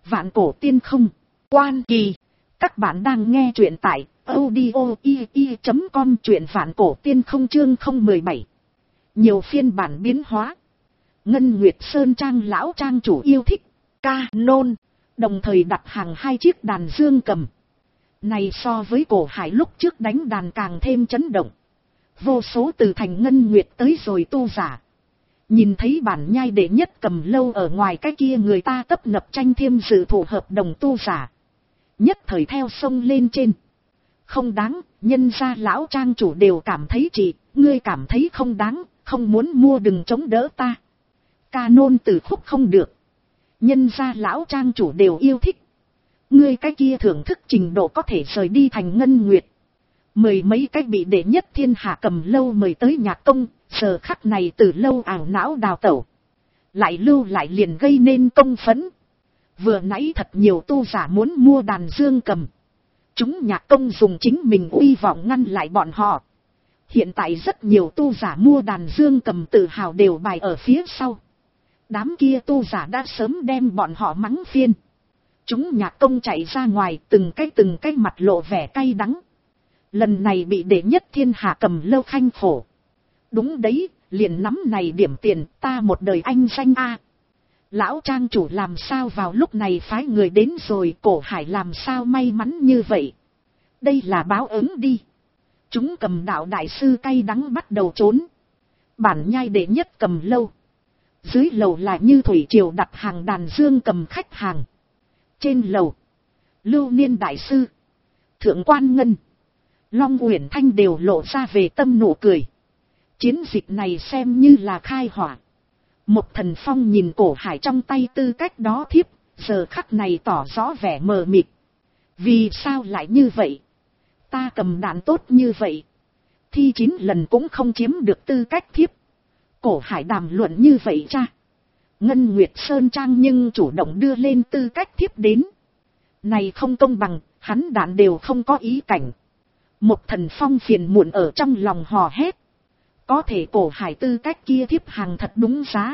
Vạn cổ tiên không. Quan Kỳ. Các bạn đang nghe truyện tại audio.com, truyện vạn cổ tiên không chương 017. Nhiều phiên bản biến hóa. Ngân Nguyệt Sơn Trang lão trang chủ yêu thích Canon, đồng thời đặt hàng 2 chiếc đàn dương cầm. Này so với Cổ Hải lúc trước đánh đàn càng thêm chấn động. Vô số từ thành Ngân Nguyệt tới rồi tu giả. Nhìn thấy bản nhai đệ nhất cầm lâu ở ngoài cái kia người ta tấp nập tranh thiêm dự thủ hợp đồng tu giả. Nhất thời theo sông lên trên. Không đáng, nhân ra lão trang chủ đều cảm thấy chị, ngươi cảm thấy không đáng, không muốn mua đừng chống đỡ ta. Canon từ khúc không được. Nhân ra lão trang chủ đều yêu thích. Ngươi cái kia thưởng thức trình độ có thể rời đi thành Ngân Nguyệt. 10 mấy cách bị đệ nhất thiên hạ cầm lâu mời tới nhạc công, giờ khắc này từ lâu ảo não đào tẩu. Lại lưu lại liền gây nên công phẫn. Vừa nãy thật nhiều tu giả muốn mua đàn dương cầm. Chúng nhạc công dùng chính mình uy vọng ngăn lại bọn họ. Hiện tại rất nhiều tu giả mua đàn dương cầm tự hào đều bài ở phía sau. Đám kia tu giả đã sớm đem bọn họ mắng phiên. Chúng nhạc công chạy ra ngoài từng cái mặt lộ vẻ cay đắng. Lần này bị đệ nhất thiên hạ cầm lâu khanh khổ. Đúng đấy, liền nắm này điểm tiền, ta một đời anh danh a. Lão trang chủ làm sao vào lúc này phái người đến rồi, Cổ Hải làm sao may mắn như vậy. Đây là báo ứng đi. Chúng cầm đạo đại sư cay đắng bắt đầu trốn. Bản nhai đệ nhất cầm lâu. Dưới lầu là như thủy triều đặt hàng đàn dương cầm khách hàng. Trên lầu, Lưu Niên đại sư, Thượng Quan Ngân, Long Uyển Thanh đều lộ ra về tâm nụ cười. Chiến dịch này xem như là khai hỏa. Một Thần Phong nhìn Cổ Hải trong tay tư cách đó thiếp, giờ khắc này tỏ rõ vẻ mờ mịt. Vì sao lại như vậy? Ta cầm đạn tốt như vậy. Thi 9 lần cũng không chiếm được tư cách thiếp. Cổ Hải đàm luận như vậy cha. Ngân Nguyệt Sơn Trang nhưng chủ động đưa lên tư cách thiếp đến. Này không công bằng, hắn đạn đều không có ý cảnh. Một Thần Phong phiền muộn ở trong lòng hò hét. Có thể Cổ Hải tư cách kia thiếp hàng thật đúng giá.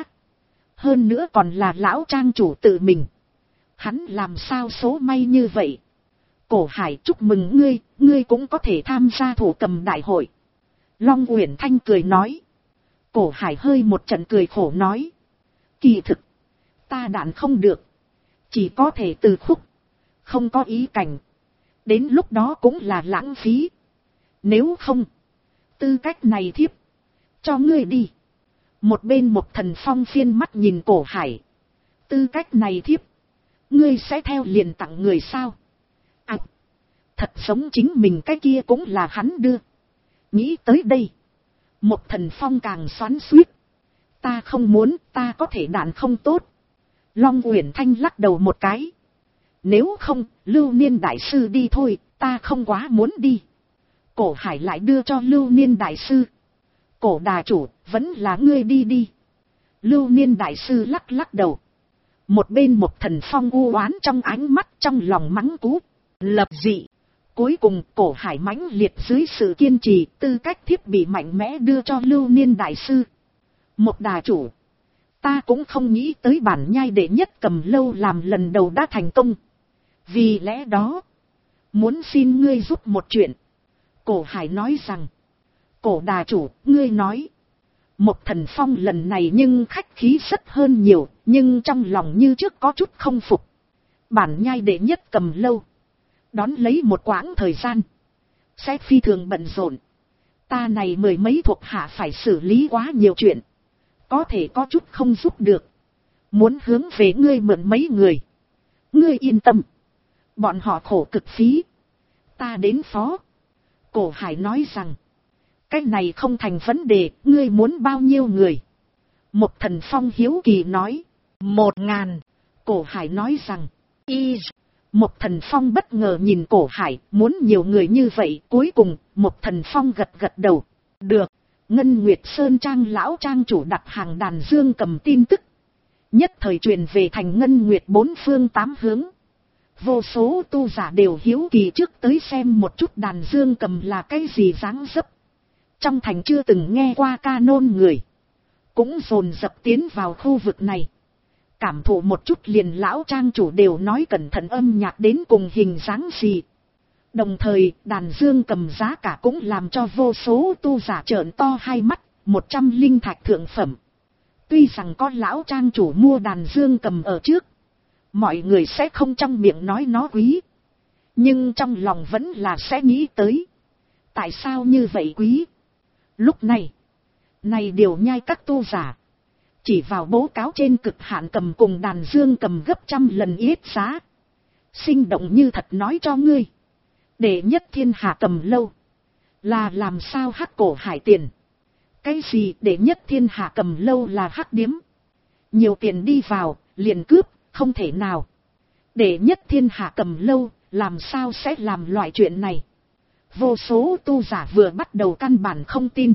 Hơn nữa còn là lão trang chủ tự mình. Hắn làm sao số may như vậy? Cổ Hải chúc mừng ngươi, ngươi cũng có thể tham gia thủ cầm đại hội. Long Uyển Thanh cười nói. Cổ Hải hơi một trận cười khổ nói. Kỳ thực, ta đạn không được. Chỉ có thể từ khúc, không có ý cảnh. Đến lúc đó cũng là lãng phí. Nếu không, tư cách này thiếp, cho ngươi đi. Một bên Một Thần Phong phiên mắt nhìn Cổ Hải. Tư cách này thiếp, ngươi sẽ theo liền tặng người sao? À, thật giống chính mình cái kia cũng là hắn đưa. Nghĩ tới đây, Một Thần Phong càng xoắn xuýt. Ta không muốn, ta có thể đạn không tốt. Long Uyển Thanh lắc đầu một cái. Nếu không, Lưu Niên đại sư đi thôi, ta không quá muốn đi. Cổ Hải lại đưa cho Lưu Niên đại sư. Cổ đà chủ, vẫn là ngươi đi đi. Lưu Niên đại sư lắc lắc đầu. Một bên Một Thần Phong u oán trong ánh mắt, trong lòng mắng cú. Lập dị. Cuối cùng Cổ Hải mãnh liệt dưới sự kiên trì, tư cách thiếp bị mạnh mẽ đưa cho Lưu Niên đại sư. Một đà chủ, ta cũng không nghĩ tới bản nhai đệ nhất cầm lâu làm lần đầu đã thành công. Vì lẽ đó, muốn xin ngươi giúp một chuyện. Cổ Hải nói rằng, Cổ đà chủ, ngươi nói. Một Thần Phong lần này nhưng khách khí rất hơn nhiều, nhưng trong lòng như trước có chút không phục. Bản nhai đệ nhất cầm lâu, đón lấy một quãng thời gian, sẽ phi thường bận rộn. Ta này 10 mấy thuộc hạ phải xử lý quá nhiều chuyện. Có thể có chút không giúp được. Muốn hướng về ngươi mượn mấy người. Ngươi yên tâm. Bọn họ khổ cực phí. Ta đến phó. Cổ Hải nói rằng. Cái này không thành vấn đề. Ngươi muốn bao nhiêu người? Một Thần Phong hiếu kỳ nói. 1000. Cổ Hải nói rằng. Một Thần Phong bất ngờ nhìn Cổ Hải. Muốn nhiều người như vậy. Cuối cùng Một Thần Phong gật gật đầu. Được. Ngân Nguyệt Sơn Trang lão trang chủ đặt hàng đàn dương cầm tin tức. Nhất thời truyền về thành Ngân Nguyệt 4 phương 8 hướng. Vô số tu giả đều hiếu kỳ trước tới xem một chút đàn dương cầm là cái gì dáng dấp. Trong thành chưa từng nghe qua Canon người. Cũng dồn dập tiến vào khu vực này. cảm thụ một chút liền lão trang chủ đều nói cẩn thận âm nhạc đến cùng hình dáng gì. Đồng thời đàn dương cầm giá cả cũng làm cho vô số tu giả trợn to hai mắt, 100 linh thạch thượng phẩm. Tuy rằng có lão trang chủ mua đàn dương cầm ở trước, mọi người sẽ không trong miệng nói nó quý, nhưng trong lòng vẫn là sẽ nghĩ tới. Tại sao như vậy quý? Lúc này, điều nhai các tu giả chỉ vào bố cáo trên cực hạn cầm cùng đàn dương cầm gấp 100 lần yết giá. Sinh động như thật nói cho ngươi. Đệ nhất thiên hạ cầm lâu là làm sao hắc cổ hải tiền. Cái gì đệ nhất thiên hạ cầm lâu là hắc điếm? Nhiều tiền đi vào, liền cướp, không thể nào. Đệ nhất thiên hạ cầm lâu, làm sao sẽ làm loại chuyện này? Vô số tu giả vừa bắt đầu căn bản không tin.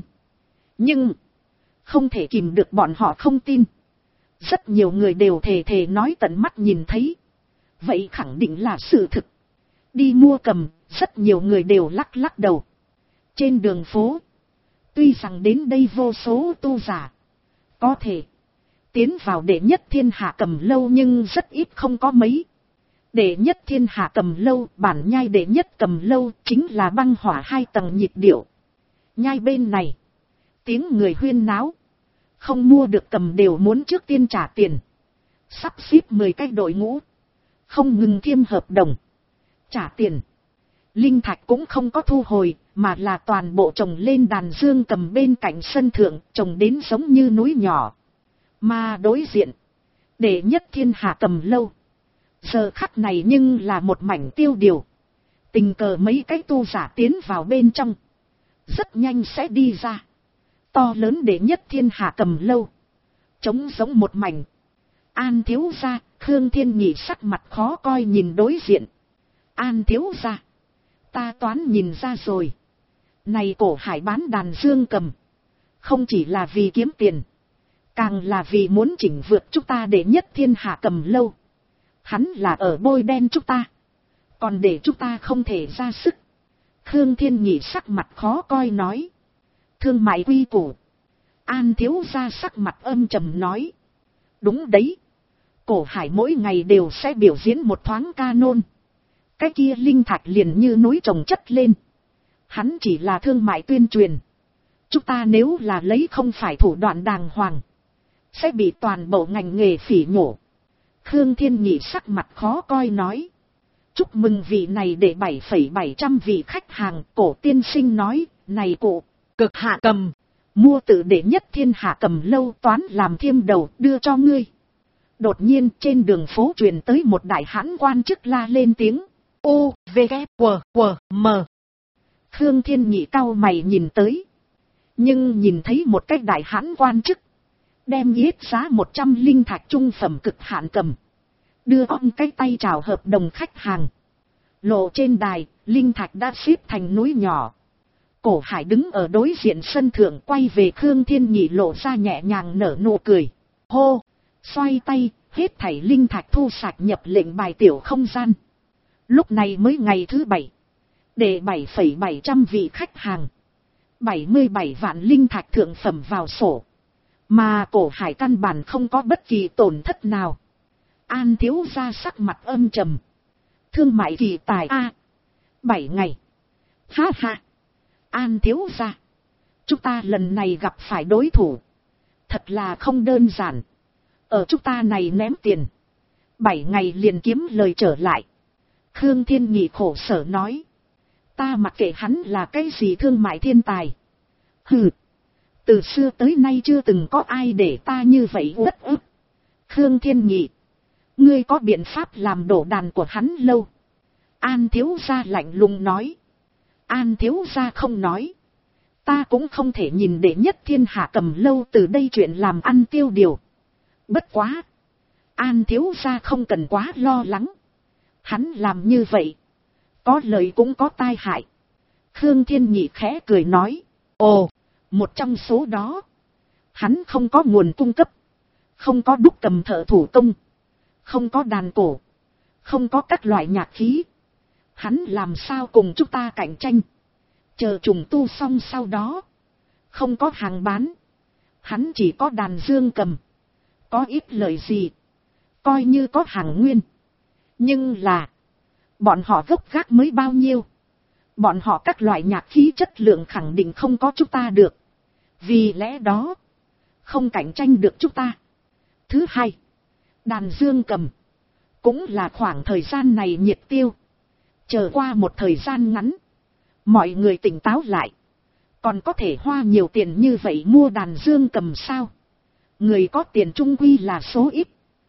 Nhưng không thể kìm được bọn họ không tin. Rất nhiều người đều thề nói tận mắt nhìn thấy. Vậy khẳng định là sự thực. Đi mua cầm, rất nhiều người đều lắc đầu. Trên đường phố, tuy rằng đến đây vô số tu giả có thể tiến vào đệ nhất thiên hạ cầm lâu, nhưng rất ít không có mấy. Đệ nhất thiên hạ cầm lâu, bản nhai đệ nhất cầm lâu chính là băng hỏa 2 tầng nhịp điệu. Nhai bên này, tiếng người huyên náo, không mua được cầm đều muốn trước tiên trả tiền. Sắp xếp 10 cái đội ngũ, không ngừng thiêm hợp đồng, trả tiền. Linh thạch cũng không có thu hồi, mà là toàn bộ trồng lên đàn dương cầm bên cạnh sân thượng, trồng đến giống như núi nhỏ. Mà đối diện, đệ nhất thiên hạ cầm lâu, giờ khắc này nhưng là một mảnh tiêu điều. Tình cờ mấy cái tu giả tiến vào bên trong, rất nhanh sẽ đi ra. To lớn đệ nhất thiên hạ cầm lâu, trống giống một mảnh. An thiếu gia, Khương Thiên Nhị sắc mặt khó coi nhìn đối diện. An thiếu gia, ta toán nhìn ra rồi. Này cổ hải bán đàn dương cầm, không chỉ là vì kiếm tiền, càng là vì muốn chỉnh vượt chúng ta đệ nhất thiên hạ cầm lâu. Hắn là ở bôi đen chúng ta, còn để chúng ta không thể ra sức. Khương Thiên Nhị sắc mặt khó coi nói. Thương mại quy củ. An thiếu gia sắc mặt âm trầm nói. Đúng đấy. Cổ hải mỗi ngày đều sẽ biểu diễn một thoáng ca nôn. Cái kia linh thạch liền như núi trồng chất lên. Hắn chỉ là thương mại tuyên truyền. Chúng ta nếu là lấy không phải thủ đoạn đàng hoàng, sẽ bị toàn bộ ngành nghề phỉ nhổ. Khương Thiên Nhị sắc mặt khó coi nói. Chúc mừng vị này để 7,700 vị khách hàng. Cổ tiên sinh nói. Này cụ, cực hạ cầm, mua tự đệ nhất thiên hạ cầm lâu toán làm thiêm đầu đưa cho ngươi. Đột nhiên trên đường phố truyền tới một đại hãn quan chức la lên tiếng. U, V, K, W, M. Khương Thiên Nhị cau mày nhìn tới. Nhưng nhìn thấy một cái đại hãn quan chức đem yết giá 100 linh thạch trung phẩm cực hạn cầm, đưa on cái tay chào hợp đồng khách hàng. Lộ trên đài, linh thạch đã xếp thành núi nhỏ. Cổ hải đứng ở đối diện sân thượng quay về Khương Thiên Nhị lộ ra nhẹ nhàng nở nụ cười. Hô, xoay tay, hết thảy linh thạch thu sạch nhập lệnh bài tiểu không gian. Lúc này mới ngày thứ 7. Để 7,700 vị khách hàng, 77 vạn linh thạch thượng phẩm vào sổ. Mà cổ hải căn bản không có bất kỳ tổn thất nào. An thiếu gia sắc mặt âm trầm. Thương mại kỳ tài A. 7 ngày. Ha ha. An thiếu gia, chúng ta lần này gặp phải đối thủ thật là không đơn giản. Ở chúng ta này ném tiền, 7 ngày liền kiếm lời trở lại. Khương Thiên Nhị khổ sở nói. Ta mặc kệ hắn là cái gì thương mại thiên tài. Hừ, từ xưa tới nay chưa từng có ai để ta như vậy uất ức. Khương Thiên Nhị, ngươi có biện pháp làm đổ đàn của hắn lâu? An thiếu gia lạnh lùng nói. An thiếu gia không nói. Ta cũng không thể nhìn đệ nhất thiên hạ cầm lâu từ đây chuyện làm ăn tiêu điều. Bất quá, An thiếu gia không cần quá lo lắng. Hắn làm như vậy, có lợi cũng có tai hại. Khương Thiên Nhị khẽ cười nói. Ồ, một trong số đó, hắn không có nguồn cung cấp, không có đúc cầm thợ thủ công, không có đàn cổ, không có các loại nhạc khí. Hắn làm sao cùng chúng ta cạnh tranh? Chờ trùng tu xong sau đó, không có hàng bán, hắn chỉ có đàn dương cầm, có ít lời gì? coi như có hàng nguyên. Nhưng là, bọn họ gốc gác mới bao nhiêu. Bọn họ các loại nhạc khí chất lượng khẳng định không có chúng ta được. Vì lẽ đó, không cạnh tranh được chúng ta. Thứ hai, đàn dương cầm, cũng là khoảng thời gian này nhiệt tiêu. Chờ qua một thời gian ngắn, mọi người tỉnh táo lại. Còn có thể hoa nhiều tiền như vậy mua đàn dương cầm sao? Người có tiền trung quy là số ít.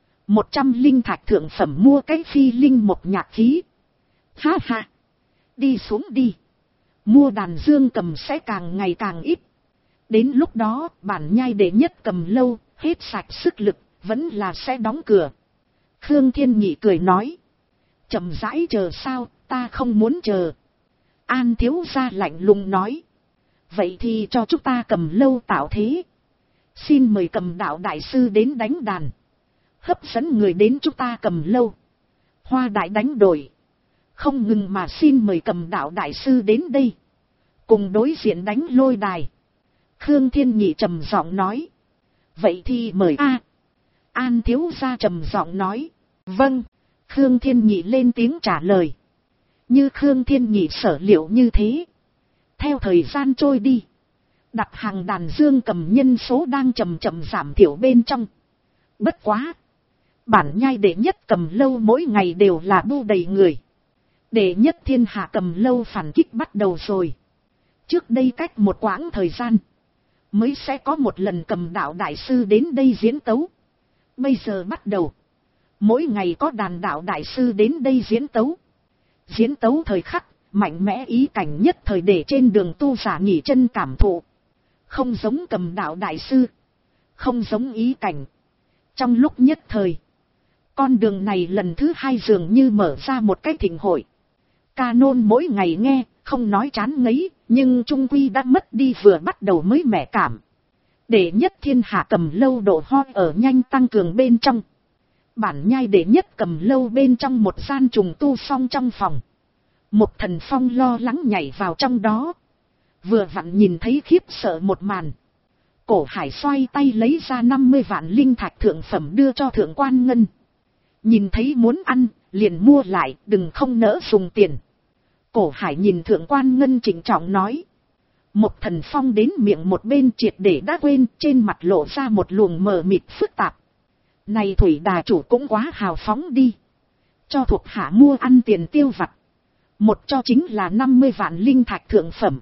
100 linh thạch thượng phẩm mua cái phi linh một nhạc khí. Ha ha, đi xuống đi. Mua đàn dương cầm sẽ càng ngày càng ít. Đến lúc đó bản nhai đệ nhất cầm lâu, hết sạch sức lực, vẫn là sẽ đóng cửa. Khương Thiên Nhị cười nói. Chậm rãi chờ sao, ta không muốn chờ. An thiếu gia lạnh lùng nói. Vậy thì cho chúng ta cầm lâu tạo thế. Xin mời cầm đạo đại sư đến đánh đàn. Hấp dẫn người đến chúng ta cầm lâu. Hoa đại đánh đổi. Không ngừng mà xin mời cầm đạo đại sư đến đây. Cùng đối diện đánh lôi đài. Khương Thiên Nhị trầm giọng nói. Vậy thì mời a. An thiếu gia trầm giọng nói. Vâng. Khương Thiên Nhị lên tiếng trả lời. Như Khương Thiên Nhị sở liệu như thế. Theo thời gian trôi đi, đặt hàng đàn dương cầm nhân số đang chậm chậm giảm thiểu bên trong. Bất quá, bản nhai đệ nhất cầm lâu mỗi ngày đều là bu đầy người. Đệ nhất thiên hạ cầm lâu phản kích bắt đầu rồi. Trước đây cách một quãng thời gian, mới sẽ có một lần cầm đạo đại sư đến đây diễn tấu. Bây giờ bắt đầu, mỗi ngày có đàn đạo đại sư đến đây diễn tấu. Diễn tấu thời khắc, mạnh mẽ ý cảnh nhất thời để trên đường tu giả nghỉ chân cảm thụ. Không giống cầm đạo đại sư, không giống ý cảnh. Trong lúc nhất thời, con đường này lần thứ hai dường như mở ra một cái thịnh hội. Ca nôn mỗi ngày nghe, không nói chán ngấy, nhưng trung quy đã mất đi vừa bắt đầu mới mẻ cảm. Đệ nhất thiên hạ cầm lâu độ ho ở nhanh tăng cường bên trong. Bản nhai đệ nhất cầm lâu bên trong một gian trùng tu xong trong phòng. Một Thần Phong lo lắng nhảy vào trong đó. Vừa vặn nhìn thấy khiếp sợ một màn. Cổ Hải xoay tay lấy ra 50 vạn linh thạch thượng phẩm đưa cho Thượng Quan Ngân. Nhìn thấy muốn ăn, liền mua lại, đừng không nỡ dùng tiền. Cổ Hải nhìn Thượng Quan Ngân trịnh trọng nói. Một Thần Phong đến miệng một bên triệt để đã quên, trên mặt lộ ra một luồng mờ mịt phức tạp. Này Thủy Đà chủ cũng quá hào phóng đi. Cho thuộc hạ mua ăn tiền tiêu vặt. Một cho chính là 50 vạn linh thạch thượng phẩm.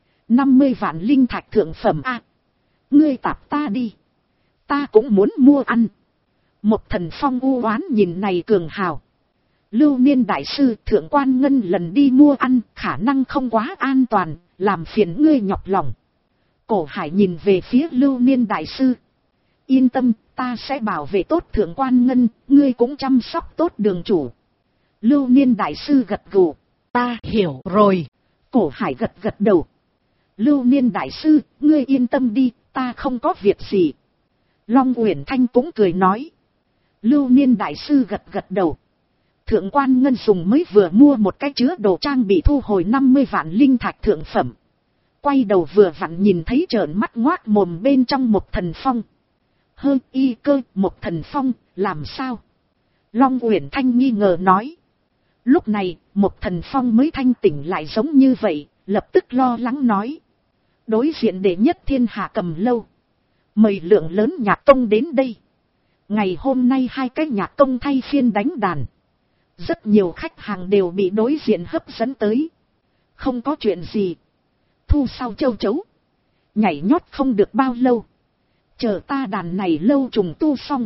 50 vạn linh thạch thượng phẩm a. Ngươi tạp ta đi. Ta cũng muốn mua ăn. Một Thần Phong u oán nhìn này cường hào. Lưu Niên đại sư Thượng Quan Ngân lần đi mua ăn, khả năng không quá an toàn, làm phiền ngươi nhọc lòng. Cổ Hải nhìn về phía Lưu Niên đại sư. Yên tâm, ta sẽ bảo vệ tốt Thượng Quan Ngân, ngươi cũng chăm sóc tốt đường chủ. Lưu Niên đại sư gật gù. Ta hiểu rồi. Cổ Hải gật gật đầu. Lưu Niên đại sư, ngươi yên tâm đi, ta không có việc gì. Long Uyển Thanh cũng cười nói. Lưu Niên đại sư gật gật đầu. Thượng Quan Ngân dùng mới vừa mua một cái chứa đồ trang bị thu hồi 50 vạn linh thạch thượng phẩm. Quay đầu vừa vặn nhìn thấy trợn mắt ngoác mồm bên trong một Thần Phong. Hơ y cơ, một Thần Phong, làm sao? Long Uyển Thanh nghi ngờ nói. Lúc này, một Thần Phong mới thanh tỉnh lại giống như vậy, lập tức lo lắng nói. Đối diện đệ nhất thiên hạ cầm lâu. Mời lượng lớn nhạc công đến đây. Ngày hôm nay hai cái nhạc công thay phiên đánh đàn. Rất nhiều khách hàng đều bị đối diện hấp dẫn tới. Không có chuyện gì. Thu sau châu chấu. Nhảy nhót không được bao lâu. Chờ ta đàn này lâu trùng tu xong.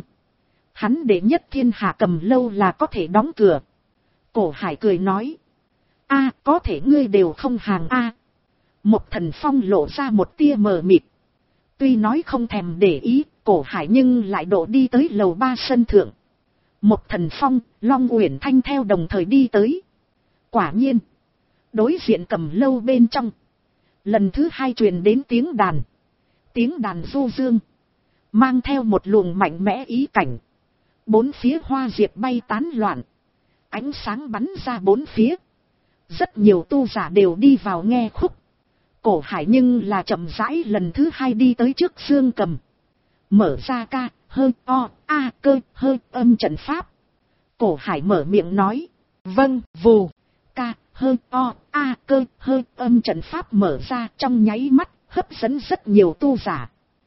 Hắn đệ nhất thiên hạ cầm lâu là có thể đóng cửa. Cổ Hải cười nói. A, có thể ngươi đều không hàng a. Một Thần Phong lộ ra một tia mờ mịt. Tuy nói không thèm để ý, Cổ Hải nhưng lại độ đi tới lầu 3 sân thượng. Một Thần Phong, Long Uyển Thanh theo đồng thời đi tới. Quả nhiên, đối diện cầm lâu bên trong. Lần thứ hai truyền đến tiếng đàn. Tiếng đàn du dương. Mang theo một luồng mạnh mẽ ý cảnh. Bốn phía hoa diệp bay tán loạn. Ánh sáng bắn ra bốn phía. Rất nhiều tu giả đều đi vào nghe khúc. Cổ Hải nhưng là chậm rãi lần thứ hai đi tới trước dương cầm. Mở ra ca, hơi o, a cơ hơi âm trận pháp. Cổ Hải mở miệng nói. Vâng, vù. Ca hơi o, a cơ hơi âm trận pháp mở ra trong nháy mắt, hấp dẫn rất nhiều tu giả.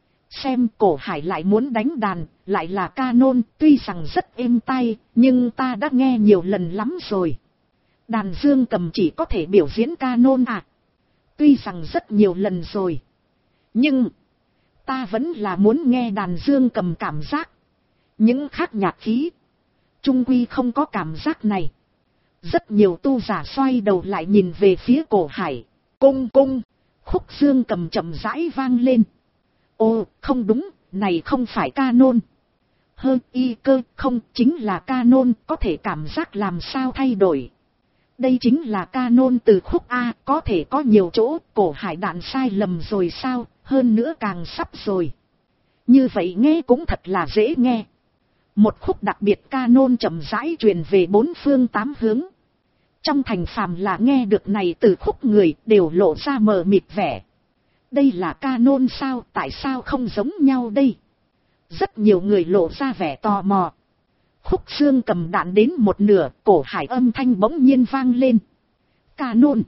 Xem Cổ Hải lại muốn đánh đàn, lại là canon, tuy rằng rất êm tai, nhưng ta đã nghe nhiều lần lắm rồi. Đàn dương cầm chỉ có thể biểu diễn canon à? Tuy rằng rất nhiều lần rồi, nhưng ta vẫn là muốn nghe đàn dương cầm cảm giác. Những khác nhạc khí, chung quy không có cảm giác này. Rất nhiều tu giả xoay đầu lại nhìn về phía Cổ Hải. Cung cung, khúc dương cầm chậm rãi vang lên. Ồ, không đúng, này không phải canon. Hơi y cơ, không, chính là canon, có thể cảm giác làm sao thay đổi. Đây chính là canon từ khúc A, có thể có nhiều chỗ, Cổ Hải đạn sai lầm rồi sao, hơn nữa càng sắp rồi. Như vậy nghe cũng thật là dễ nghe. Một khúc đặc biệt canon chậm rãi truyền về bốn phương tám hướng. Trong thành phàm là nghe được này từ khúc người đều lộ ra mờ mịt vẻ. Đây là canon sao, tại sao không giống nhau đây? Rất nhiều người lộ ra vẻ tò mò. Khúc dương cầm đạn đến một nửa, Cổ Hải âm thanh bỗng nhiên vang lên. Canon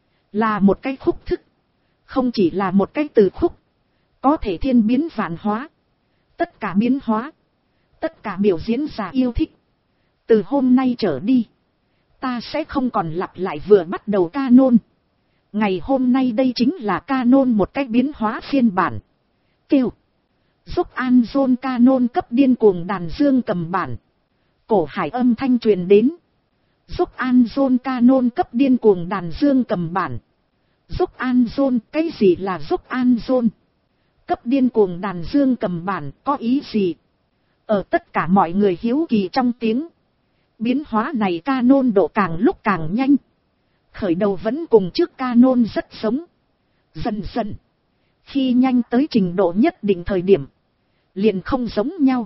là một cái khúc thức, không chỉ là một cái từ khúc, có thể thiên biến vạn hóa. Tất cả biến hóa, tất cả biểu diễn giả yêu thích. Từ hôm nay trở đi, ta sẽ không còn lặp lại vừa bắt đầu canon. Ngày hôm nay đây chính là canon một cách biến hóa phiên bản. Kêu Dốc An Zôn canon cấp điên cuồng đàn dương cầm bản. Cổ Hải âm thanh truyền đến. Dốc An Zôn canon cấp điên cuồng đàn dương cầm bản. Dốc An Zôn, cái gì là Dốc An Zôn? Cấp điên cuồng đàn dương cầm bản có ý gì? Ở tất cả mọi người hiếu kỳ trong tiếng. Biến hóa này canon độ càng lúc càng nhanh. Khởi đầu vẫn cùng trước canon rất giống. Dần dần, khi nhanh tới trình độ nhất định thời điểm, liền không giống nhau.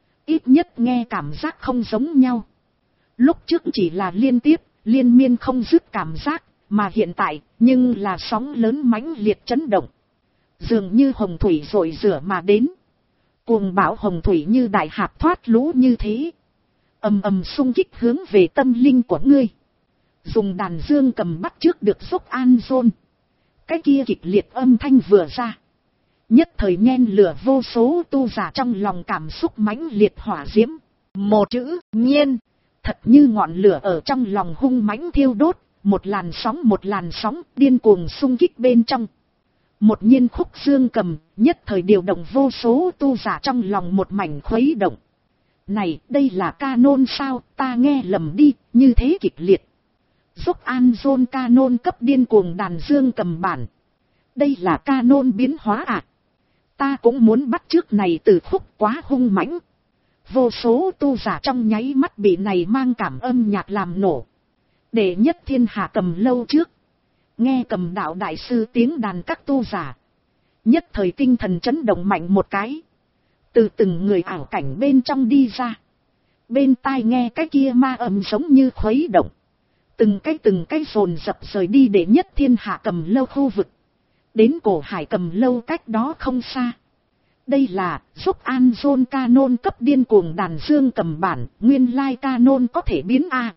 Ít nhất nghe cảm giác không giống nhau. Lúc trước chỉ là liên tiếp, liên miên không dứt cảm giác, mà hiện tại, nhưng là sóng lớn mãnh liệt chấn động. Dường như hồng thủy rội rửa mà đến. Cuồng bão hồng thủy như đại hạp thoát lũ như thế. Ầm ầm xung kích hướng về tâm linh của ngươi. Dùng đàn dương cầm bắt trước được Dốc An Zôn. Cái kia kịch liệt âm thanh vừa ra, nhất thời nhen lửa vô số tu giả trong lòng cảm xúc mãnh liệt hỏa diễm. Một chữ nhiên, thật như ngọn lửa ở trong lòng hung mãnh thiêu đốt, một làn sóng điên cuồng xung kích bên trong. Một nhiên khúc dương cầm, nhất thời điều động vô số tu giả trong lòng một mảnh khuấy động. Này, đây là canon sao, ta nghe lầm đi, như thế kịch liệt. Dốc An Zôn canon cấp điên cuồng đàn dương cầm bản. Đây là canon biến hóa à? Ta cũng muốn bắt chước này từ khúc quá hung mãnh. Vô số tu giả trong nháy mắt bị này mang cảm âm nhạc làm nổ. Đệ nhất thiên hạ cầm lâu trước. Nghe cầm đạo đại sư tiếng đàn các tu giả. Nhất thời tinh thần chấn động mạnh một cái. Từ từng người ảo cảnh bên trong đi ra. Bên tai nghe cái kia ma âm giống như khuấy động. Từng cái dồn dập rời đi để nhất thiên hạ cầm lâu khu vực. Đến Cổ Hải cầm lâu cách đó không xa. Đây là Dốc An Zôn canon cấp điên cuồng đàn dương cầm bản, nguyên lai canon có thể biến A.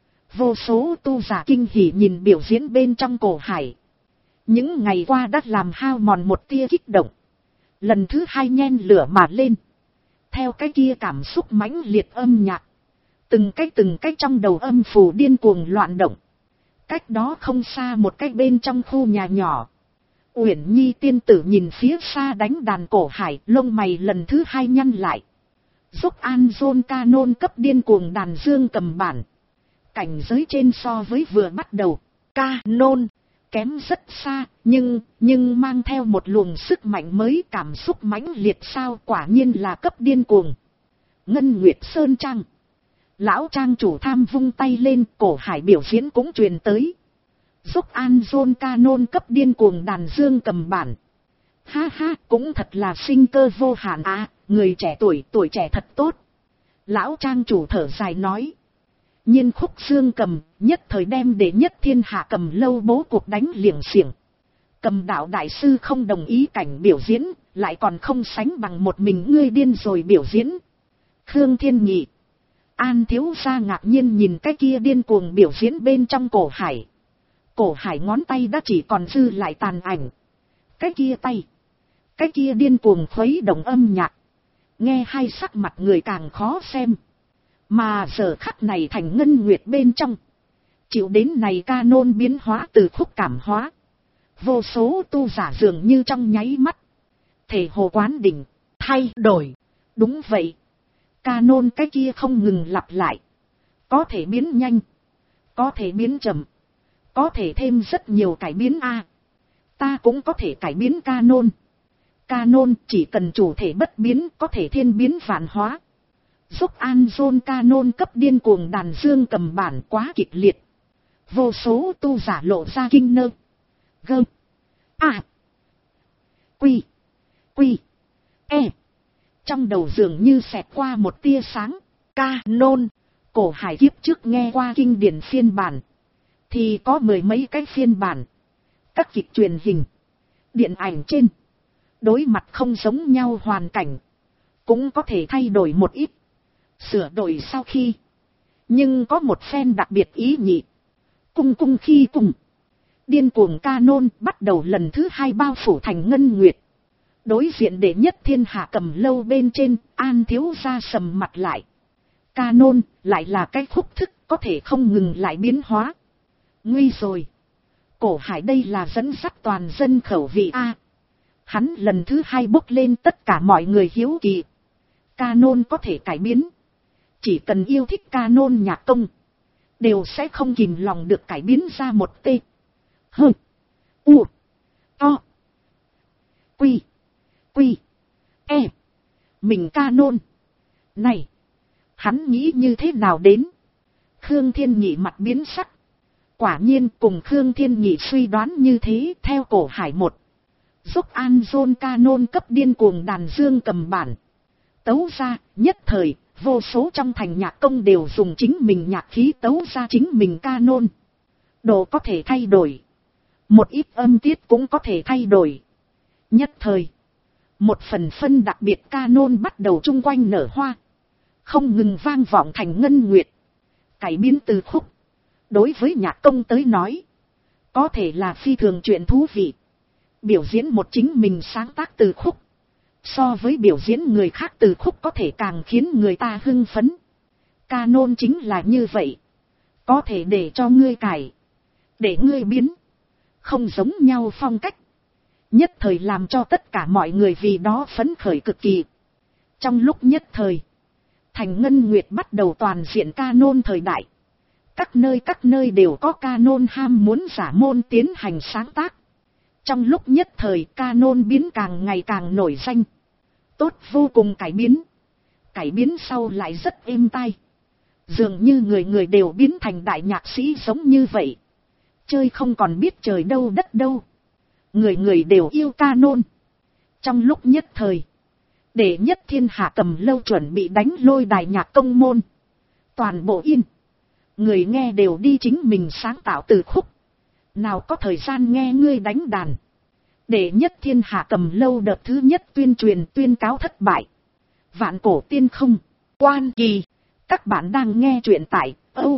Vô số tu giả kinh hỉ nhìn biểu diễn bên trong Cổ Hải. Những ngày qua đã làm hao mòn một tia kích động. Lần thứ hai nhen lửa mà lên. Theo cái kia cảm xúc mãnh liệt âm nhạc. Từng cái trong đầu âm phủ điên cuồng loạn động. Cách đó không xa một cái bên trong khu nhà nhỏ. Uyển Nhi tiên tử nhìn phía xa đánh đàn Cổ Hải, lông mày lần thứ hai nhăn lại. Dốc An Zôn canon cấp điên cuồng đàn dương cầm bản. Cảnh giới trên so với vừa bắt đầu, canon kém rất xa, nhưng mang theo một luồng sức mạnh mới, cảm xúc mãnh liệt sao, quả nhiên là cấp điên cuồng. Ngân Nguyệt Sơn Trang. Lão trang chủ tham vung tay lên, Cổ Hải biểu diễn cũng truyền tới. Dốc An Zôn canon cấp điên cuồng đàn dương cầm bản. Ha ha, cũng thật là sinh cơ vô hạn à, người trẻ tuổi trẻ thật tốt. Lão trang chủ thở dài nói. Nhiên khúc dương cầm, nhất thời đem để nhất thiên hạ cầm lâu bố cuộc đánh liệng xiềng. Cầm đạo đại sư không đồng ý cảnh biểu diễn, lại còn không sánh bằng một mình ngươi điên rồi biểu diễn. Khương Thiên Nhị, An thiếu gia ngạc nhiên nhìn cái kia điên cuồng biểu diễn bên trong Cổ Hải. Cổ Hải ngón tay đã chỉ còn dư lại tàn ảnh. Cái kia tay, cái kia điên cuồng khuấy động âm nhạc, nghe hai sắc mặt người càng khó xem. Mà giờ khắc này Thành Ngân Nguyệt bên trong, chịu đến này ca nôn biến hóa từ khúc cảm hóa. Vô số tu giả dường như trong nháy mắt, thể hồ quán đỉnh, thay đổi. Đúng vậy, ca nôn cái kia không ngừng lặp lại. Có thể biến nhanh, có thể biến chậm, có thể thêm rất nhiều cải biến a. Ta cũng có thể cải biến ca nôn. Ca nôn chỉ cần chủ thể bất biến có thể thiên biến vạn hóa. Dốc An Dôn ca nôn cấp điên cuồng đàn dương cầm bản quá kịch liệt. Vô số tu giả lộ ra kinh nơ. Gơ. À. Quy. Quy. E. Trong đầu dường như xẹt qua một tia sáng. Ca nôn. Cổ Hải kiếp trước nghe qua kinh điển phiên bản. Thì có mười mấy cái phiên bản. Các kịch truyền hình, điện ảnh trên, đối mặt không giống nhau hoàn cảnh, cũng có thể thay đổi một ít, sửa đổi sau khi. Nhưng có một phen đặc biệt ý nhị. Cung cung khi cùng, điên cuồng ca nôn bắt đầu lần thứ hai bao phủ Thành Ngân Nguyệt. Đối diện đệ nhất thiên hạ cầm lâu bên trên, An thiếu gia sầm mặt lại. Ca nôn lại là cái khúc thức có thể không ngừng lại biến hóa. Nguy rồi. Cổ Hải đây là dẫn dắt toàn dân khẩu vị a. Hắn lần thứ hai bốc lên tất cả mọi người hiếu kỳ. Ca nôn có thể cải biến. Chỉ cần yêu thích ca nôn nhạc công, đều sẽ không kìm lòng được cải biến ra một tê. Hơ. U. To. Quy. Quy. E. Mình ca nôn. Này. Hắn nghĩ như thế nào đến? Khương Thiên Nhị mặt biến sắc. Quả nhiên cùng Khương Thiên Nhị suy đoán như thế. Theo Cổ Hải một, Dốc An Dôn ca nôn cấp điên cuồng đàn dương cầm bản tấu ra, nhất thời vô số trong thành nhạc công đều dùng chính mình nhạc khí tấu ra chính mình ca nôn. Độ có thể thay đổi, một ít âm tiết cũng có thể thay đổi. Nhất thời, một phần phân đặc biệt ca nôn bắt đầu chung quanh nở hoa, không ngừng vang vọng Thành Ngân Nguyệt. Cải biến từ khúc, đối với nhạc công tới nói, có thể là phi thường chuyện thú vị. Biểu diễn một chính mình sáng tác từ khúc, so với biểu diễn người khác từ khúc có thể càng khiến người ta hưng phấn. Ca nôn chính là như vậy, có thể để cho ngươi cải, để ngươi biến, không giống nhau phong cách, nhất thời làm cho tất cả mọi người vì đó phấn khởi cực kỳ. Trong lúc nhất thời, Thành Ngân Nguyệt bắt đầu toàn diện ca nôn thời đại. Các nơi đều có ca nôn ham muốn giả môn tiến hành sáng tác. Trong lúc nhất thời ca nôn biến càng ngày càng nổi danh. Tốt vô cùng cải biến. Cải biến sau lại rất êm tai. Dường như người người đều biến thành đại nhạc sĩ giống như vậy. Chơi không còn biết trời đâu đất đâu. Người người đều yêu ca nôn. Trong lúc nhất thời, đệ nhất thiên hạ cầm lâu chuẩn bị đánh lôi đài nhạc công môn. Toàn bộ yên. Người nghe đều đi chính mình sáng tạo từ khúc. Nào có thời gian nghe ngươi đánh đàn. Đệ nhất thiên hạ cầm lâu đợt thứ nhất tuyên truyền tuyên cáo thất bại. Vạn cổ tiên không. Quan kỳ. Các bạn đang nghe truyện tại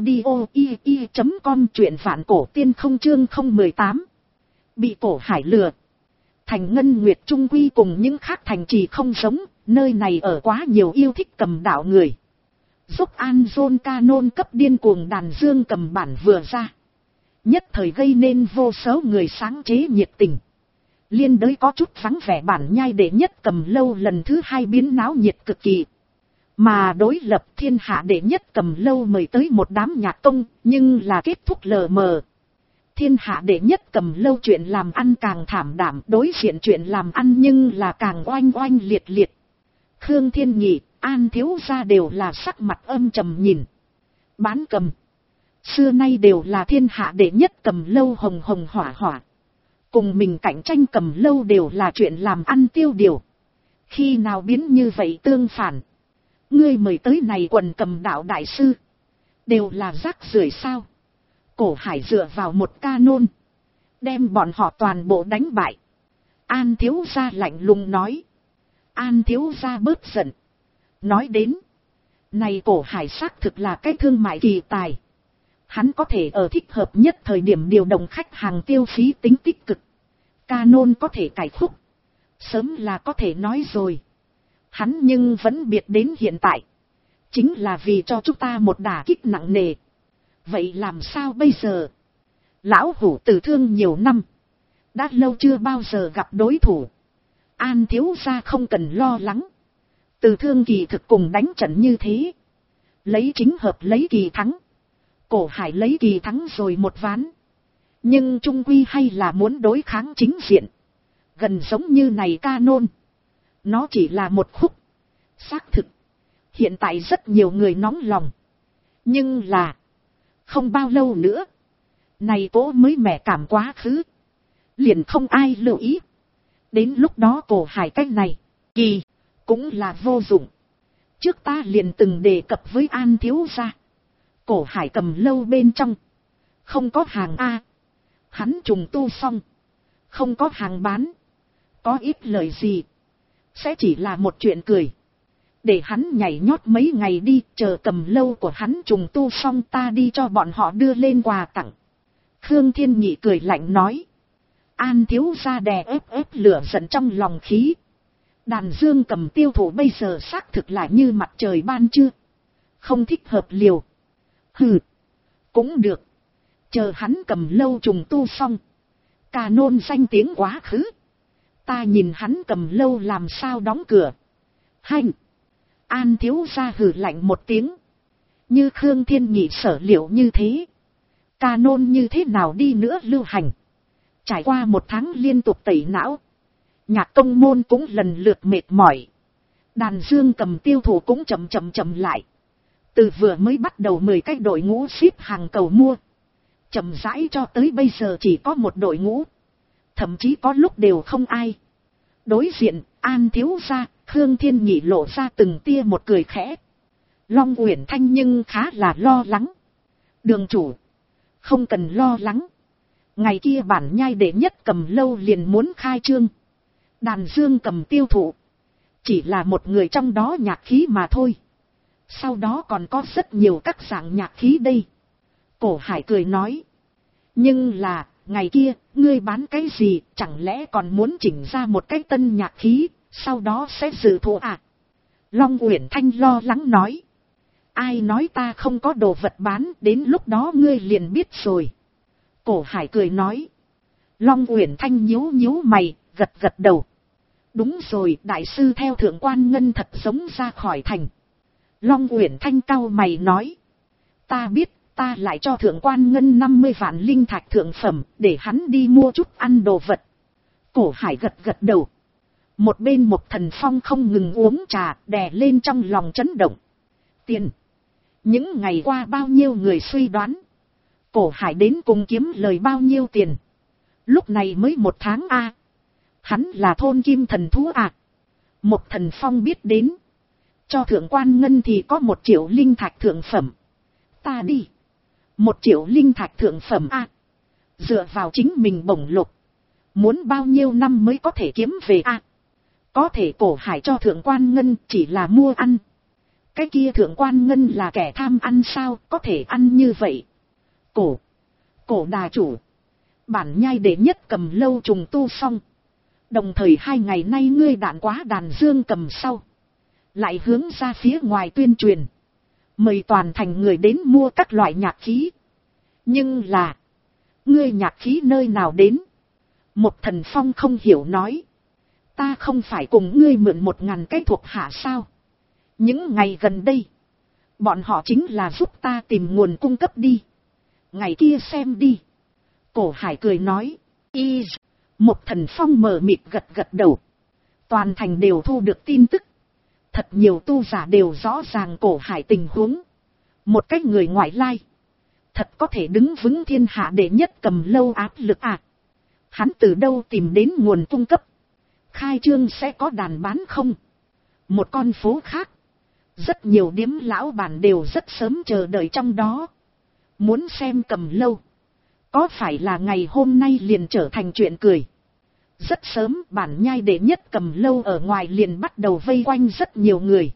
audio.com, truyện vạn cổ tiên không chương 018. Bị Cổ Hải lừa. Thành Ngân Nguyệt trung quy cùng những khác thành trì không giống. Nơi này ở quá nhiều yêu thích cầm đạo người. Dốc An Dôn ca nôn cấp điên cuồng đàn dương cầm bản vừa ra, nhất thời gây nên vô số người sáng chế nhiệt tình. Liên đới có chút vắng vẻ bản nhai đệ nhất cầm lâu lần thứ hai biến náo nhiệt cực kỳ. Mà đối lập thiên hạ đệ nhất cầm lâu mời tới một đám nhạc công, nhưng là kết thúc lờ mờ. Thiên hạ đệ nhất cầm lâu chuyện làm ăn càng thảm đảm, đối diện chuyện làm ăn nhưng là càng oanh oanh liệt liệt. Khương Thiên Nhị, An thiếu gia đều là sắc mặt âm trầm nhìn. Bán cầm, xưa nay đều là thiên hạ đệ nhất cầm lâu hồng hồng hỏa hỏa. Cùng mình cạnh tranh cầm lâu đều là chuyện làm ăn tiêu điều. Khi nào biến như vậy tương phản? Ngươi mời tới này quần cầm đạo đại sư, đều là rác rưởi sao? Cổ Hải dựa vào một ca nôn, đem bọn họ toàn bộ đánh bại. An thiếu gia lạnh lùng nói. An thiếu gia bớt giận. Nói đến. Này Cổ Hải xác thực là cái thương mại kỳ tài. Hắn có thể ở thích hợp nhất thời điểm điều động khách hàng tiêu phí tính tích cực. Canon có thể cải khúc. Sớm là có thể nói rồi. Hắn nhưng vẫn biệt đến hiện tại. Chính là vì cho chúng ta một đả kích nặng nề. Vậy làm sao bây giờ? Lão hủ từ thương nhiều năm. Đã lâu chưa bao giờ gặp đối thủ. An thiếu gia không cần lo lắng. Từ thương kỳ thực cùng đánh trận như thế. Lấy chính hợp lấy kỳ thắng. Cổ Hải lấy kỳ thắng rồi một ván. Nhưng trung quy hay là muốn đối kháng chính diện. Gần giống như này Canon. Nó chỉ là một khúc. Xác thực. Hiện tại rất nhiều người nóng lòng. Nhưng là. Không bao lâu nữa. Này cố mới mẻ cảm quá khứ. Liền không ai lưu ý. Đến lúc đó Cổ Hải cách này. Kỳ. Cũng là vô dụng. Trước ta liền từng đề cập với An thiếu gia. Cổ Hải Cầm lâu bên trong. Không có hàng A. Hắn trùng tu xong. Không có hàng bán. Có ít lời gì. Sẽ chỉ là một chuyện cười. Để hắn nhảy nhót mấy ngày đi. Chờ Cầm lâu của hắn trùng tu xong ta đi cho bọn họ đưa lên quà tặng. Khương Thiên Nhị cười lạnh nói. An thiếu gia đè ép lửa giận trong lòng khí. Đàn Dương Cầm tiêu thụ bây giờ xác thực lại như mặt trời ban trưa. Không thích hợp liều. Hừ. Cũng được. Chờ hắn Cầm lâu trùng tu xong. Canon danh tiếng quá khứ. Ta nhìn hắn Cầm lâu làm sao đóng cửa. Hành. An thiếu gia hừ lạnh một tiếng. Như Khương Thiên Nhị sở liệu như thế. Canon như thế nào đi nữa lưu hành. Trải qua một tháng liên tục tẩy não. Nhạc công môn cũng lần lượt mệt mỏi. Đàn Dương Cầm tiêu thụ cũng chậm lại. Từ vừa mới bắt đầu 10 cái đội ngũ ship hàng cầu mua. Chậm rãi cho tới bây giờ chỉ có một đội ngũ. Thậm chí có lúc đều không ai. Đối diện, An thiếu gia, Khương Thiên Nhị lộ ra từng tia một cười khẽ. Long Uyển Thanh nhưng khá là lo lắng. Đường chủ. Không cần lo lắng. Ngày kia bản nhai đệ nhất Cầm lâu liền muốn khai trương. Đàn Dương Cầm tiêu thụ. Chỉ là một người trong đó nhạc khí mà thôi. Sau đó còn có rất nhiều các dạng nhạc khí đây. Cổ Hải cười nói. Nhưng là, ngày kia, ngươi bán cái gì, chẳng lẽ còn muốn chỉnh ra một cái tân nhạc khí, sau đó sẽ dự thụ à? Long Uyển Thanh lo lắng nói. Ai nói ta không có đồ vật bán, đến lúc đó ngươi liền biết rồi. Cổ Hải cười nói. Long Uyển Thanh nhíu mày, gật đầu. Đúng rồi, đại sư theo Thượng Quan Ngân thật giống ra khỏi thành. Long Uyển Thanh cau mày nói. Ta biết, ta lại cho Thượng Quan Ngân 50 vạn linh thạch thượng phẩm, để hắn đi mua chút ăn đồ vật. Cổ Hải gật đầu. Một bên Một Thần Phong không ngừng uống trà, đè lên trong lòng chấn động. Tiền. Những ngày qua bao nhiêu người suy đoán. Cổ Hải đến cùng kiếm lời bao nhiêu tiền. Lúc này mới 1 tháng a. Hắn là thôn kim thần thú à. Một Thần Phong biết đến. Cho Thượng Quan Ngân thì có 1 triệu linh thạch thượng phẩm. Ta đi. 1 triệu linh thạch thượng phẩm à. Dựa vào chính mình bổng lục. Muốn bao nhiêu năm mới có thể kiếm về à. Có thể Cổ Hải cho Thượng Quan Ngân chỉ là mua ăn. Cái kia Thượng Quan Ngân là kẻ tham ăn sao, có thể ăn như vậy. Cổ đà chủ. Bản nhai đệ nhất Cầm lâu trùng tu xong. Đồng thời 2 ngày nay ngươi đạn quá đàn Dương Cầm sau. Lại hướng ra phía ngoài tuyên truyền. Mời toàn thành người đến mua các loại nhạc khí. Nhưng là. Ngươi nhạc khí nơi nào đến? Một Thần Phong không hiểu nói. Ta không phải cùng ngươi mượn 1000 cái thuộc hạ sao? Những ngày gần đây. Bọn họ chính là giúp ta tìm nguồn cung cấp đi. Ngày kia xem đi. Cổ Hải cười nói. Một Thần Phong mờ mịt gật đầu. Toàn thành đều thu được tin tức. Thật nhiều tu giả đều rõ ràng Cổ Hải tình huống. Một cách người ngoại lai. Thật có thể đứng vững thiên hạ đệ nhất Cầm lâu áp lực à. Hắn từ đâu tìm đến nguồn cung cấp. Khai trương sẽ có đàn bán không? Một con phố khác. Rất nhiều điếm lão bản đều rất sớm chờ đợi trong đó. Muốn xem Cầm lâu. Có phải là ngày hôm nay liền trở thành chuyện cười. Rất sớm bản nhai đệ nhất Cầm lâu ở ngoài liền bắt đầu vây quanh rất nhiều người.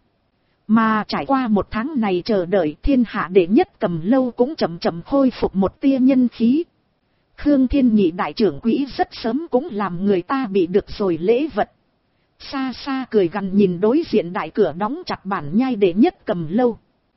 Mà trải qua một tháng này chờ đợi, thiên hạ đệ nhất Cầm lâu cũng chậm chậm khôi phục một tia nhân khí. Khương Thiên Nhị đại trưởng quỹ rất sớm cũng làm người ta bị được rồi lễ vật. Xa xa cười gằn nhìn đối diện đại cửa đóng chặt bản nhai đệ nhất Cầm lâu.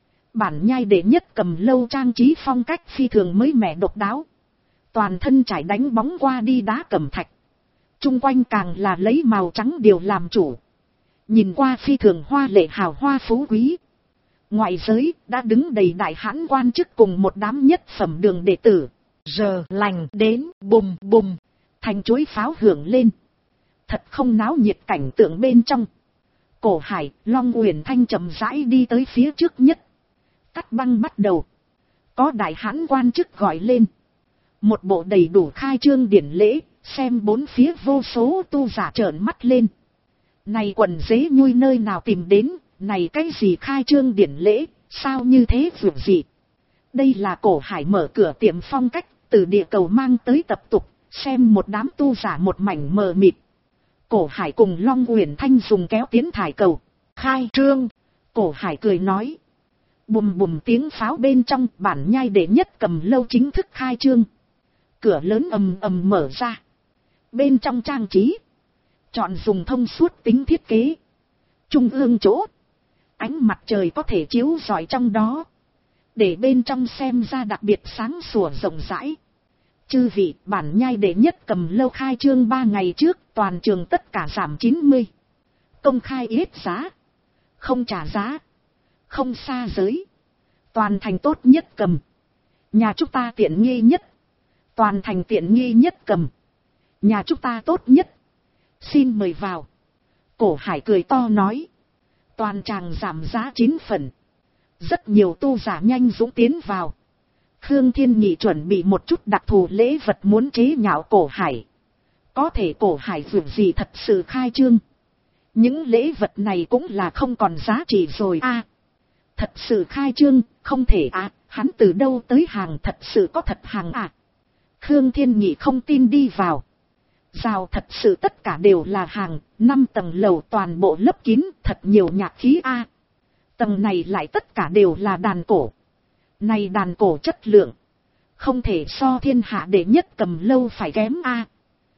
Bản nhai đệ nhất Cầm lâu trang trí phong cách phi thường mới mẻ độc đáo. Toàn thân trải đánh bóng qua đi đá cẩm thạch. Trung quanh càng là lấy màu trắng điều làm chủ. Nhìn qua phi thường hoa lệ hào hoa phú quý. Ngoại giới đã đứng đầy đại hãn quan chức cùng một đám nhất phẩm đường đệ tử. Giờ lành đến bùm bùm. Thành chuối pháo hưởng lên. Thật không náo nhiệt cảnh tượng bên trong. Cổ Hải, Long Uyển Thanh chậm rãi đi tới phía trước nhất. Cắt băng bắt đầu. Có đại hãn quan chức gọi lên. Một bộ đầy đủ khai trương điển lễ, xem bốn phía vô số tu giả trợn mắt lên. Này quần dế nhui nơi nào tìm đến, này cái gì khai trương điển lễ, sao như thế vượt gì. Đây là Cổ Hải mở cửa tiệm phong cách, từ địa cầu mang tới tập tục, xem một đám tu giả một mảnh mờ mịt. Cổ Hải cùng Long Uyển Thanh dùng kéo tiến thải cầu. Khai trương. Cổ Hải cười nói. Bùm bùm tiếng pháo bên trong bản nhai đệ nhất Cầm lâu chính thức khai trương. Cửa lớn ầm ầm mở ra. Bên trong trang trí. Chọn dùng thông suốt tính thiết kế. Trung ương chỗ. Ánh mặt trời có thể chiếu rọi trong đó. Để bên trong xem ra đặc biệt sáng sủa rộng rãi. Chư vị, bản nhai đệ nhất Cầm lâu khai trương 3 ngày trước, toàn trường tất cả giảm 90. Công khai yết giá. Không trả giá. Không xa giới. Toàn thành tốt nhất cầm. Nhà chúng ta tiện nghi nhất. Toàn thành tiện nghi nhất cầm. Nhà chúng ta tốt nhất. Xin mời vào. Cổ Hải cười to nói. Toàn tràng giảm giá 9 phần. Rất nhiều tu giả nhanh dũng tiến vào. Khương Thiên Nhị chuẩn bị một chút đặc thù lễ vật muốn chế nhạo Cổ Hải. Có thể Cổ Hải vượt gì thật sự khai trương. Những lễ vật này cũng là không còn giá trị rồi a. Thật sự khai trương, không thể à, hắn từ đâu tới hàng thật sự có thật hàng à. Khương Thiên Nhị không tin đi vào. Rào thật sự tất cả đều là hàng, 5 tầng lầu toàn bộ lấp kín, thật nhiều nhạc khí a. Tầng này lại tất cả đều là đàn cổ. Này đàn cổ chất lượng. Không thể so thiên hạ đệ nhất Cầm lâu phải kém a.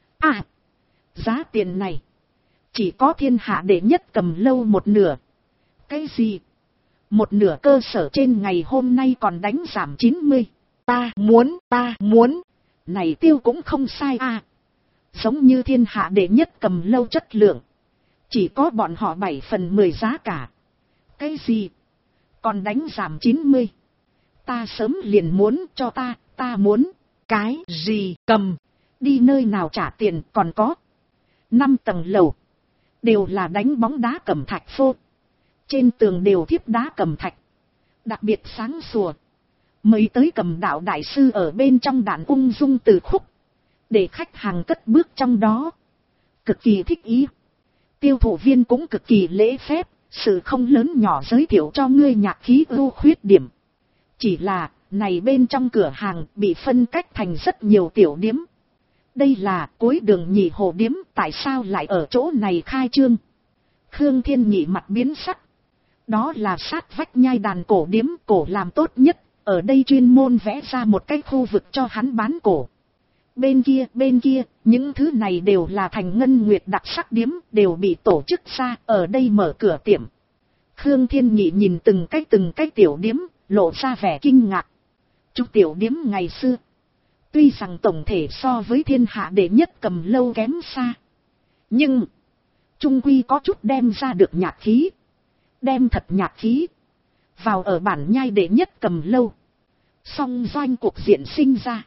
Giá tiền này. Chỉ có thiên hạ đệ nhất Cầm lâu một nửa. Cái gì? Một nửa cơ sở trên ngày hôm nay còn đánh giảm 90. Ta muốn. Này tiêu cũng không sai a. Giống như thiên hạ đệ nhất Cầm lâu chất lượng. Chỉ có bọn họ 7 phần 10 giá cả. Cái gì? Còn đánh giảm 90. Ta sớm liền muốn cho ta muốn. Cái gì cầm? Đi nơi nào trả tiền còn có. 5 tầng lầu. Đều là đánh bóng đá cẩm thạch phô. Trên tường đều thiếp đá cẩm thạch. Đặc biệt sáng sủa. Mới tới Cầm đạo đại sư ở bên trong đàn ung dung từ khúc. Để khách hàng cất bước trong đó. Cực kỳ thích ý. Tiêu thụ viên cũng cực kỳ lễ phép. Sự không lớn nhỏ giới thiệu cho ngươi nhạc khí ưu khuyết điểm. Chỉ là, này bên trong cửa hàng bị phân cách thành rất nhiều tiểu điếm. Đây là cuối đường Nhị Hồ điếm, tại sao lại ở chỗ này khai trương? Khương Thiên Nhị mặt biến sắc. Đó là sát vách nhai đàn cổ điếm cổ làm tốt nhất, ở đây chuyên môn vẽ ra một cái khu vực cho hắn bán cổ. Bên kia, những thứ này đều là thành ngân nguyệt đặc sắc điếm, đều bị tổ chức ra, ở đây mở cửa tiệm. Khương Thiên Nhị nhìn từng cái tiểu điếm, lộ ra vẻ kinh ngạc. Chút tiểu điếm ngày xưa, tuy rằng tổng thể so với thiên hạ đệ nhất Cầm lâu kém xa, nhưng chung quy có chút đem ra được nhạc khí. Đem thật nhạc khí vào ở bản nhai đệ nhất Cầm lâu. Song doanh cuộc diện sinh ra.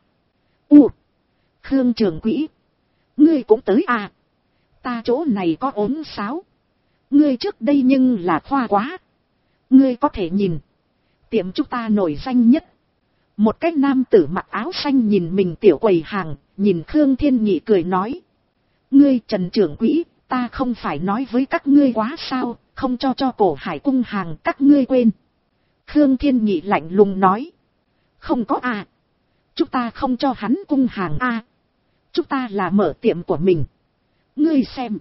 Khương trưởng quỹ, ngươi cũng tới à? Ta chỗ này có ốm sáo. Ngươi trước đây nhưng là khoa quá. Ngươi có thể nhìn. Tiệm chúng ta nổi danh nhất. Một cái nam tử mặc áo xanh nhìn mình tiểu quầy hàng, nhìn Khương Thiên Nhị cười nói. Ngươi Trần trưởng quỹ, ta không phải nói với các ngươi quá sao, không cho Cổ Hải cung hàng các ngươi quên. Khương Thiên Nhị lạnh lùng nói. Không có à. Chúng ta không cho hắn cung hàng à. Chúng ta là mở tiệm của mình. Ngươi xem,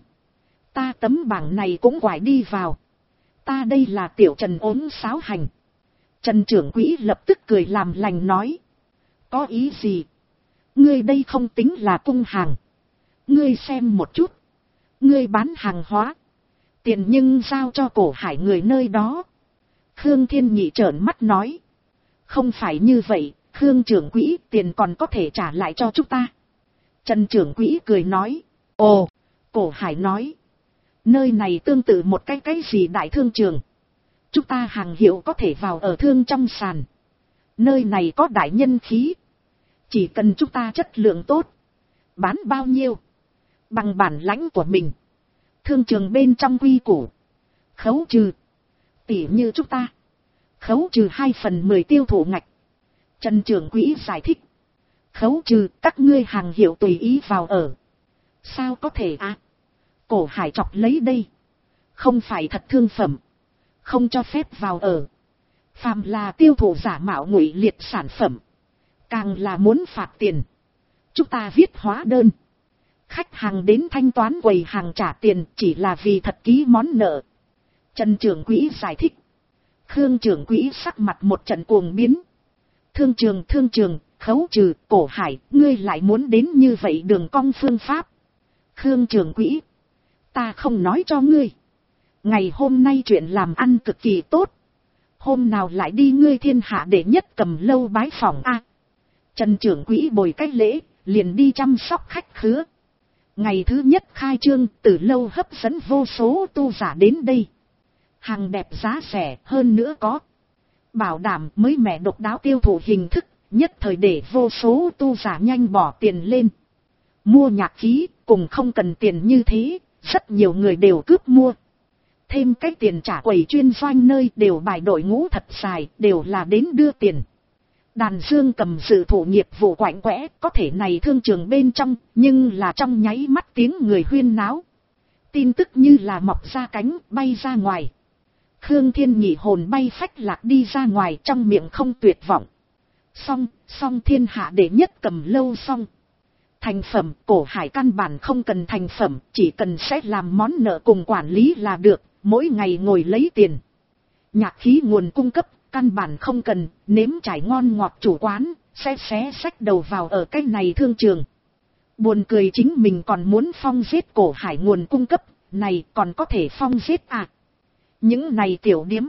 ta tấm bảng này cũng quải đi vào. Ta đây là tiểu Trần ốm sáo hành. Trần trưởng quỹ lập tức cười làm lành nói. Có ý gì? Ngươi đây không tính là cung hàng. Ngươi xem một chút. Ngươi bán hàng hóa. Tiền nhưng giao cho Cổ Hải người nơi đó. Khương Thiên Nhị trợn mắt nói. Không phải như vậy, Khương trưởng quỹ, tiền còn có thể trả lại cho chúng ta. Trần trưởng quỹ cười nói. Ồ, Cổ Hải nói. Nơi này tương tự một cái gì đại thương trường. Chúng ta hàng hiệu có thể vào ở thương trong sàn. Nơi này có đại nhân khí. Chỉ cần chúng ta chất lượng tốt. Bán bao nhiêu? Bằng bản lãnh của mình. Thương trường bên trong quy củ. Khấu trừ. Tỉ như chúng ta. Khấu trừ 2/10 tiêu thụ ngạch. Trần trưởng quỹ giải thích. Khấu trừ các ngươi hàng hiệu tùy ý vào ở. Sao có thể à? Cổ Hải chọc lấy đây. Không phải thật thương phẩm. Không cho phép vào ở. Phàm là tiêu thụ giả mạo ngụy liệt sản phẩm. Càng là muốn phạt tiền. Chúng ta viết hóa đơn. Khách hàng đến thanh toán quầy hàng trả tiền chỉ là vì thật ký món nợ. Trần trưởng quỹ giải thích. Khương trưởng quỹ sắc mặt một trận cuồng biến. Thương trường, khấu trừ, Cổ Hải, ngươi lại muốn đến như vậy đường cong phương pháp. Khương trưởng quỹ. Ta không nói cho ngươi. Ngày hôm nay chuyện làm ăn cực kỳ tốt. Hôm nào lại đi ngươi thiên hạ đệ nhất Cầm Lâu bái phỏng a. Trần trưởng quỹ bồi cách lễ, liền đi chăm sóc khách khứa. Ngày thứ nhất khai trương, Từ Lâu hấp dẫn vô số tu giả đến đây. Hàng đẹp giá rẻ, hơn nữa có bảo đảm mới mẻ độc đáo tiêu thụ hình thức, nhất thời để vô số tu giả nhanh bỏ tiền lên. Mua nhạc khí, cùng không cần tiền như thế, rất nhiều người đều cướp mua. Thêm cái tiền trả quầy chuyên doanh nơi đều bài đội ngũ thật dài, đều là đến đưa tiền. Đàn Dương Cầm sự thủ nghiệp vụ quạnh quẽ, có thể này thương trường bên trong, nhưng là trong nháy mắt tiếng người huyên náo. Tin tức như là mọc ra cánh, bay ra ngoài. Khương Thiên Nhị hồn bay phách lạc đi ra ngoài, trong miệng không tuyệt vọng. Xong thiên hạ đệ nhất Cầm Lâu xong. Thành phẩm, Cổ Hải căn bản không cần thành phẩm, chỉ cần sẽ làm món nợ cùng quản lý là được, mỗi ngày ngồi lấy tiền. Nhạc khí nguồn cung cấp, căn bản không cần, nếm trải ngon ngọt chủ quán, sẽ xé xách đầu vào ở cái này thương trường. Buồn cười chính mình còn muốn phong giết Cổ Hải nguồn cung cấp, này còn có thể phong giết à. Những này tiểu điếm,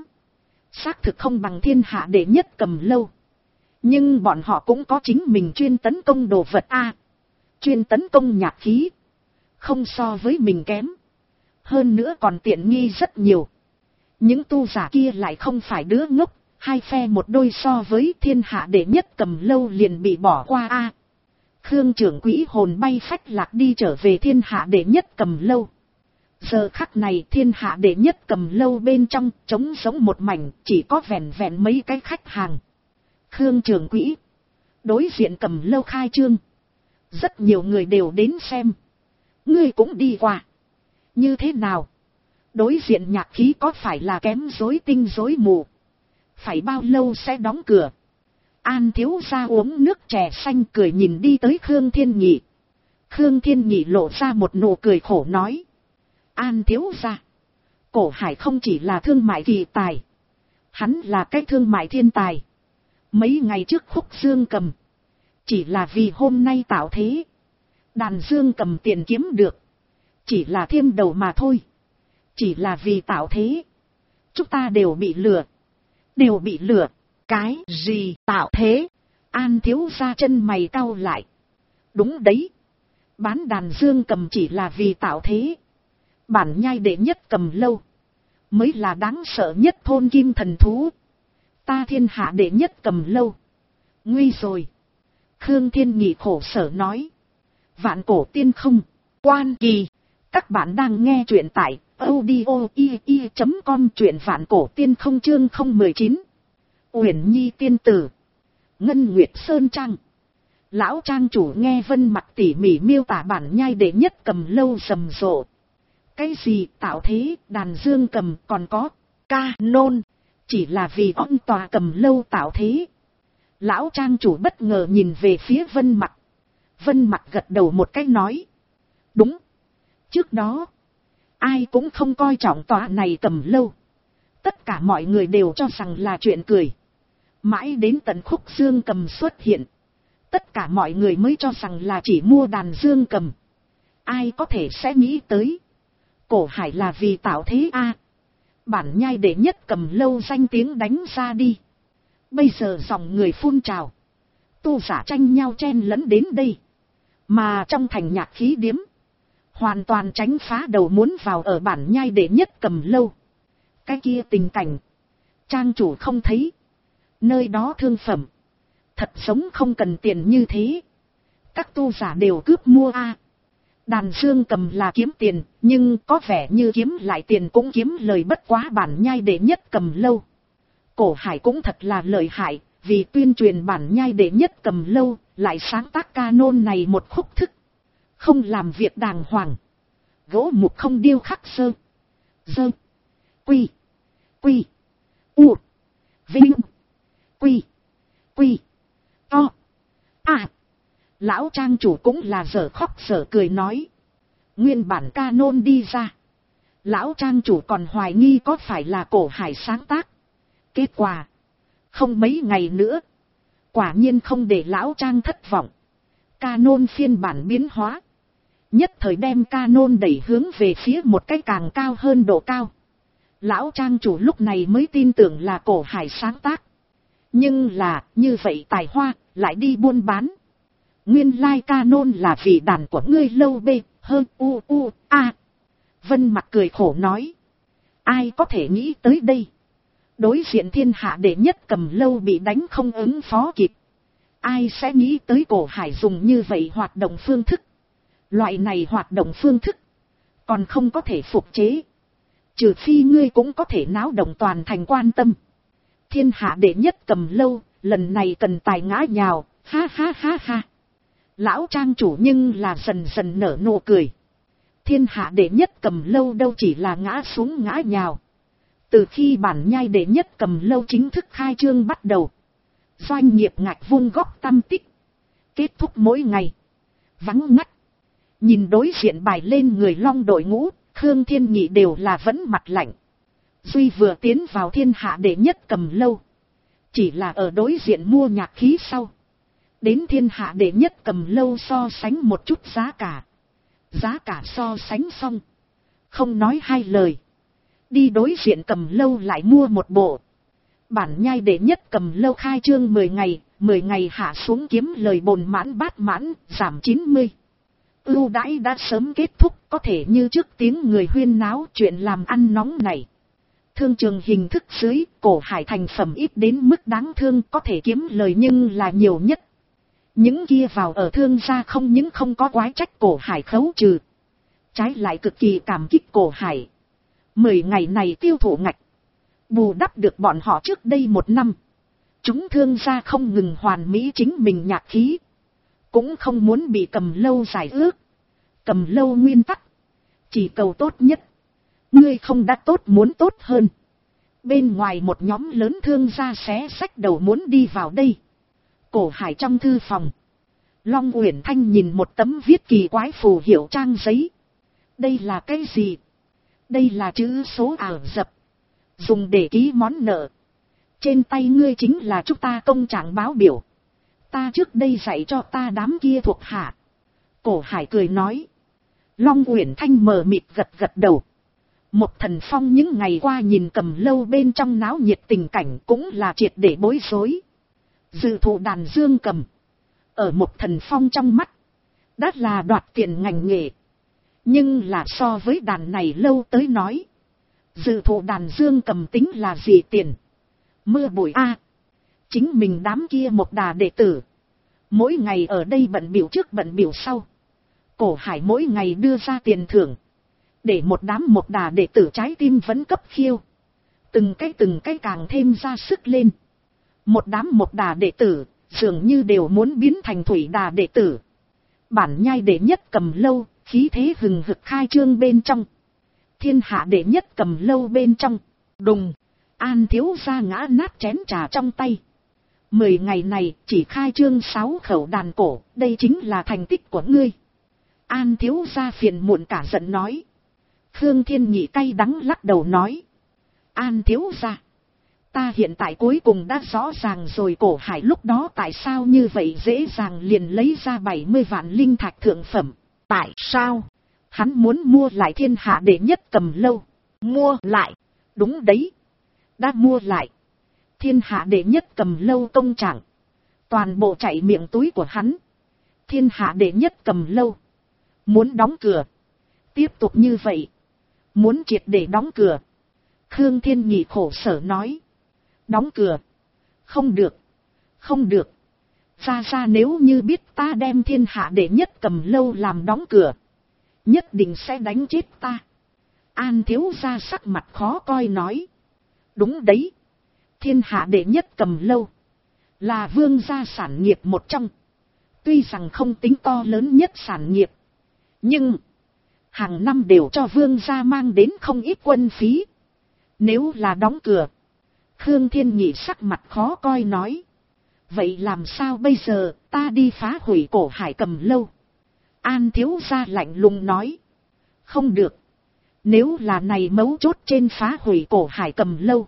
xác thực không bằng thiên hạ đệ nhất Cầm Lâu. Nhưng bọn họ cũng có chính mình chuyên tấn công đồ vật a. Chuyên tấn công nhạc khí. Không so với mình kém. Hơn nữa còn tiện nghi rất nhiều. Những tu giả kia lại không phải đứa ngốc. Hai phe một đôi so với thiên hạ đệ nhất Cầm Lâu liền bị bỏ qua a. Khương trưởng quỹ hồn bay phách lạc đi trở về thiên hạ đệ nhất Cầm Lâu. Giờ khắc này thiên hạ đệ nhất Cầm Lâu bên trong trống giống một mảnh, chỉ có vẹn vẹn mấy cái khách hàng. Khương trưởng quỹ. Đối diện Cầm Lâu khai trương. Rất nhiều người đều đến xem. Ngươi cũng đi qua. Như thế nào? Đối diện nhạc khí có phải là kém rối tinh rối mù? Phải bao lâu sẽ đóng cửa? An thiếu gia uống nước chè xanh cười nhìn đi tới Khương Thiên Nhị. Khương Thiên Nhị lộ ra một nụ cười khổ nói. An thiếu gia. Cổ Hải không chỉ là thương mại kỳ tài. Hắn là cái thương mại thiên tài. Mấy ngày trước Khúc Dương Cầm. Chỉ là vì hôm nay tạo thế. Đàn Dương Cầm tiền kiếm được. Chỉ là thêm đầu mà thôi. Chỉ là vì tạo thế. Chúng ta đều bị lừa. Đều bị lừa. Cái gì tạo thế? An thiếu gia chân mày cau lại. Đúng đấy. Bán đàn Dương Cầm chỉ là vì tạo thế. Bản nhai đệ nhất Cầm Lâu. Mới là đáng sợ nhất thôn kim thần thú. Ta thiên hạ đệ nhất Cầm Lâu. Nguy rồi. Khương Thiên Nhị khổ sở nói. Vạn cổ tiên không. Quan kỳ. Các bạn đang nghe truyện tại audio.com, truyện Vạn cổ tiên không chương 019. Uyển Nhi tiên tử. Ngân Nguyệt Sơn Trang. Lão trang chủ nghe Vân Mặc tỉ mỉ miêu tả bản nhai đệ nhất Cầm Lâu rầm rộ. Cái gì tạo thế, đàn Dương Cầm còn có ca nôn. Chỉ là vì ôn tòa Cầm Lâu tạo thế. Lão trang chủ bất ngờ nhìn về phía Vân Mặc. Vân Mặc gật đầu một cái nói. Đúng. Trước đó, ai cũng không coi trọng tòa này Cầm Lâu. Tất cả mọi người đều cho rằng là chuyện cười. Mãi đến tận khúc dương cầm xuất hiện, tất cả mọi người mới cho rằng là chỉ mua đàn dương cầm. Ai có thể sẽ nghĩ tới, Cổ Hải là vì tạo thế a. Bản nhai đệ nhất Cầm Lâu danh tiếng đánh ra đi. Bây giờ dòng người phun trào, tu giả tranh nhau chen lẫn đến đây. Mà trong thành nhạc khí điếm, hoàn toàn tránh phá đầu muốn vào ở bản nhai đệ nhất Cầm Lâu. Cái kia tình cảnh, trang chủ không thấy. Nơi đó thương phẩm, thật sống không cần tiền như thế. Các tu giả đều cướp mua a. Đàn dương cầm là kiếm tiền, nhưng có vẻ như kiếm lại tiền cũng kiếm lời bất quá bản nhai đệ nhất Cầm Lâu. Cổ Hải cũng thật là lợi hại, vì tuyên truyền bản nhai đệ nhất Cầm Lâu, lại sáng tác ca nôn này một khúc thức. Không làm việc đàng hoàng, gỗ mục không điêu khắc sơ, dơ, quy, u, vinh, quy, to, Lão trang chủ cũng là dở khóc dở cười nói. Nguyên bản ca nôn đi ra, lão trang chủ còn hoài nghi có phải là Cổ Hải sáng tác. Kết quả, không mấy ngày nữa, quả nhiên không để lão trang thất vọng. Ca nôn phiên bản biến hóa, nhất thời đem ca nôn đẩy hướng về phía một cái càng cao hơn độ cao. Lão trang chủ lúc này mới tin tưởng là Cổ Hải sáng tác. Nhưng là, như vậy tài hoa, lại đi buôn bán. Nguyên lai ca nôn là vì đàn của ngươi lâu bê, hơn a. Vân Mặc cười khổ nói. Ai có thể nghĩ tới đây. Đối diện thiên hạ đệ nhất Cầm Lâu bị đánh không ứng phó kịp. Ai sẽ nghĩ tới Cổ Hải dùng như vậy hoạt động phương thức. Loại này hoạt động phương thức, còn không có thể phục chế. Trừ phi ngươi cũng có thể náo động toàn thành quan tâm. Thiên hạ đệ nhất Cầm Lâu, lần này cần tài ngã nhào, ha ha ha ha. Lão trang chủ nhưng là dần dần nở nụ cười. Thiên hạ đệ nhất Cầm Lâu đâu chỉ là ngã xuống ngã nhào. Từ khi bản nhai đệ nhất Cầm Lâu chính thức khai trương bắt đầu, doanh nghiệp ngạch vung góc tăm tích, kết thúc mỗi ngày vắng ngắt. Nhìn đối diện bài lên người long đội ngũ, Khương Thiên Nhị đều là vẫn mặt lạnh. Duy vừa tiến vào thiên hạ đệ nhất Cầm Lâu, chỉ là ở đối diện mua nhạc khí sau, đến thiên hạ đệ nhất Cầm Lâu so sánh một chút giá cả. Giá cả so sánh xong, không nói hai lời, đi đối diện Cầm Lâu lại mua một bộ. Bản nhai đệ nhất Cầm Lâu khai trương 10 ngày hạ xuống kiếm lời bồn mãn bát mãn, giảm 90. Ưu đãi đã sớm kết thúc, có thể như trước tiếng người huyên náo chuyện làm ăn nóng này. Thương trường hình thức dưới, Cổ Hải thành phẩm ít đến mức đáng thương, có thể kiếm lời nhưng là nhiều nhất. Những kia vào ở thương gia không những không có quái trách Cổ Hải khấu trừ, trái lại cực kỳ cảm kích Cổ Hải. 10 ngày này tiêu thụ ngạch, bù đắp được bọn họ trước đây 1 năm. Chúng thương gia không ngừng hoàn mỹ chính mình nhạc khí, cũng không muốn bị Cầm Lâu giải ước. Cầm Lâu nguyên tắc, chỉ cầu tốt nhất. Ngươi không đã tốt muốn tốt hơn. Bên ngoài một nhóm lớn thương gia xé xách đầu muốn đi vào đây. Cổ Hải trong thư phòng, Long Uyển Thanh nhìn một tấm viết kỳ quái phù hiệu trang giấy. Đây là cái gì? Đây là chữ số ảo dập, dùng để ký món nợ. Trên tay ngươi chính là chúng ta công trạng báo biểu. Ta trước đây dạy cho ta đám kia thuộc hạ. Cổ Hải cười nói. Long Uyển Thanh mờ mịt gật gật đầu. Một Thần Phong những ngày qua nhìn Cầm Lâu bên trong náo nhiệt tình cảnh cũng là triệt để bối rối. Dự thụ đàn dương cầm, ở Một Thần Phong trong mắt, đã là đoạt tiền ngành nghề. Nhưng là so với đàn này lâu tới nói, dự thụ đàn dương cầm tính là gì tiền? Mưa bụi a. Chính mình đám kia một đà đệ tử, mỗi ngày ở đây bận biểu trước bận biểu sau. Cổ Hải mỗi ngày đưa ra tiền thưởng, để một đám một đà đệ tử trái tim vẫn cấp khiêu. Từng cái càng thêm ra sức lên. Một đám một đà đệ tử, dường như đều muốn biến thành thủy đà đệ tử. Bản nhai đệ nhất Cầm Lâu, khí thế hừng hực khai trương bên trong. Thiên hạ đệ nhất Cầm Lâu bên trong, đùng, An thiếu gia ngã nát chén trà trong tay. 10 ngày này chỉ khai trương 6 khẩu đàn cổ, đây chính là thành tích của ngươi. An thiếu gia phiền muộn cả giận nói. Khương Thiên Nhị cay đắng lắc đầu nói. An thiếu gia, ta hiện tại cuối cùng đã rõ ràng rồi, Cổ Hải lúc đó tại sao như vậy dễ dàng liền lấy ra 70 vạn linh thạch thượng phẩm. Tại sao? Hắn muốn mua lại thiên hạ đệ nhất Cầm Lâu. Mua lại? Đúng đấy. Đã mua lại. Thiên hạ đệ nhất Cầm Lâu công trạng. Toàn bộ chạy miệng túi của hắn. Thiên hạ đệ nhất Cầm Lâu. Muốn đóng cửa. Tiếp tục như vậy. Muốn triệt để đóng cửa. Khương Thiên Nhị khổ sở nói. Đóng cửa. Không được. Không được. Ra nếu như biết ta đem thiên hạ đệ nhất Cầm Lâu làm đóng cửa. Nhất định sẽ đánh chết ta. An thiếu gia sắc mặt khó coi nói. Đúng đấy. Thiên hạ đệ nhất Cầm Lâu. Là vương gia sản nghiệp một trong. Tuy rằng không tính to lớn nhất sản nghiệp. Nhưng. Hàng năm đều cho vương gia mang đến không ít quân phí. Nếu là đóng cửa. Khương Thiên Nhị sắc mặt khó coi nói. Vậy làm sao bây giờ, ta đi phá hủy Cổ Hải Cầm Lâu? An thiếu gia lạnh lùng nói. Không được. Nếu là này mấu chốt trên phá hủy Cổ Hải Cầm Lâu.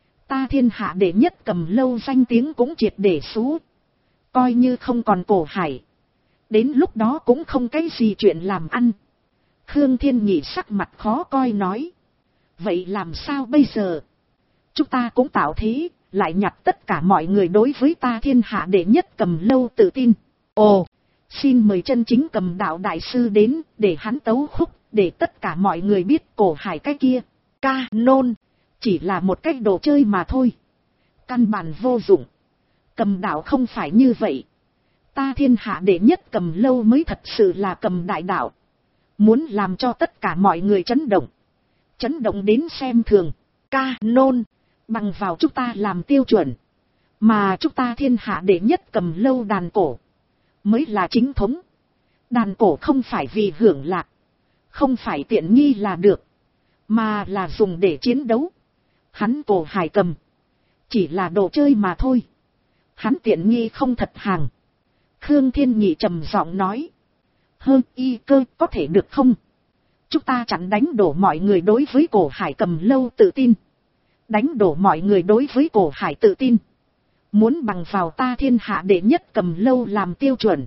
Ta thiên hạ đệ nhất Cầm Lâu danh tiếng cũng triệt để xú. Coi như không còn Cổ Hải. Đến lúc đó cũng không cái gì chuyện làm ăn. Khương Thiên Nhị sắc mặt khó coi nói. Vậy làm sao bây giờ? Chúng ta cũng tạo thế, lại nhặt tất cả mọi người đối với ta thiên hạ đệ nhất Cầm Lâu tự tin. Ồ, xin mời chân chính Cầm Đạo đại sư đến, để hắn tấu khúc, để tất cả mọi người biết Cổ Hải cái kia. Ca nôn, chỉ là một cách đồ chơi mà thôi. Căn bản vô dụng. Cầm Đạo không phải như vậy. Ta thiên hạ đệ nhất Cầm Lâu mới thật sự là Cầm Đại đạo. Muốn làm cho tất cả mọi người chấn động. Chấn động đến xem thường. Ca nôn. Bằng vào chúng ta làm tiêu chuẩn. Mà chúng ta thiên hạ đệ nhất Cầm Lâu đàn cổ. Mới là chính thống. Đàn cổ không phải vì hưởng lạc. Không phải tiện nghi là được. Mà là dùng để chiến đấu. Hắn Cổ Hải cầm. Chỉ là đồ chơi mà thôi. Hắn tiện nghi không thật hàng. Khương Thiên Nhị trầm giọng nói. Hơ y cơ có thể được không? Chúng ta chặn đánh đổ mọi người đối với Cổ Hải Cầm Lâu tự tin. Đánh đổ mọi người đối với Cổ Hải tự tin. Muốn bằng vào ta thiên hạ đệ nhất Cầm Lâu làm tiêu chuẩn.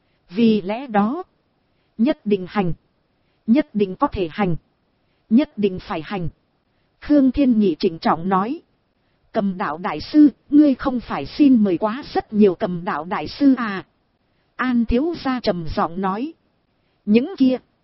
Vì lẽ đó. Nhất định hành. Nhất định có thể hành. Nhất định phải hành. Khương Thiên Nhị trịnh trọng nói. Cầm Đạo đại sư, ngươi không phải xin mời quá rất nhiều Cầm Đạo đại sư à? An thiếu gia trầm giọng nói. Những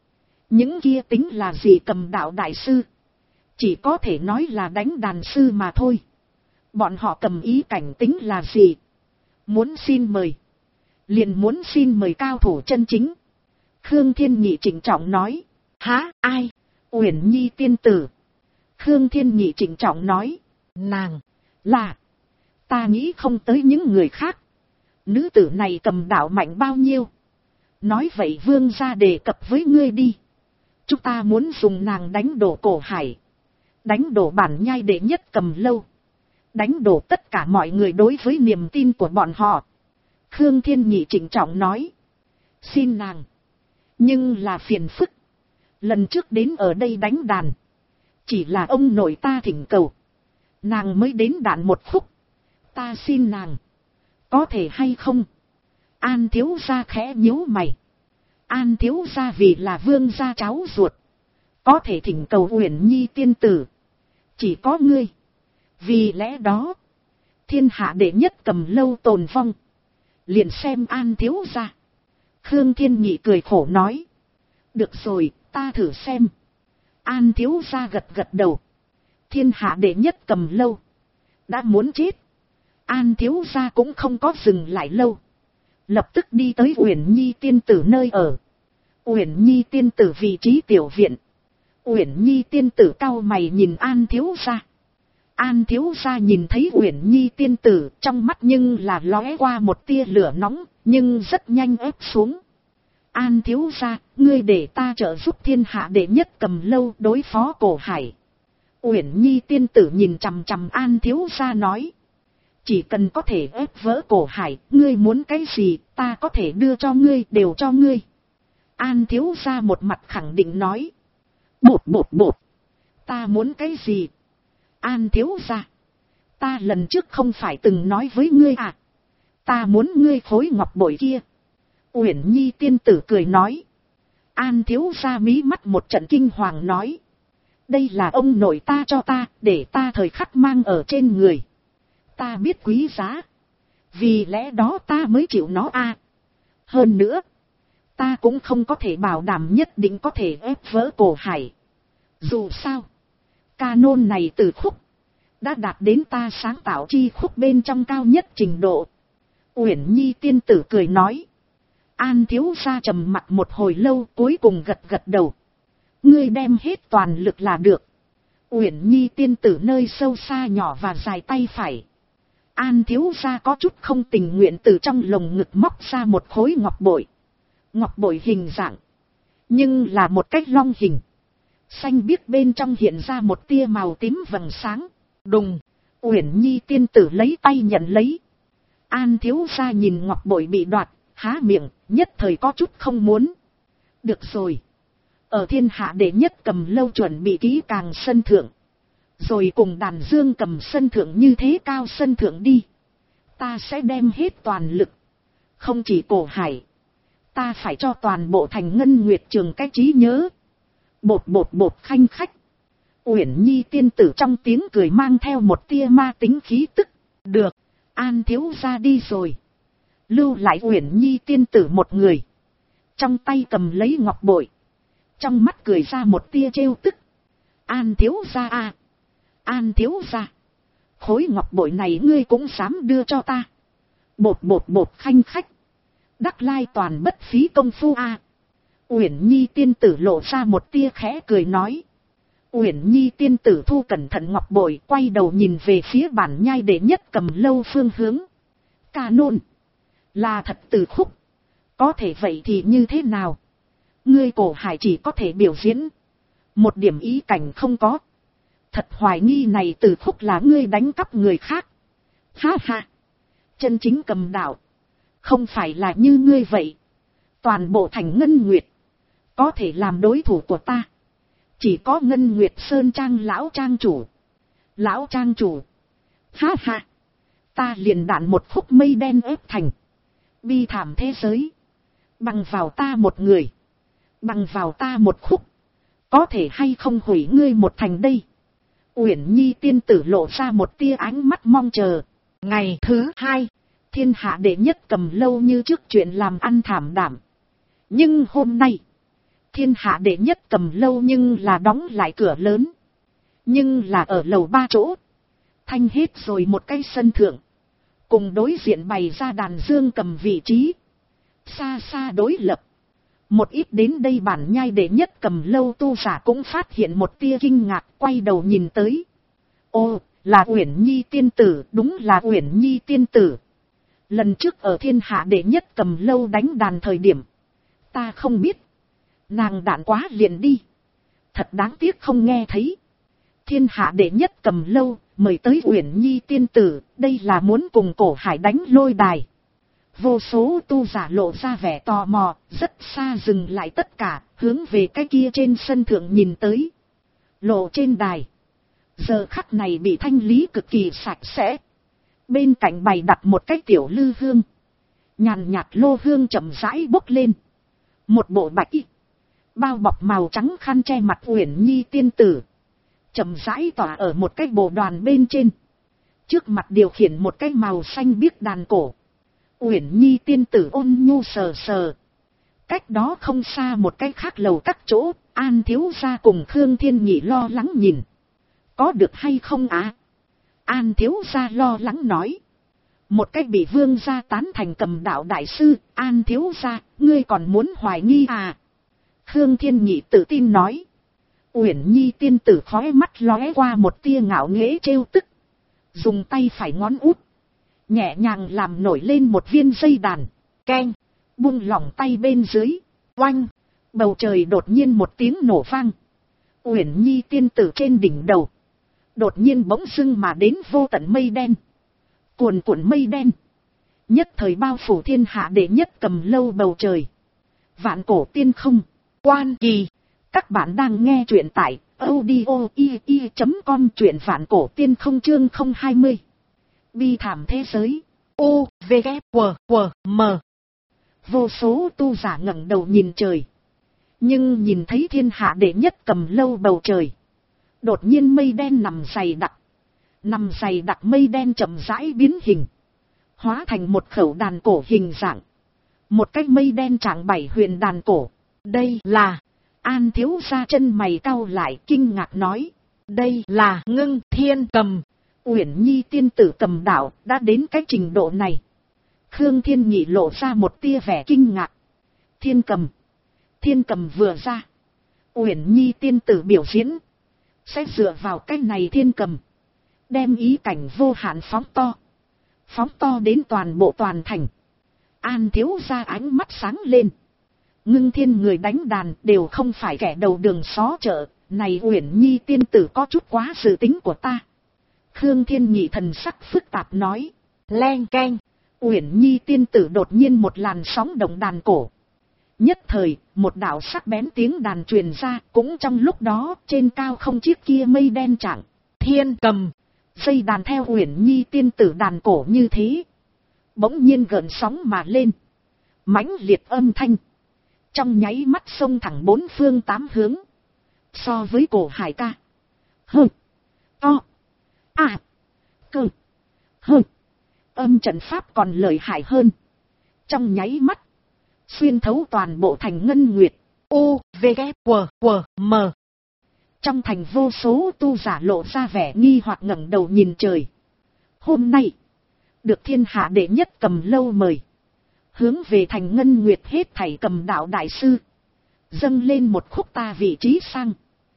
kia tính là gì Cầm Đạo đại sư? Chỉ có thể nói là đánh đàn sư mà thôi. Bọn họ cầm ý cảnh tính là gì? Muốn xin mời. Liền muốn xin mời cao thủ chân chính. Khương Thiên Nhị trịnh trọng nói. Hả ai? Uyển Nhi tiên tử. Khương Thiên Nhị trịnh trọng nói. Nàng. Là. Ta nghĩ không tới những người khác. Nữ tử này Cầm Đạo mạnh bao nhiêu? Nói vậy vương gia đề cập với ngươi đi. Chúng ta muốn dùng nàng đánh đổ Cổ Hải. Đánh đổ bản nhai đệ nhất Cầm Lâu. Đánh đổ tất cả mọi người đối với niềm tin của bọn họ. Khương Thiên Nhị trịnh trọng nói. Xin nàng. Nhưng là phiền phức. Lần trước đến ở đây đánh đàn. Chỉ là ông nội ta thỉnh cầu. Nàng mới đến đàn một khúc. Ta xin nàng. Có thể hay không? An thiếu gia khẽ nhíu mày. An thiếu gia vì là vương gia cháu ruột. Có thể thỉnh cầu Uyển Nhi tiên tử. Chỉ có ngươi. Vì lẽ đó. Thiên hạ đệ nhất Cầm Lâu tồn vong. Liền xem An thiếu gia. Khương Thiên Nhị cười khổ nói. Được rồi, ta thử xem. An thiếu gia gật gật đầu. Thiên hạ đệ nhất Cầm Lâu. Đã muốn chết. An thiếu gia cũng không có dừng lại lâu. Lập tức đi tới Uyển Nhi tiên tử nơi ở. Uyển Nhi tiên tử vị trí tiểu viện. Uyển Nhi tiên tử cau mày nhìn An thiếu gia. An thiếu gia nhìn thấy Uyển Nhi tiên tử trong mắt nhưng là lóe qua một tia lửa nóng, nhưng rất nhanh ép xuống. An thiếu gia, ngươi để ta trợ giúp thiên hạ đệ nhất Cầm Lâu đối phó Cổ Hải. Uyển Nhi tiên tử nhìn chằm chằm An thiếu gia nói. Chỉ cần có thể ép vỡ Cổ Hải, ngươi muốn cái gì, ta có thể đưa cho ngươi, đều cho ngươi. An thiếu gia một mặt khẳng định nói. Bột bột bột. Ta muốn cái gì? An thiếu gia. Ta lần trước không phải từng nói với ngươi à? Ta muốn ngươi khối ngọc bội kia. Uyển Nhi tiên tử cười nói. An thiếu gia mí mắt một trận kinh hoàng nói. Đây là ông nội ta cho ta, để ta thời khắc mang ở trên người. Ta biết quý giá. Vì lẽ đó ta mới chịu nó a. Hơn nữa, ta cũng không có thể bảo đảm nhất định có thể ép vỡ Cổ Hải. Dù sao, ca nôn này từ khúc đã đạt đến ta sáng tạo chi khúc bên trong cao nhất trình độ. Uyển Nhi tiên tử cười nói. An thiếu gia trầm mặt một hồi lâu, cuối cùng gật gật đầu. Ngươi đem hết toàn lực là được. Uyển Nhi tiên tử nơi sâu xa nhỏ và dài tay phải. An thiếu gia có chút không tình nguyện từ trong lồng ngực móc ra một khối ngọc bội. Ngọc bội hình dạng, nhưng là một cách long hình. Xanh biếc bên trong hiện ra một tia màu tím vầng sáng. Đùng, Uyển Nhi tiên tử lấy tay nhận lấy. An thiếu gia nhìn ngọc bội bị đoạt, há miệng, nhất thời có chút không muốn. Được rồi. Ở thiên hạ đệ nhất cầm lâu chuẩn bị kỹ càng sân thượng. Rồi cùng đàn dương cầm sân thượng như thế cao sân thượng đi. Ta sẽ đem hết toàn lực. Không chỉ Cổ Hải. Ta phải cho toàn bộ thành Ngân Nguyệt Trường cái trí nhớ. Bột bột bột khanh khách. Uyển Nhi tiên tử trong tiếng cười mang theo một tia ma tính khí tức. Được, An thiếu gia đi rồi. Lưu lại Uyển Nhi tiên tử một người. Trong tay cầm lấy ngọc bội. Trong mắt cười ra một tia trêu tức. An thiếu gia à. An thiếu gia. Khối ngọc bội này ngươi cũng dám đưa cho ta. Bột bột bột khanh khách. Đắc lai toàn bất phí công phu a. Uyển Nhi tiên tử lộ ra một tia khẽ cười nói. Uyển Nhi tiên tử thu cẩn thận ngọc bội, quay đầu nhìn về phía bản nhai đệ nhất cầm lâu phương hướng. Ca nôn. Là thật từ khúc. Có thể vậy thì như thế nào? Ngươi Cổ Hải chỉ có thể biểu diễn. Một điểm ý cảnh không có. Thật hoài nghi này từ khúc là ngươi đánh cắp người khác. Ha ha. Chân chính cầm đạo. Không phải là như ngươi vậy. Toàn bộ thành Ngân Nguyệt. Có thể làm đối thủ của ta. Chỉ có Ngân Nguyệt Sơn Trang lão trang chủ. Lão trang chủ. Ha ha. Ta liền đạn một khúc mây đen ép thành. Bi thảm thế giới. Bằng vào ta một người. Bằng vào ta một khúc. Có thể hay không hủy ngươi một thành đây. Uyển Nhi tiên tử lộ ra một tia ánh mắt mong chờ. Ngày thứ hai. Thiên hạ đệ nhất cầm lâu như trước chuyện làm ăn thảm đảm. Nhưng hôm nay. Thiên hạ đệ nhất cầm lâu nhưng là đóng lại cửa lớn. Nhưng là ở lầu 3 chỗ. Thanh hết rồi một cái sân thượng. Cùng đối diện bày ra đàn dương cầm vị trí. Xa xa đối lập. Một ít đến đây bản nhai đệ nhất cầm lâu tu giả cũng phát hiện một tia kinh ngạc, quay đầu nhìn tới. Ô, là Uyển Nhi tiên tử, đúng là Uyển Nhi tiên tử. Lần trước ở thiên hạ đệ nhất cầm lâu đánh đàn thời điểm. Ta không biết. Nàng đạn quá liền đi. Thật đáng tiếc không nghe thấy. Thiên hạ đệ nhất cầm lâu, mời tới Uyển Nhi tiên tử, đây là muốn cùng Cổ Hải đánh lôi đài. Vô số tu giả lộ ra vẻ tò mò, rất xa dừng lại tất cả, hướng về cái kia trên sân thượng nhìn tới. Lộ trên đài. Giờ khắc này bị thanh lý cực kỳ sạch sẽ. Bên cạnh bày đặt một cái tiểu lư hương. Nhàn nhạt lô hương chậm rãi bốc lên. Một bộ bạch y. Bao bọc màu trắng khăn che mặt Uyển Nhi tiên tử. Chậm rãi tỏa ở một cái bộ đoàn bên trên. Trước mặt điều khiển một cái màu xanh biếc đàn cổ. Uyển Nhi tiên tử ôn nhu sờ sờ. Cách đó không xa một cái khác lầu các chỗ, An thiếu gia cùng Khương Thiên Nhị lo lắng nhìn. Có được hay không á? An thiếu gia lo lắng nói. Một cách bị vương gia tán thành cầm đạo đại sư, An thiếu gia, ngươi còn muốn hoài nghi à? Khương Thiên Nhị tự tin nói. Uyển Nhi tiên tử khóe mắt lóe qua một tia ngạo nghễ trêu tức. Dùng tay phải ngón út. Nhẹ nhàng làm nổi lên một viên dây đàn. Keng. Buông lỏng tay bên dưới. Oanh. Bầu trời đột nhiên một tiếng nổ vang. Uyển Nhi tiên tử trên đỉnh đầu. Đột nhiên bỗng dưng mà đến vô tận mây đen. Cuồn cuộn mây đen. Nhất thời bao phủ thiên hạ đệ nhất cầm lâu bầu trời. Vạn cổ tiên không. Quan kỳ. Các bạn đang nghe truyện tại audio.com, truyện vạn cổ tiên không chương 020. Bi thảm thế giới. U, V, K, W, W, M. Vô số tu giả ngẩng đầu nhìn trời. Nhưng nhìn thấy thiên hạ đệ nhất cầm lâu bầu trời. Đột nhiên mây đen nằm dày đặc. Nằm dày đặc mây đen chậm rãi biến hình. Hóa thành một khẩu đàn cổ hình dạng. Một cái mây đen trạng 7 huyền đàn cổ. Đây là... An thiếu gia chân mày cau lại kinh ngạc nói. Đây là Ngưng Thiên Cầm. Uyển Nhi tiên tử cầm đạo đã đến cái trình độ này. Khương Thiên Nhị lộ ra một tia vẻ kinh ngạc. Thiên cầm. Thiên cầm vừa ra. Uyển Nhi tiên tử biểu diễn. Sẽ dựa vào cái này thiên cầm. Đem ý cảnh vô hạn phóng to. Phóng to đến toàn bộ toàn thành. An thiếu gia ánh mắt sáng lên. Ngưng Thiên người đánh đàn đều không phải kẻ đầu đường xó chợ. Này Uyển Nhi tiên tử có chút quá dự tính của ta. Khương Thiên Nhị thần sắc phức tạp nói. Leng keng. Uyển Nhi tiên tử đột nhiên một làn sóng động đàn cổ. Nhất thời, một đạo sắc bén tiếng đàn truyền ra, cũng trong lúc đó, trên cao không chiếc kia mây đen trạng, thiên cầm. Dây đàn theo Uyển Nhi tiên tử đàn cổ như thế. Bỗng nhiên gợn sóng mà lên. Mãnh liệt âm thanh. Trong nháy mắt xông thẳng 4 phương 8 hướng. So với cổ hải ca. Hơ. To. À. Cơ. Hơ. Âm trận pháp còn lợi hại hơn. Trong nháy mắt. Xuyên thấu toàn bộ thành ngân nguyệt. U, V, K, W, W, M. Trong thành vô số tu giả lộ ra vẻ nghi hoặc ngẩng đầu nhìn trời. Hôm nay. Được thiên hạ đệ nhất cầm lâu mời. Hướng về thành ngân nguyệt hết thảy cầm đạo đại sư. Dâng lên một khúc ta vị trí sang.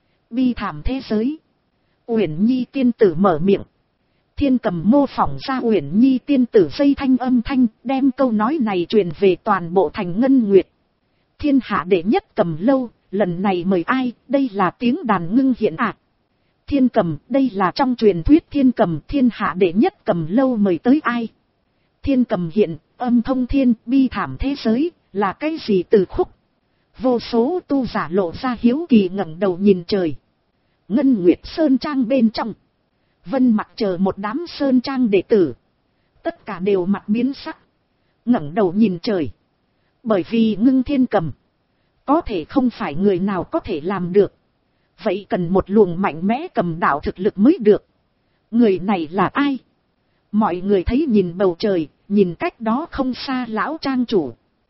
Bi thảm thế giới. Uyển Nhi tiên tử mở miệng. Thiên cầm mô phỏng ra Uyển Nhi tiên tử dây thanh âm thanh, đem câu nói này truyền về toàn bộ thành ngân nguyệt. Thiên hạ đệ nhất cầm lâu, lần này mời ai, đây là tiếng đàn ngưng hiện ạ. Thiên cầm, đây là trong truyền thuyết thiên cầm, thiên hạ đệ nhất cầm lâu mời tới ai. Thiên cầm hiện, âm thông thiên, bi thảm thế giới, là cái gì từ khúc. Vô số tu giả lộ ra hiếu kỳ ngẩng đầu nhìn trời. Ngân Nguyệt Sơn Trang bên trong. Vân Mặc chờ một đám Sơn Trang đệ tử. Tất cả đều mặt biến sắc. ngẩng đầu nhìn trời. Bởi vì Ngưng Thiên Cầm. Có thể không phải người nào có thể làm được. Vậy cần một luồng mạnh mẽ cầm đạo thực lực mới được. Người này là ai? Mọi người thấy nhìn bầu trời, nhìn cách đó không xa lão trang chủ.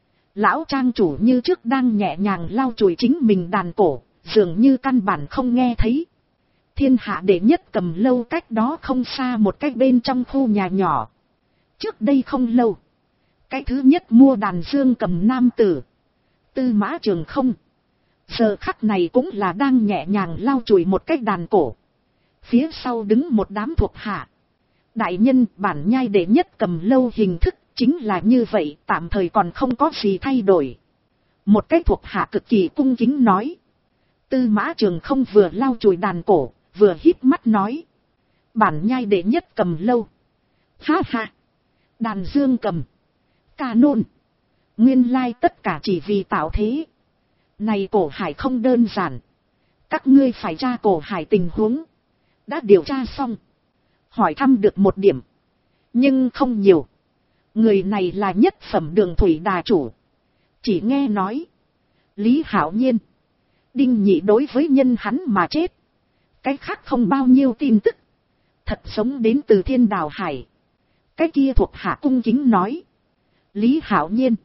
Lão trang chủ như trước đang nhẹ nhàng lau chùi chính mình đàn cổ, dường như căn bản không nghe thấy. Thiên hạ đệ nhất cầm lâu cách đó không xa một cách bên trong khu nhà nhỏ. Trước đây không lâu, cái thứ nhất mua đàn dương cầm nam tử, Tư Mã Trường Không. Giờ khắc này cũng là đang nhẹ nhàng lau chùi một cái đàn cổ. Phía sau đứng một đám thuộc hạ. Đại nhân, bản nhai đệ nhất cầm lâu hình thức chính là như vậy, tạm thời còn không có gì thay đổi. Một cái thuộc hạ cực kỳ cung kính nói. Tư Mã Trường Không vừa lau chùi đàn cổ, vừa híp mắt nói. Bản nhai đệ nhất cầm lâu. Ha ha. Đàn dương cầm. Ca nôn. Nguyên lai tất cả chỉ vì tạo thế. Này cổ hải không đơn giản. Các ngươi phải tra cổ hải tình huống. Đã điều tra xong. Hỏi thăm được một điểm. Nhưng không nhiều. Người này là nhất phẩm Đường Thủy đà chủ. Chỉ nghe nói. Lý Hạo Nhiên. Đinh Nhị đối với nhân hắn mà chết. Cái khác không bao nhiêu tin tức. Thật sống đến từ Thiên Đào Hải. Cái kia thuộc hạ cung kính nói. Lý Hạo Nhiên.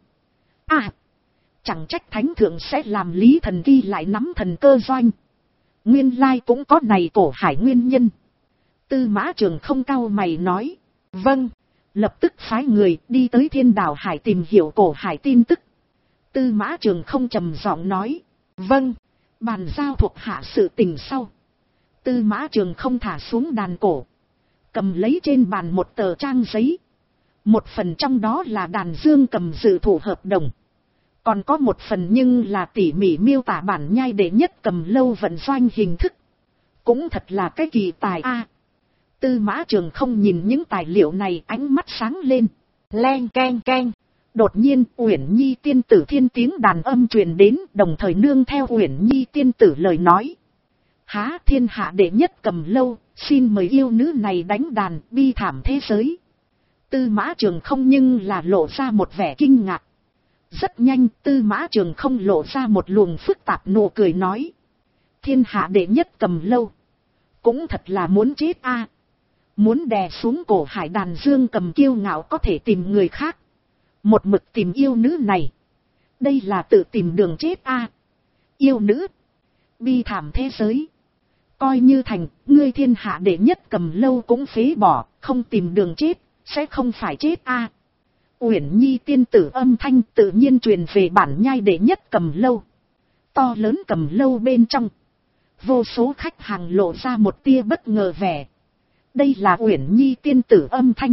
À. Chẳng trách thánh thượng sẽ làm Lý Thần Kỳ lại nắm thần cơ doanh. Nguyên lai cũng có này cổ hải nguyên nhân. Tư Mã Trường Không cau mày nói. Vâng. Lập tức phái người đi tới Thiên Đào Hải tìm hiểu cổ hải tin tức. Tư Mã Trường Không trầm giọng nói. Vâng. Bàn giao thuộc hạ sự tình sau. Tư Mã Trường Không thả xuống đàn cổ. Cầm lấy trên bàn một tờ trang giấy. Một phần trong đó là đàn dương cầm dự thủ hợp đồng. Còn có một phần nhưng là tỉ mỉ miêu tả bản nhai đệ nhất cầm lâu vận doanh hình thức. Cũng thật là cái kỳ tài a. Tư Mã Trường Không nhìn những tài liệu này ánh mắt sáng lên. Leng keng keng. Đột nhiên Uyển Nhi tiên tử thiên tiếng đàn âm truyền đến, đồng thời nương theo Uyển Nhi tiên tử lời nói. Há thiên hạ đệ nhất Cầm Lâu, xin mời yêu nữ này đánh đàn bi thảm thế giới. Tư Mã Trường không nhưng là lộ ra một vẻ kinh ngạc. Rất nhanh Tư Mã Trường không lộ ra một luồng phức tạp nụ cười nói. Thiên hạ đệ nhất Cầm Lâu. Cũng thật là muốn chết a. Muốn đè xuống cổ Hải Đàn Dương Cầm kiêu ngạo có thể tìm người khác. Một mực tìm yêu nữ này. Đây là tự tìm đường chết a. Yêu nữ. Bi thảm thế giới. Coi như thành, ngươi thiên hạ đệ nhất Cầm Lâu cũng phế bỏ, không tìm đường chết, sẽ không phải chết a. Uyển Nhi tiên tử âm thanh tự nhiên truyền về bản nhai đệ nhất Cầm Lâu. To lớn Cầm Lâu bên trong. Vô số khách hàng lộ ra một tia bất ngờ vẻ. Đây là Uyển Nhi tiên tử âm thanh.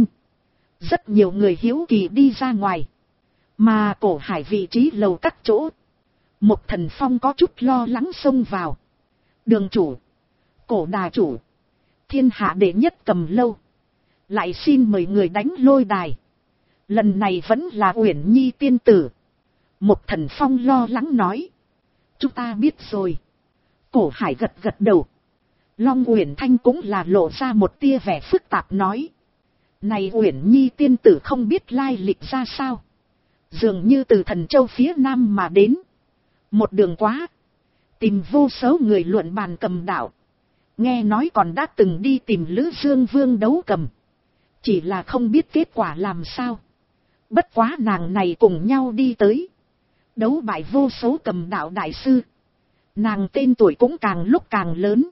Rất nhiều người hiếu kỳ đi ra ngoài. Mà cổ Hải vị trí lầu các chỗ. Một Thần Phong có chút lo lắng xông vào. Đường chủ. Cổ đà chủ. Thiên hạ đệ nhất Cầm Lâu. Lại xin mời người đánh lôi đài. Lần này vẫn là Uyển Nhi tiên tử. Một Thần Phong lo lắng nói. Chúng ta biết rồi. Cổ Hải gật gật đầu. Long Uyển Thanh cũng là lộ ra một tia vẻ phức tạp nói. Này Uyển Nhi tiên tử không biết lai lịch ra sao. Dường như từ Thần Châu phía Nam mà đến. Một đường quá. Tìm vô số người luận bàn cầm đạo. Nghe nói còn đã từng đi tìm Lữ Dương Vương đấu cầm. Chỉ là không biết kết quả làm sao. Bất quá nàng này cùng nhau đi tới. Đấu bại vô số cầm đạo đại sư. Nàng tên tuổi cũng càng lúc càng lớn.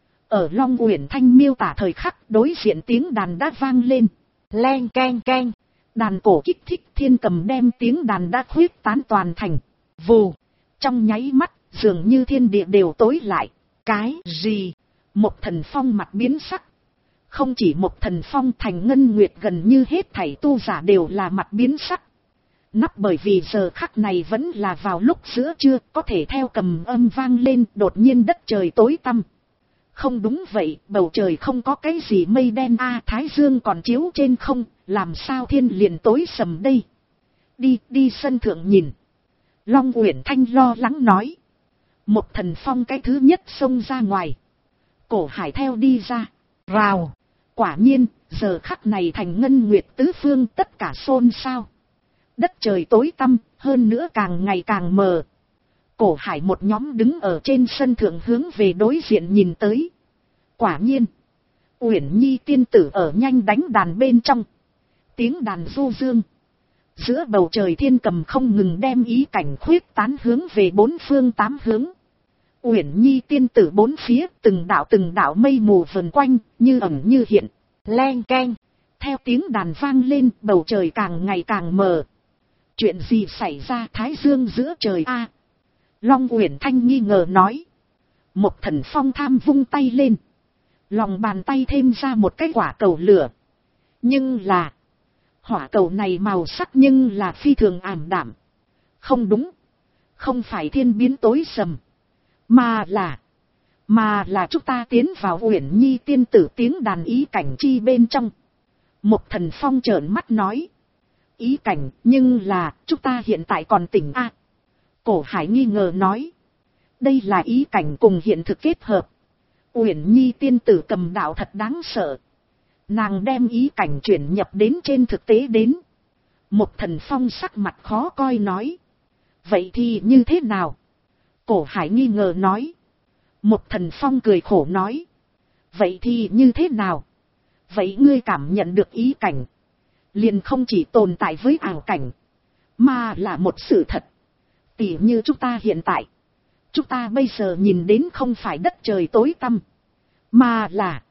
Ở Long Uyển Thanh miêu tả thời khắc đối diện tiếng đàn đã vang lên. Leng keng keng. Đàn cổ kích thích thiên cầm đem tiếng đàn đã khuyết tán toàn thành. Vù. Trong nháy mắt dường như thiên địa đều tối lại. Cái gì? Một Thần Phong mặt biến sắc. Không chỉ một Thần Phong, Thành Ngân Nguyệt gần như hết thảy tu giả đều là mặt biến sắc. Nắp bởi vì giờ khắc này vẫn là vào lúc giữa trưa, có thể theo cầm âm vang lên, đột nhiên đất trời tối tăm. Không đúng vậy, bầu trời không có cái gì mây đen a, thái dương còn chiếu trên không, làm sao thiên liền tối sầm đây. Đi sân thượng nhìn. Long Uyển Thanh lo lắng nói. Một Thần Phong cái thứ nhất xông ra ngoài. Cổ Hải theo đi ra. Rào. Quả nhiên, giờ khắc này Thành Ngân Nguyệt tứ phương tất cả xôn xao. Đất trời tối tăm, hơn nữa càng ngày càng mờ. Cổ Hải một nhóm đứng ở trên sân thượng hướng về đối diện nhìn tới. Quả nhiên, Uyển Nhi tiên tử ở nhanh đánh đàn bên trong. Tiếng đàn du dương. Giữa bầu trời thiên cầm không ngừng đem ý cảnh khuyết tán hướng về bốn phương tám hướng. Uyển Nhi tiên tử bốn phía từng đạo mây mù vần quanh, như ẩn như hiện. Leng keng. Theo tiếng đàn vang lên, bầu trời càng ngày càng mờ. Chuyện gì xảy ra thái dương giữa trời a? Long Uyển Thanh nghi ngờ nói. Một Thần Phong tham vung tay lên. Lòng bàn tay thêm ra một cái quả cầu lửa. Nhưng là, hỏa cầu này màu sắc nhưng là phi thường ảm đạm. Không đúng. Không phải thiên biến tối sầm. Mà là chúng ta tiến vào Uyển Nhi tiên tử tiếng đàn ý cảnh chi bên trong. Một Thần Phong trợn mắt nói. Ý cảnh, nhưng là, chúng ta hiện tại còn tỉnh a. Cổ Hải nghi ngờ nói. Đây là ý cảnh cùng hiện thực kết hợp. Uyển Nhi tiên tử cầm đạo thật đáng sợ. Nàng đem ý cảnh chuyển nhập đến trên thực tế đến. Một Thần Phong sắc mặt khó coi nói. Vậy thì như thế nào? Cổ Hải nghi ngờ nói. Một Thần Phong cười khổ nói. Vậy thì như thế nào? Vậy ngươi cảm nhận được ý cảnh. Liền không chỉ tồn tại với ảo cảnh. Mà là một sự thật. Tỉ như chúng ta hiện tại. Chúng ta bây giờ nhìn đến không phải đất trời tối tăm. Mà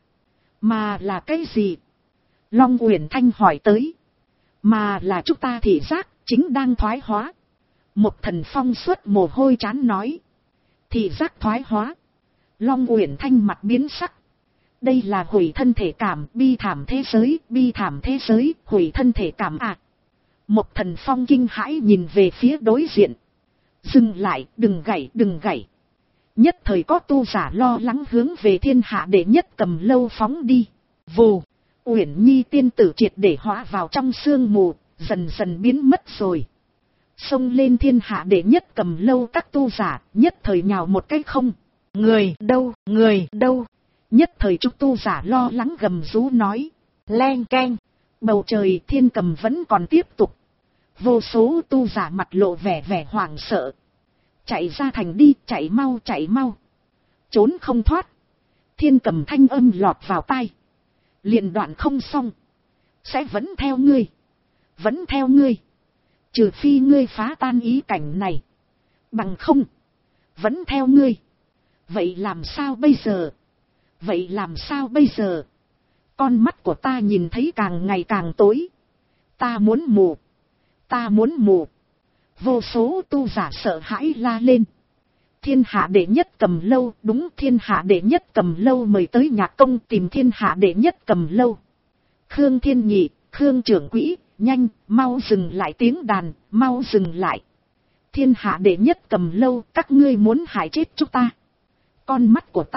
là cái gì? Long Uyển Thanh hỏi tới. Mà là chúng ta thị giác chính đang thoái hóa. Một Thần Phong xuất mồ hôi chán nói. Thị giác thoái hóa. Long Uyển Thanh mặt biến sắc. Đây là hủy thân thể cảm, bi thảm thế giới, hủy thân thể cảm à. Một Thần Phong kinh hãi nhìn về phía đối diện. Dừng lại, đừng gảy. Nhất thời có tu giả lo lắng hướng về thiên hạ đệ nhất Cầm Lâu phóng đi. Vù, Uyển Nhi tiên tử triệt để hóa vào trong sương mù, dần dần biến mất rồi. Xông lên thiên hạ đệ nhất Cầm Lâu các tu giả, nhất thời nhào một cái không. Người đâu, người đâu. Nhất thời chúng tu giả lo lắng gầm rú nói. Leng keng, bầu trời thiên cầm vẫn còn tiếp tục. Vô số tu giả mặt lộ vẻ hoảng sợ. Chạy ra thành đi, chạy mau chạy mau. Trốn không thoát. Thiên cầm thanh âm lọt vào tai. Liền đoạn không xong. Sẽ vẫn theo ngươi. Vẫn theo ngươi. Trừ phi ngươi phá tan ý cảnh này. Bằng không. Vẫn theo ngươi. Vậy làm sao bây giờ? Vậy làm sao bây giờ? Con mắt của ta nhìn thấy càng ngày càng tối. Ta muốn mù. Ta muốn mù. Vô số tu giả sợ hãi la lên. Thiên hạ đệ nhất Cầm Lâu, đúng, thiên hạ đệ nhất Cầm Lâu mời tới nhạc công tìm thiên hạ đệ nhất Cầm Lâu. Khương Thiên Nhị, Khương trưởng quỹ, nhanh, mau dừng lại tiếng đàn, mau dừng lại. Thiên hạ đệ nhất Cầm Lâu, các ngươi muốn hại chết chúng ta. Con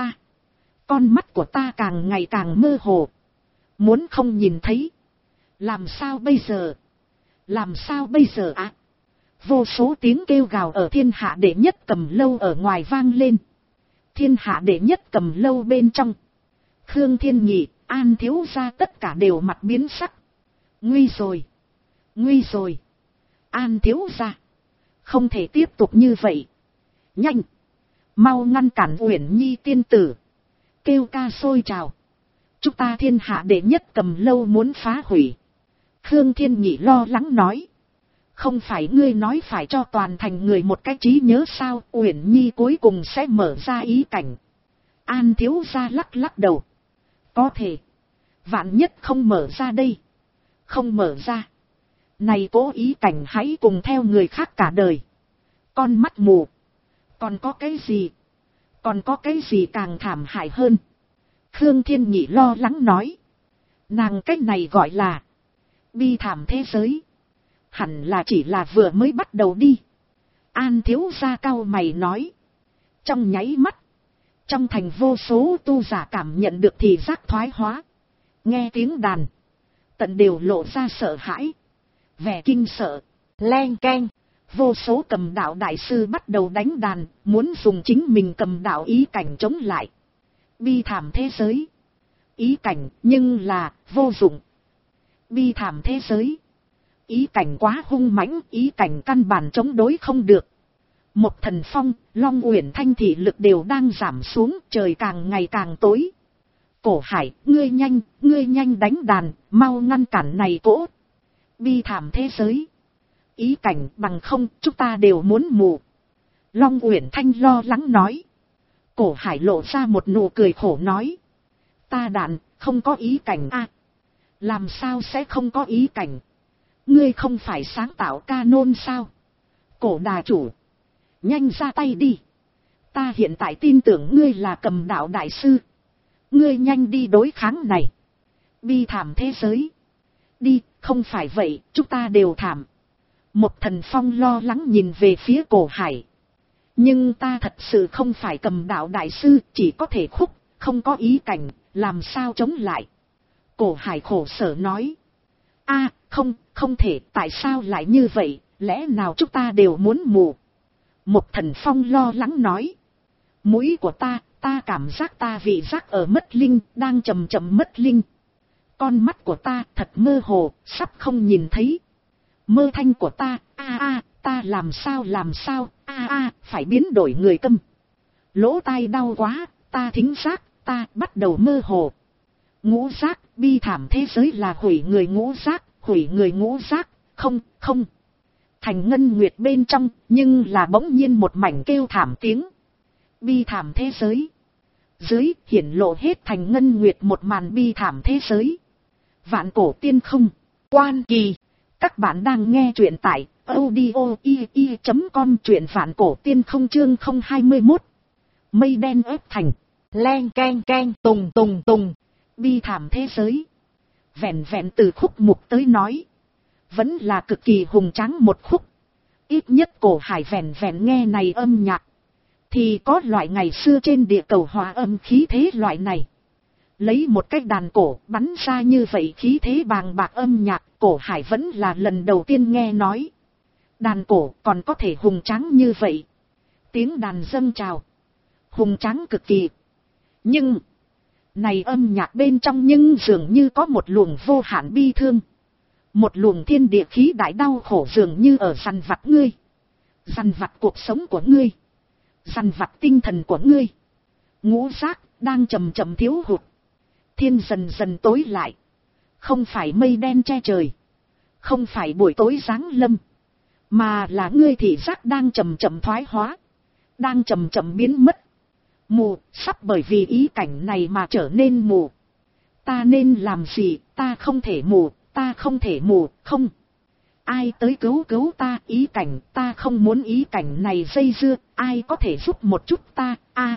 mắt của ta càng ngày càng mơ hồ. Muốn không nhìn thấy. Làm sao bây giờ? Làm sao bây giờ ạ? Vô số tiếng kêu gào ở thiên hạ đệ nhất Cầm Lâu ở ngoài vang lên. Thiên hạ đệ nhất Cầm Lâu bên trong. Khương Thiên Nhị, An thiếu gia tất cả đều mặt biến sắc. Nguy rồi. Nguy rồi. An thiếu gia. Không thể tiếp tục như vậy. Nhanh. Mau ngăn cản Uyển Nhi tiên tử. Kêu ca sôi trào. Chúng ta thiên hạ đệ nhất Cầm Lâu muốn phá hủy. Khương Thiên Nhị lo lắng nói. Không phải ngươi nói phải cho toàn thành người một cái trí nhớ sao? Uyển Nhi cuối cùng sẽ mở ra ý cảnh. An thiếu gia lắc lắc đầu. Có thể. Vạn nhất không mở ra đây. Không mở ra. Này cố ý cảnh hãy cùng theo người khác cả đời. Con mắt mù. Còn có cái gì? Còn có cái gì càng thảm hại hơn? Khương Thiên Nhị lo lắng nói. Nàng cách này gọi là bi thảm thế giới. Hẳn là chỉ là vừa mới bắt đầu đi. An thiếu gia cau mày nói. Trong nháy mắt. Trong thành vô số tu giả cảm nhận được thì giác thoái hóa. Nghe tiếng đàn. Tận đều lộ ra sợ hãi. Vẻ kinh sợ. Leng keng. Vô số cầm đạo đại sư bắt đầu đánh đàn. Muốn dùng chính mình cầm đạo ý cảnh chống lại. Bi thảm thế giới. Ý cảnh nhưng là vô dụng. Bi thảm thế giới. Ý cảnh quá hung mãnh, ý cảnh căn bản chống đối không được. Một Thần Phong, Long Uyển Thanh thị lực đều đang giảm xuống, trời càng ngày càng tối. Cổ Hải, ngươi nhanh đánh đàn, mau ngăn cản này cỗ. Bi thảm thế giới. Ý cảnh bằng không, chúng ta đều muốn mù. Long Uyển Thanh lo lắng nói. Cổ Hải lộ ra một nụ cười khổ nói. Ta đàn, không có ý cảnh a. Làm sao sẽ không có ý cảnh? Ngươi không phải sáng tạo ca nôn sao? Cổ đà chủ. Nhanh ra tay đi. Ta hiện tại tin tưởng ngươi là cầm đạo đại sư. Ngươi nhanh đi đối kháng này. Bi thảm thế giới. Đi, không phải vậy, chúng ta đều thảm. Một Thần Phong lo lắng nhìn về phía Cổ Hải. Nhưng ta thật sự không phải cầm đạo đại sư, chỉ có thể khúc, không có ý cảnh, làm sao chống lại? Cổ Hải khổ sở nói. Không thể, tại sao lại như vậy, lẽ nào chúng ta đều muốn mù? Một Thần Phong lo lắng nói. Mũi của ta cảm giác ta vị giác ở mất linh, đang chậm mất linh. Con mắt của ta thật mơ hồ, sắp không nhìn thấy. Mơ thanh của ta, ta làm sao, phải biến đổi người câm. Lỗ tai đau quá, ta thính giác, ta bắt đầu mơ hồ. Ngũ giác, bi thảm thế giới là hủy người ngũ giác, hủy người ngũ giác, không. Thành Ngân Nguyệt bên trong, nhưng là bỗng nhiên một mảnh kêu thảm tiếng. Bi thảm thế giới. Dưới hiển lộ hết Thành Ngân Nguyệt một màn bi thảm thế giới. Vạn cổ tiên không, Quan Kỳ. Các bạn đang nghe truyện tại audio.com, truyện Vạn cổ tiên không chương 021. Mây đen ép thành. Leng keng keng, tùng. Bi thảm thế giới. Vẹn từ khúc mục tới nói. Vẫn là cực kỳ hùng tráng một khúc. Ít nhất Cổ Hải vẹn nghe này âm nhạc. Thì có loại ngày xưa trên địa cầu hòa âm khí thế loại này. Lấy một cái đàn cổ bắn ra như vậy khí thế bàng bạc âm nhạc, Cổ Hải vẫn là lần đầu tiên nghe nói. Đàn cổ còn có thể hùng tráng như vậy. Tiếng đàn dâng trào, hùng tráng cực kỳ. Nhưng, này âm nhạc bên trong nhưng dường như có một luồng vô hạn bi thương. Một luồng thiên địa khí đại đau khổ dường như ở dằn vặt ngươi. Dằn vặt cuộc sống của ngươi. Dằn vặt tinh thần của ngươi. Ngũ giác đang chậm chậm thiếu hụt. Thiên dần dần tối lại. Không phải mây đen che trời. Không phải buổi tối giáng lâm. Mà là ngươi thị giác đang chậm chậm thoái hóa. Đang chậm chậm biến mất. Mù, sắp bởi vì ý cảnh này mà trở nên mù. Ta nên làm gì, ta không thể mù, ta không thể mù, không. Ai tới cứu ta, ý cảnh, ta không muốn ý cảnh này dây dưa, ai có thể giúp một chút ta,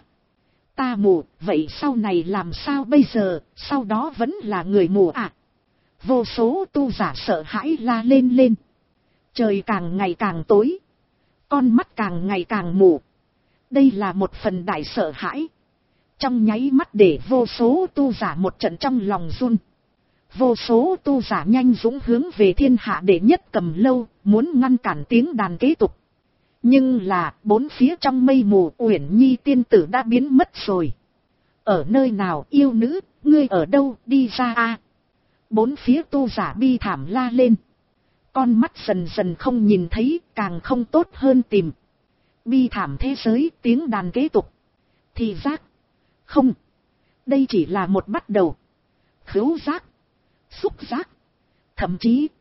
ta mù, vậy sau này làm sao bây giờ, sau đó vẫn là người mù à. Vô số tu giả sợ hãi la lên. Trời càng ngày càng tối. Con mắt càng ngày càng mù. Đây là một phần đại sợ hãi. Trong nháy mắt để vô số tu giả một trận trong lòng run. Vô số tu giả nhanh dũng hướng về thiên hạ đệ nhất Cầm Lâu, muốn ngăn cản tiếng đàn kế tục. Nhưng là, bốn phía trong mây mù Uyển Nhi tiên tử đã biến mất rồi. Ở nơi nào yêu nữ, ngươi ở đâu, đi ra a. Bốn phía tu giả bi thảm la lên. Con mắt dần dần không nhìn thấy, càng không tốt hơn tìm. Bi thảm thế giới, tiếng đàn kế tục. Thị giác. Không. Đây chỉ là một bắt đầu. Khứu giác. Xúc giác. Thậm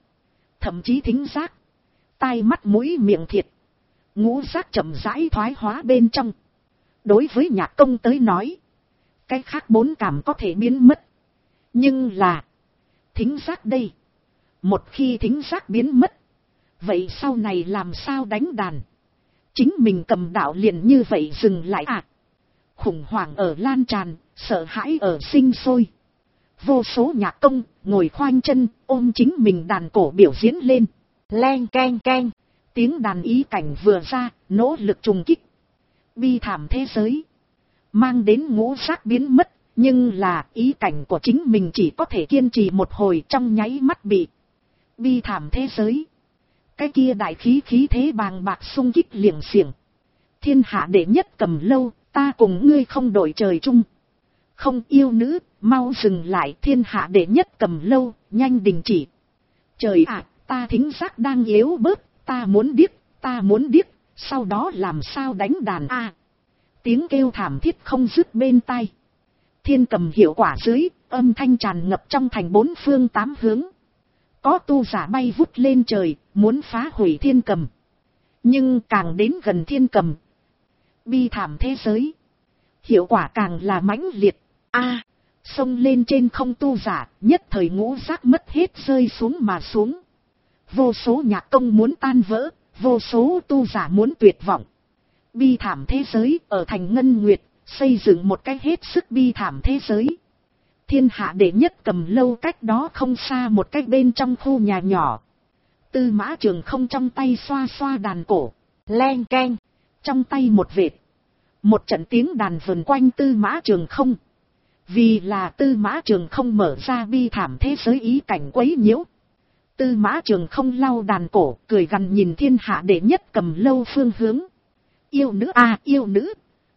chí thính giác. Tai mắt mũi miệng thiệt. Ngũ giác chậm rãi thoái hóa bên trong. Đối với Nhạc Công tới nói. Cái khác bốn cảm có thể biến mất. Nhưng là. Thính giác đây. Một khi thính giác biến mất. Vậy sau này làm sao đánh đàn? Chính mình cầm đạo liền như vậy dừng lại à? Khủng hoảng ở lan tràn, sợ hãi ở sinh sôi. Vô số Nhạc Công ngồi khoanh chân ôm chính mình đàn cổ biểu diễn lên. Leng keng keng. Tiếng đàn ý cảnh vừa ra, nỗ lực trùng kích. Bi thảm thế giới. Mang đến ngũ giác biến mất. Nhưng là ý cảnh của chính mình chỉ có thể kiên trì một hồi trong nháy mắt bị. Bi thảm thế giới. Cái kia đại khí thế bàng bạc xung kích liệng xiềng. Thiên hạ đệ nhất Cầm Lâu, ta cùng ngươi không đổi trời chung. Không yêu nữ, mau dừng lại, thiên hạ đệ nhất Cầm Lâu, nhanh đình chỉ. Trời ạ, ta thính giác đang yếu bớt, ta muốn điếc, sau đó làm sao đánh đàn a? Tiếng kêu thảm thiết không dứt bên tai. Thiên cầm hiệu quả dưới, âm thanh tràn ngập trong thành bốn phương tám hướng. Có tu giả bay vút lên trời, muốn phá hủy thiên cầm. Nhưng càng đến gần thiên cầm. Bi thảm thế giới. Hiệu quả càng là mãnh liệt. Xông lên trên không tu giả, nhất thời ngũ giác mất hết rơi xuống mà xuống. Vô số Nhạc Công muốn tan vỡ, vô số tu giả muốn tuyệt vọng. Bi thảm thế giới ở thành Ngân Nguyệt, xây dựng một cái hết sức bi thảm thế giới. Thiên hạ đệ nhất Cầm Lâu cách đó không xa một cái bên trong khu nhà nhỏ. Tư Mã Trường Không trong tay xoa xoa đàn cổ. Leng keng. Trong tay một vệt. Một trận tiếng đàn vần quanh Tư Mã Trường Không. Vì là Tư Mã Trường Không mở ra bi thảm thế giới ý cảnh quấy nhiễu. Tư Mã Trường Không lau đàn cổ, cười gằn nhìn thiên hạ đệ nhất Cầm Lâu phương hướng. Yêu nữ yêu nữ.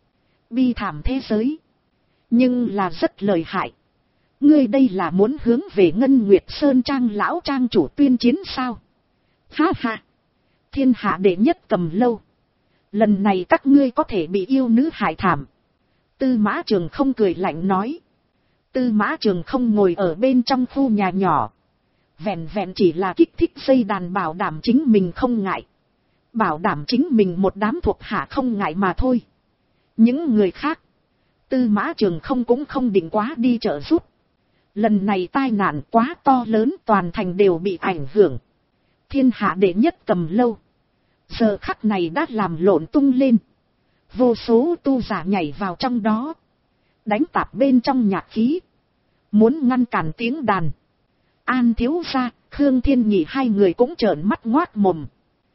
Bi thảm thế giới. Nhưng là rất lợi hại. Ngươi đây là muốn hướng về Ngân Nguyệt Sơn Trang lão trang chủ tuyên chiến sao? Ha ha. Thiên hạ đệ nhất Cầm Lâu. Lần này các ngươi có thể bị yêu nữ hại thảm. Tư Mã Trường Không cười lạnh nói. Tư Mã Trường Không ngồi ở bên trong khu nhà nhỏ. Vẹn vẹn chỉ là kích thích dây đàn bảo đảm chính mình không ngại. Bảo đảm chính mình một đám thuộc hạ không ngại mà thôi. Những người khác. Tư Mã Trường Không cũng không định quá đi trợ giúp. Lần này tai nạn quá to lớn, toàn thành đều bị ảnh hưởng. Thiên hạ đệ nhất Cầm Lâu. Giờ khắc này đã làm lộn tung lên. Vô số tu giả nhảy vào trong đó. Đánh tạp bên trong nhạc khí. Muốn ngăn cản tiếng đàn. An thiếu gia, Khương Thiên Nhị hai người cũng trợn mắt ngoác mồm.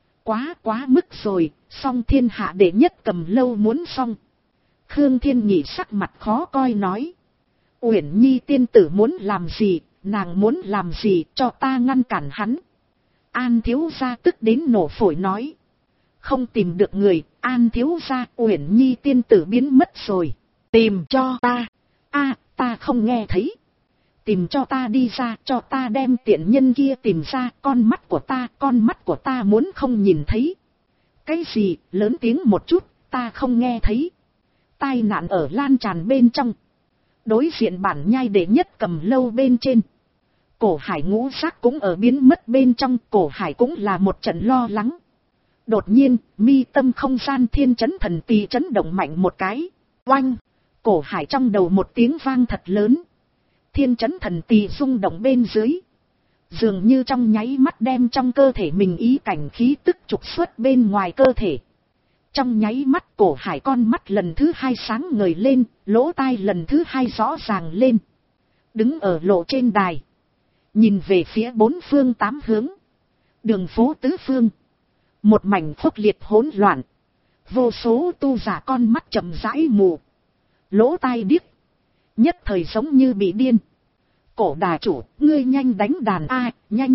Quá mức rồi, xong thiên hạ đệ nhất Cầm Lâu muốn xong. Khương Thiên Nhị sắc mặt khó coi nói. Uyển Nhi tiên tử muốn làm gì, nàng muốn làm gì, cho ta ngăn cản hắn. An thiếu gia tức đến nổ phổi nói. Không tìm được người, An thiếu gia, Uyển Nhi tiên tử biến mất rồi. Tìm cho ta. Ta không nghe thấy. Tìm cho ta đi ra, cho ta đem tiện nhân kia tìm ra, con mắt của ta muốn không nhìn thấy. Cái gì, lớn tiếng một chút, ta không nghe thấy. Tai nạn ở lan tràn bên trong. Đối diện bản nhai đệ nhất cầm lâu bên trên. Cổ Hải ngũ giác cũng ở biến mất bên trong, Cổ Hải cũng là một trận lo lắng. Đột nhiên, mi tâm không gian thiên chấn thần tỳ chấn động mạnh một cái. Oanh! Cổ Hải trong đầu một tiếng vang thật lớn. Thiên chấn thần tỳ rung động bên dưới. Dường như trong nháy mắt đem trong cơ thể mình ý cảnh khí tức trục xuất bên ngoài cơ thể. Trong nháy mắt Cổ Hải con mắt lần thứ hai sáng ngời lên, lỗ tai lần thứ hai rõ ràng lên. Đứng ở lộ trên đài. Nhìn về phía bốn phương tám hướng. Đường phố tứ phương. Một mảnh phốc liệt hỗn loạn. Vô số tu giả con mắt chậm rãi mù. Lỗ tai điếc. Nhất thời giống như bị điên. Cổ đà chủ, ngươi nhanh đánh đàn a, nhanh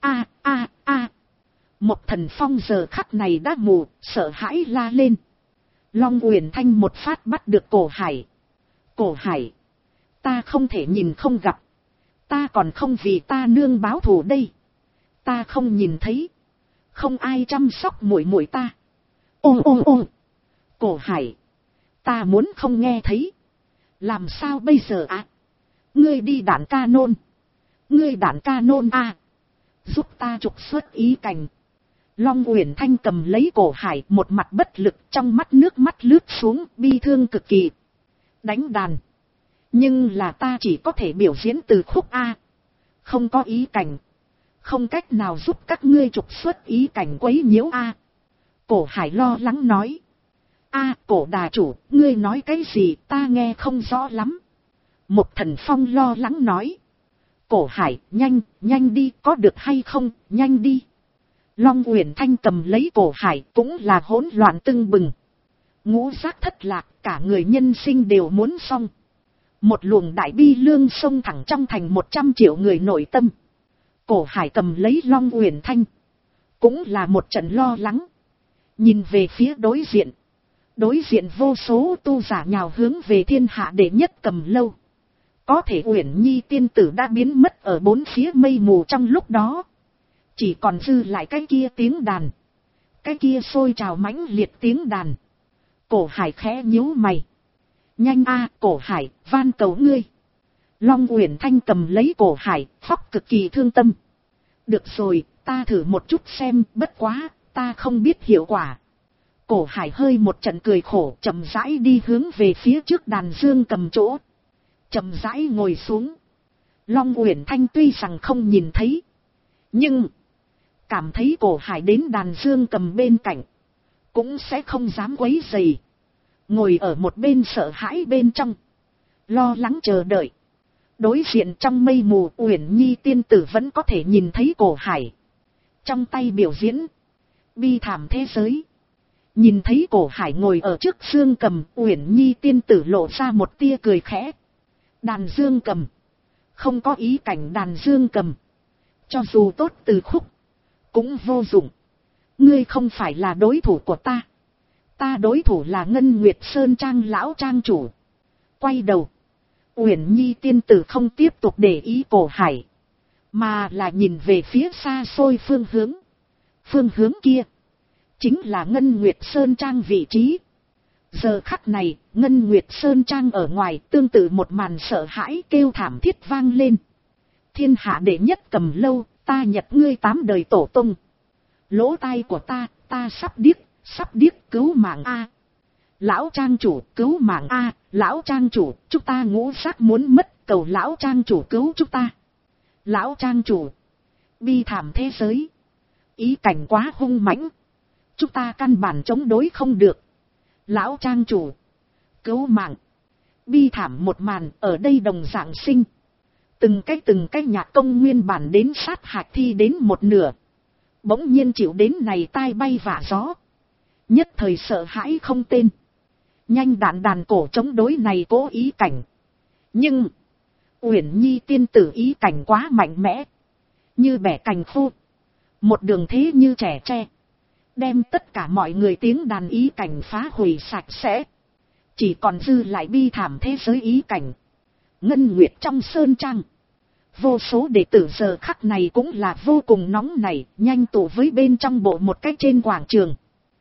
a. Một thần phong giờ khắc này đã mù, sợ hãi la lên. Long Uyển Thanh một phát bắt được Cổ Hải. Cổ Hải, ta không thể nhìn không gặp. Ta còn không vì ta nương báo thù đây. Ta không nhìn thấy. Không ai chăm sóc muội muội ta. Ôm. Cổ Hải, ta muốn không nghe thấy. Làm sao bây giờ ạ? Ngươi đi đạn ca nôn. Ngươi đạn ca nôn a. Giúp ta trục xuất ý cảnh. Long Uyển Thanh cầm lấy Cổ Hải, một mặt bất lực, trong mắt nước mắt lướt xuống, bi thương cực kỳ. Đánh đàn. Nhưng là ta chỉ có thể biểu diễn từ khúc A. Không có ý cảnh. Không cách nào giúp các ngươi trục xuất ý cảnh quấy nhiễu A. Cổ Hải lo lắng nói. Cổ đà chủ, ngươi nói cái gì ta nghe không rõ lắm. Một thần phong lo lắng nói. Cổ Hải, nhanh đi, có được hay không, nhanh đi. Long Uyển Thanh cầm lấy Cổ Hải cũng là hỗn loạn tưng bừng. Ngũ giác thất lạc, cả người nhân sinh đều muốn xong. Một luồng đại bi lương xông thẳng trong thành 100 triệu người nội tâm. Cổ Hải cầm lấy Long Uyển Thanh. Cũng là một trận lo lắng. Nhìn về phía đối diện. Đối diện vô số tu giả nhào hướng về thiên hạ đệ nhất cầm lâu. Có thể Uyển Nhi tiên tử đã biến mất ở bốn phía mây mù trong lúc đó. Chỉ còn dư lại cái kia tiếng đàn. Cái kia sôi trào mãnh liệt tiếng đàn. Cổ Hải khẽ nhíu mày. Nhanh Cổ Hải, van cầu ngươi. Long Uyển Thanh cầm lấy Cổ Hải, khóc cực kỳ thương tâm. Được rồi, ta thử một chút xem, bất quá, ta không biết hiệu quả. Cổ Hải hơi một trận cười khổ, chậm rãi đi hướng về phía trước đàn dương cầm chỗ. Chậm rãi ngồi xuống. Long Uyển Thanh tuy rằng không nhìn thấy, nhưng cảm thấy Cổ Hải đến đàn dương cầm bên cạnh, cũng sẽ không dám quấy rầy. Ngồi ở một bên sợ hãi bên trong, lo lắng chờ đợi. Đối diện trong mây mù, Uyển Nhi tiên tử vẫn có thể nhìn thấy Cổ Hải. Trong tay biểu diễn bi thảm thế giới. Nhìn thấy Cổ Hải ngồi ở trước dương cầm, Uyển Nhi tiên tử lộ ra một tia cười khẽ. Đàn dương cầm, không có ý cảnh đàn dương cầm. Cho dù tốt từ khúc, cũng vô dụng. Ngươi không phải là đối thủ của ta. Ta đối thủ là Ngân Nguyệt Sơn Trang lão trang chủ. Quay đầu, Uyển Nhi tiên tử không tiếp tục để ý Cổ Hải, mà là nhìn về phía xa xôi phương hướng. Phương hướng kia chính là Ngân Nguyệt Sơn Trang vị trí. Giờ khắc này, Ngân Nguyệt Sơn Trang ở ngoài tương tự một màn sợ hãi kêu thảm thiết vang lên. Thiên hạ đệ nhất cầm lâu, ta nhật ngươi 8 đời tổ tông. Lỗ tai của ta sắp điếc cứu mạng a. Lão trang chủ cứu mạng a, lão trang chủ, chúng ta ngũ giác muốn mất, cầu lão trang chủ cứu chúng ta. Lão trang chủ, bi thảm thế giới, ý cảnh quá hung mãnh, chúng ta căn bản chống đối không được. Lão trang chủ, cứu mạng. Bi thảm một màn ở đây đồng dạng sinh. Từng cái nhạc công nguyên bản đến sát hạch thi đến một nửa, bỗng nhiên chịu đến này tai bay vạ gió. Nhất thời sợ hãi không tên. Nhanh đạn đàn cổ chống đối này cố ý cảnh. Nhưng Uyển Nhi tiên tử ý cảnh quá mạnh mẽ, như bẻ cành khô, một đường thế như trẻ tre, đem tất cả mọi người tiếng đàn ý cảnh phá hủy sạch sẽ, chỉ còn dư lại bi thảm thế giới ý cảnh. Ngân Nguyệt trong sơn trang, vô số đệ tử giờ khắc này cũng là vô cùng nóng nảy, nhanh tụ với bên trong bộ một cách trên quảng trường.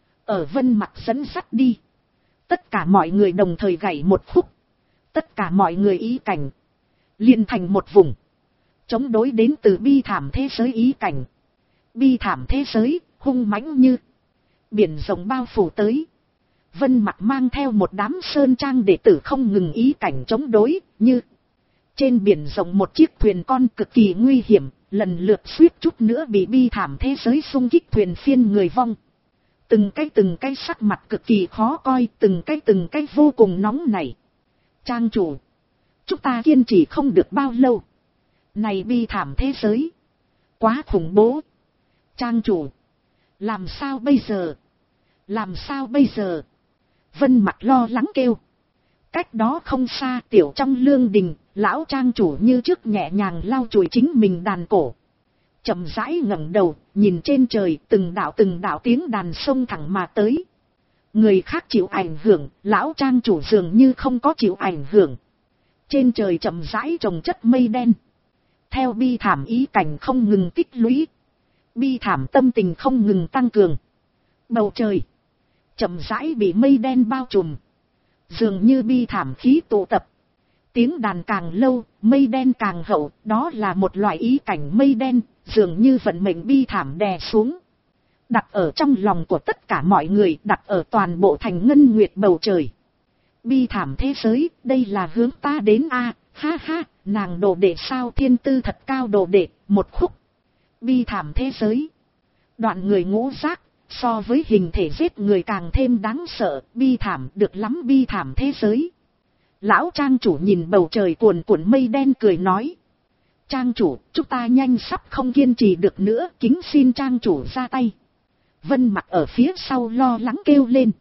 Ở Vân Mặc dẫn dắt đi, tất cả mọi người đồng thời gảy một khúc, tất cả mọi người ý cảnh liền thành một vùng, chống đối đến từ bi thảm thế giới ý cảnh. Bi thảm thế giới hung mãnh như biển rộng bao phủ tới. Vân Mặc mang theo một đám sơn trang đệ tử không ngừng ý cảnh chống đối, như trên biển rộng một chiếc thuyền con cực kỳ nguy hiểm, lần lượt suýt chút nữa bị bi thảm thế giới xung kích thuyền phiên người vong. Từng cái sắc mặt cực kỳ khó coi, từng cái vô cùng nóng nảy. Trang chủ, chúng ta kiên trì không được bao lâu. Này bi thảm thế giới quá khủng bố. Trang chủ, làm sao bây giờ? Làm sao bây giờ? Vân Mặc lo lắng kêu. Cách đó không xa, tiểu trong lương đình, lão trang chủ như trước nhẹ nhàng lau chùi chính mình đàn cổ. Chậm rãi ngẩng đầu, nhìn trên trời, từng đạo tiếng đàn sông thẳng mà tới. Người khác chịu ảnh hưởng, lão trang chủ dường như không có chịu ảnh hưởng. Trên trời chậm rãi trồng chất mây đen. Theo bi thảm ý cảnh không ngừng tích lũy, bi thảm tâm tình không ngừng tăng cường. Bầu trời chậm rãi bị mây đen bao trùm, dường như bi thảm khí tụ tập. Tiếng đàn càng lâu, mây đen càng hậu, đó là một loại ý cảnh mây đen, dường như vận mệnh bi thảm đè xuống. Đặt ở trong lòng của tất cả mọi người, đặt ở toàn bộ thành Ngân Nguyệt bầu trời. Bi thảm thế giới, đây là hướng ta đến a, ha ha, nàng đồ đệ sao, thiên tư thật cao đồ đệ, một khúc. Bi thảm thế giới. Đoạn người ngũ giác, so với hình thể giết người càng thêm đáng sợ, bi thảm được lắm, bi thảm thế giới. Lão trang chủ nhìn bầu trời cuồn cuộn mây đen cười nói. Trang chủ, chúng ta nhanh sắp không kiên trì được nữa, kính xin trang chủ ra tay. Vân Mặc ở phía sau lo lắng kêu lên.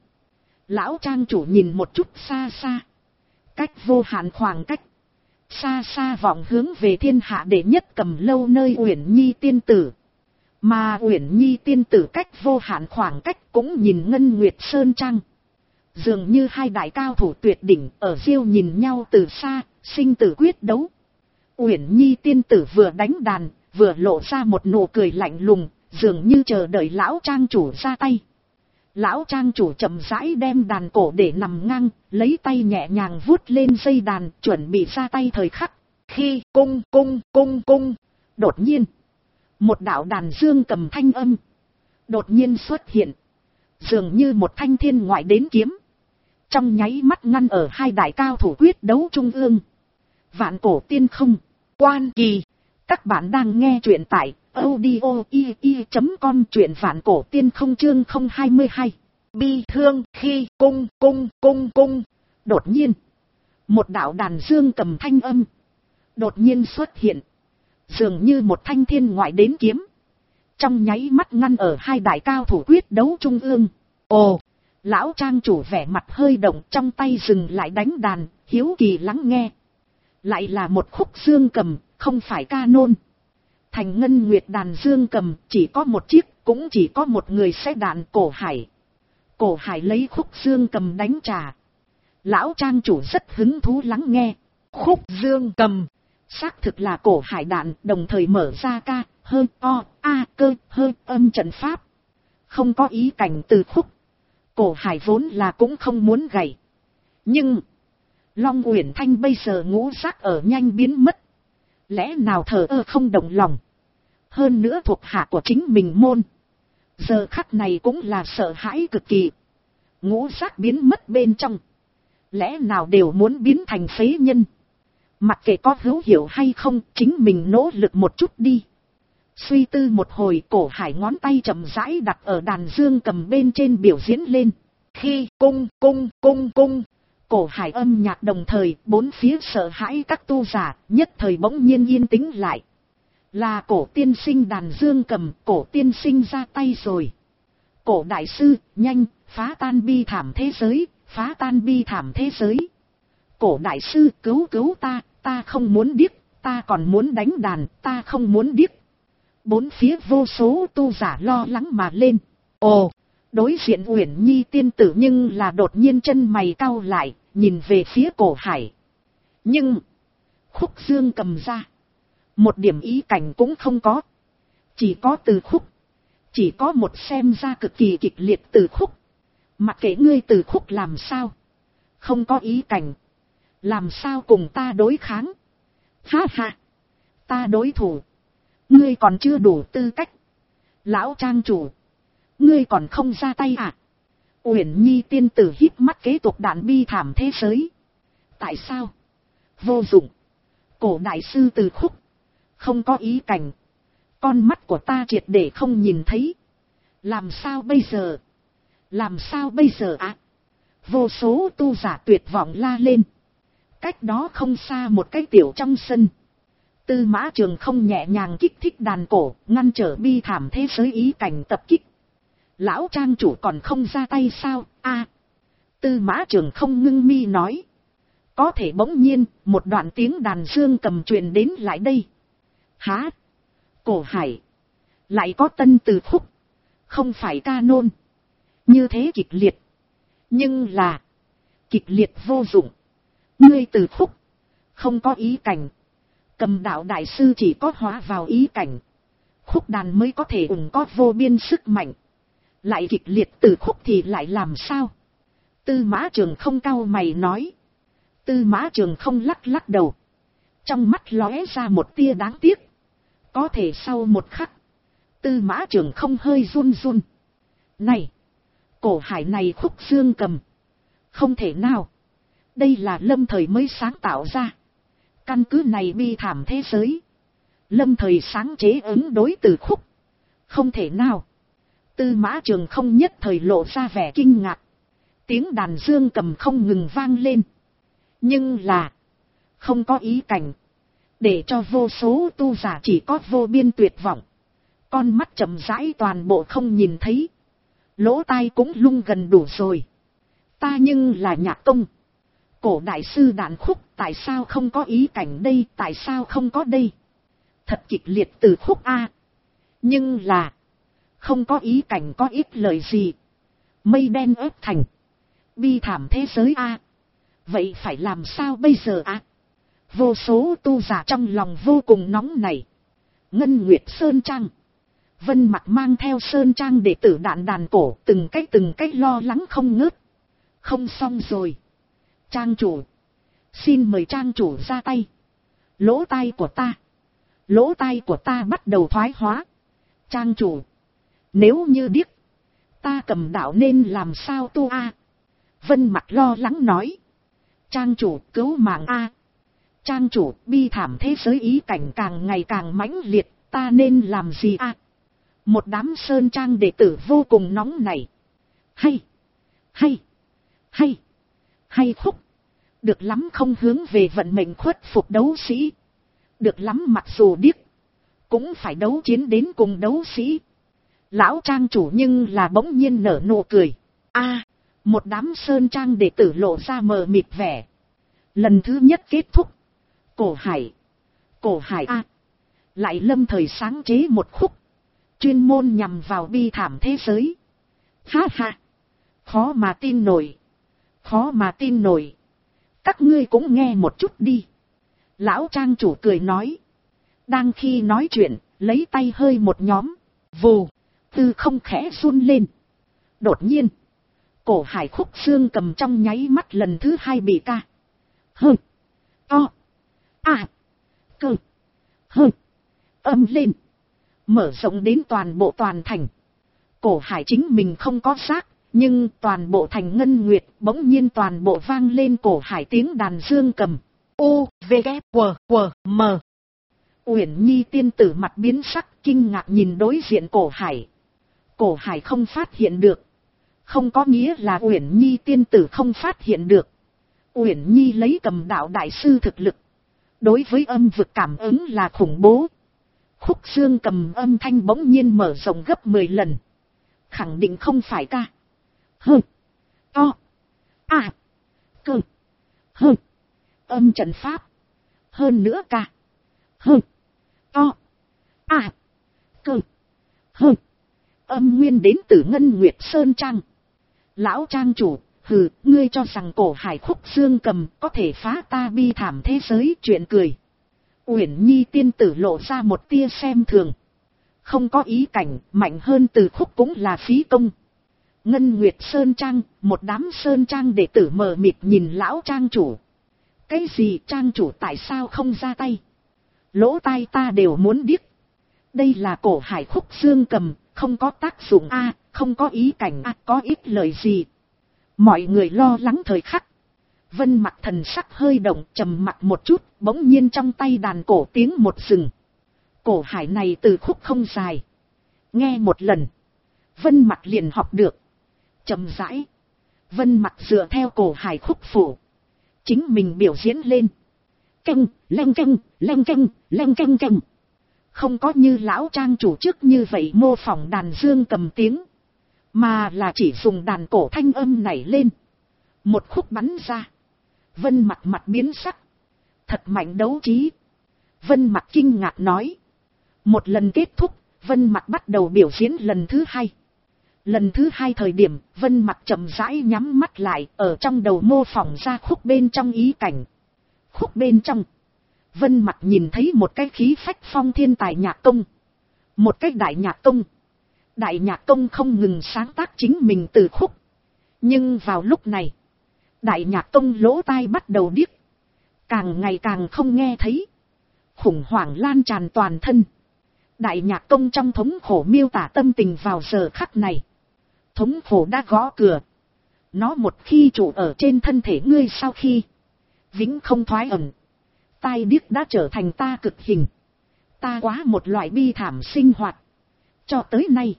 Lão trang chủ nhìn một chút xa xa, cách vô hạn khoảng cách, xa xa vọng hướng về thiên hạ đệ nhất Cầm Lâu nơi Uyển Nhi tiên tử. Mà Uyển Nhi tiên tử cách vô hạn khoảng cách cũng nhìn Ngân Nguyệt sơn trang. Dường như hai đại cao thủ tuyệt đỉnh ở riêu nhìn nhau từ xa, sinh tử quyết đấu. Uyển Nhi tiên tử vừa đánh đàn, vừa lộ ra một nụ cười lạnh lùng, dường như chờ đợi lão trang chủ ra tay. Lão trang chủ chậm rãi đem đàn cổ để nằm ngang, lấy tay nhẹ nhàng vuốt lên dây đàn, chuẩn bị ra tay thời khắc. Khi cung, đột nhiên, một đạo đàn dương cầm thanh âm đột nhiên xuất hiện, dường như một thanh thiên ngoại đến kiếm, trong nháy mắt ngăn ở hai đại cao thủ quyết đấu trung ương. Vạn Cổ Tiên Không, Quan Kỳ. Các bạn đang nghe truyện tại audio.com, truyện Vạn Cổ Tiên Không chương 022. Bi thương. Khi cung. Đột nhiên, một đạo đàn dương cầm thanh âm đột nhiên xuất hiện, dường như một thanh thiên ngoại đến kiếm, trong nháy mắt ngăn ở hai đại cao thủ quyết đấu trung ương. Ồ, lão trang chủ vẻ mặt hơi động, trong tay dừng lại đánh đàn, hiếu kỳ lắng nghe. Lại là một khúc dương cầm, không phải ca nôn. Thành Ngân Nguyệt đàn dương cầm chỉ có một chiếc, cũng chỉ có một người sẽ đàn. Cổ Hải. Cổ Hải lấy khúc dương cầm đánh trả. Lão trang chủ rất hứng thú lắng nghe. Khúc dương cầm xác thực là Cổ Hải đạn, đồng thời mở ra ca, hơi, o, a, cơ, hơi, âm trận pháp. Không có ý cảnh từ khúc, Cổ Hải vốn là cũng không muốn gảy. Nhưng Long Uyển Thanh bây giờ ngũ giác ở nhanh biến mất, lẽ nào thờ ơ không động lòng. Hơn nữa thuộc hạ của chính mình môn, giờ khắc này cũng là sợ hãi cực kỳ. Ngũ giác biến mất bên trong, lẽ nào đều muốn biến thành phế nhân. Mặc kệ có hữu hiệu hay không, chính mình nỗ lực một chút đi. Suy tư một hồi, Cổ Hải ngón tay chậm rãi đặt ở đàn dương cầm bên trên biểu diễn lên. Khi cung. Cổ Hải âm nhạc đồng thời, bốn phía sợ hãi các tu giả, nhất thời bỗng nhiên yên tĩnh lại. Là Cổ tiên sinh đàn dương cầm, Cổ tiên sinh ra tay rồi. Cổ đại sư, nhanh, phá tan bi thảm thế giới, phá tan bi thảm thế giới. Cổ đại sư, cứu ta ta không muốn điếc, ta còn muốn đánh đàn, ta không muốn điếc. Bốn phía vô số tu giả lo lắng mà lên. Ồ, đối diện Uyển Nhi tiên tử nhưng là đột nhiên chân mày cau lại, nhìn về phía Cổ Hải. Nhưng, khúc dương cầm ra, một điểm ý cảnh cũng không có. Chỉ có từ khúc, chỉ có một xem ra cực kỳ kịch liệt từ khúc. Mặc kệ ngươi từ khúc làm sao, không có ý cảnh, làm sao cùng ta đối kháng. Ha ha, ta đối thủ, ngươi còn chưa đủ tư cách. Lão trang chủ, ngươi còn không ra tay à? Uyển Nhi tiên tử híp mắt kế tục đạn bi thảm thế giới. Tại sao? Vô dụng. Cổ đại sư từ khúc, không có ý cảnh, con mắt của ta triệt để không nhìn thấy. Làm sao bây giờ? Làm sao bây giờ ạ? Vô số tu giả tuyệt vọng la lên. Cách đó không xa một cái tiểu trong sân, Tư Mã Trường không nhẹ nhàng kích thích đàn cổ, ngăn trở bi thảm thế giới ý cảnh tập kích. Lão trang chủ còn không ra tay sao? A. Tư Mã Trường không ngưng mi nói. Có thể bỗng nhiên, một đoạn tiếng đàn dương cầm truyền đến lại đây. Hả? Cổ Hải, lại có tân từ khúc, không phải ca nôn. Như thế kịch liệt, nhưng là kịch liệt vô dụng. Ngươi từ khúc, không có ý cảnh. Cầm đạo đại sư chỉ có hóa vào ý cảnh, khúc đàn mới có thể ủng có vô biên sức mạnh. Lại kịch liệt từ khúc thì lại làm sao? Tư Mã Trường không cau mày nói. Tư Mã Trường không lắc lắc đầu, trong mắt lóe ra một tia đáng tiếc. Có thể sau một khắc, Tư Mã Trường không hơi run run. Này, Cổ Hải này khúc dương cầm, không thể nào. Đây là lâm thời mới sáng tạo ra. Căn cứ này bi thảm thế giới, lâm thời sáng chế ứng đối từ khúc, không thể nào. Tư Mã Trường không nhất thời lộ ra vẻ kinh ngạc. Tiếng đàn dương cầm không ngừng vang lên, nhưng là không có ý cảnh, để cho vô số tu giả chỉ có vô biên tuyệt vọng. Con mắt chậm rãi toàn bộ không nhìn thấy, lỗ tai cũng lung gần đủ rồi. Ta nhưng là nhạc công, Cổ đại sư đàn khúc, tại sao không có ý cảnh đây? Tại sao không có đây? Thật kịch liệt từ khúc a. Nhưng là không có ý cảnh có ít lời gì. Mây đen ép thành bi thảm thế giới a. Vậy phải làm sao bây giờ a? Vô số tu giả trong lòng vô cùng nóng nảy. Ngân Nguyệt Sơn Trang, Vân Mặc mang theo Sơn Trang đệ tử đàn cổ, từng cách lo lắng không ngớt. Không xong rồi. Trang chủ, xin mời trang chủ ra tay. Lỗ tai của ta bắt đầu thoái hóa. Trang chủ, nếu như điếc, ta cầm đạo nên làm sao tu a? Vân Mặc lo lắng nói. Trang chủ, cứu mạng a. Trang chủ, bi thảm thế giới ý cảnh càng ngày càng mãnh liệt, ta nên làm gì a? Một đám Sơn Trang đệ tử vô cùng nóng nảy. Hay khúc, được lắm, không hướng về vận mệnh khuất phục đấu sĩ. Được lắm, mặc dù điếc, cũng phải đấu chiến đến cùng đấu sĩ. Lão trang chủ nhưng là bỗng nhiên nở nụ cười. A, một đám Sơn Trang đệ tử lộ ra mờ mịt vẻ. Lần thứ nhất kết thúc, Cổ Hải a, lại lâm thời sáng chế một khúc, chuyên môn nhằm vào bi thảm thế giới. Ha ha, khó mà tin nổi. Các ngươi cũng nghe một chút đi. Lão trang chủ cười nói. Đang khi nói chuyện, lấy tay hơi một nhóm, vù, tư không khẽ run lên. Đột nhiên, Cổ Hải khúc xương cầm trong nháy mắt lần thứ hai bị ca, hơ, to, a, cơ, hơ, âm lên, mở rộng đến toàn bộ toàn thành. Cổ Hải chính mình không có xác, nhưng toàn bộ thành Ngân Nguyệt bỗng nhiên toàn bộ vang lên Cổ Hải tiếng đàn dương cầm. U, V, K, W, W, M. Uyển Nhi tiên tử mặt biến sắc, kinh ngạc nhìn đối diện Cổ Hải. Cổ Hải không phát hiện được, không có nghĩa là Uyển Nhi tiên tử không phát hiện được. Uyển Nhi lấy cầm đạo đại sư thực lực, đối với âm vực cảm ứng là khủng bố. Khúc dương cầm âm thanh bỗng nhiên mở rộng gấp 10 lần. Khẳng định không phải ca, hơ, to, a, cơ, hơ, âm trận pháp. Hơn nữa ca. Hơ. To. À. Cơ. Hơ. Âm nguyên đến từ Ngân Nguyệt Sơn Trang. Lão trang chủ, hừ, ngươi cho rằng cổ hải khúc dương cầm có thể phá ta bi thảm thế giới, chuyện cười. Uyển Nhi tiên tử lộ ra một tia xem thường. Không có ý cảnh, mạnh hơn từ khúc cũng là phí công. Ngân Nguyệt Sơn Trang, một đám Sơn Trang đệ tử mờ mịt nhìn lão trang chủ. Cái gì trang chủ tại sao không ra tay? Lỗ tai ta đều muốn điếc. Đây là cổ hải khúc dương cầm, không có tác dụng a, không có ý cảnh a, có ít lời gì. Mọi người lo lắng thời khắc. Vân Mặc thần sắc hơi động, trầm mặc một chút, bỗng nhiên trong tay đàn cổ tiếng một rừng. Cổ hải này từ khúc không dài. Nghe một lần, Vân Mặc liền học được. Chậm rãi, Vân Mặc dựa theo cổ hải khúc phủ, chính mình biểu diễn lên. Canh, leng canh, leng canh, leng canh canh. Không có như lão trang chủ trước như vậy mô phỏng đàn dương cầm tiếng, mà là chỉ dùng đàn cổ thanh âm nảy lên. Một khúc bắn ra. Vân Mặc mặt biến sắc. Thật mạnh đấu trí. Vân Mặc kinh ngạc nói. Một lần kết thúc, Vân Mặc bắt đầu biểu diễn lần thứ hai. Lần thứ hai thời điểm, Vân Mặc chậm rãi nhắm mắt lại, ở trong đầu mô phỏng ra khúc bên trong ý cảnh. Khúc bên trong, Vân Mặc nhìn thấy một cái khí phách phong thiên tài nhạc công. Một cái đại nhạc công. Đại nhạc công không ngừng sáng tác chính mình từ khúc. Nhưng vào lúc này, đại nhạc công lỗ tai bắt đầu điếc. Càng ngày càng không nghe thấy. Khủng hoảng lan tràn toàn thân. Đại nhạc công trong thống khổ miêu tả tâm tình vào giờ khắc này. Thống khổ đã gõ cửa. Nó một khi trụ ở trên thân thể ngươi sau khi vĩnh không thoái ẩn. Tai điếc đã trở thành ta cực hình. Ta quá một loại bi thảm sinh hoạt. Cho tới nay,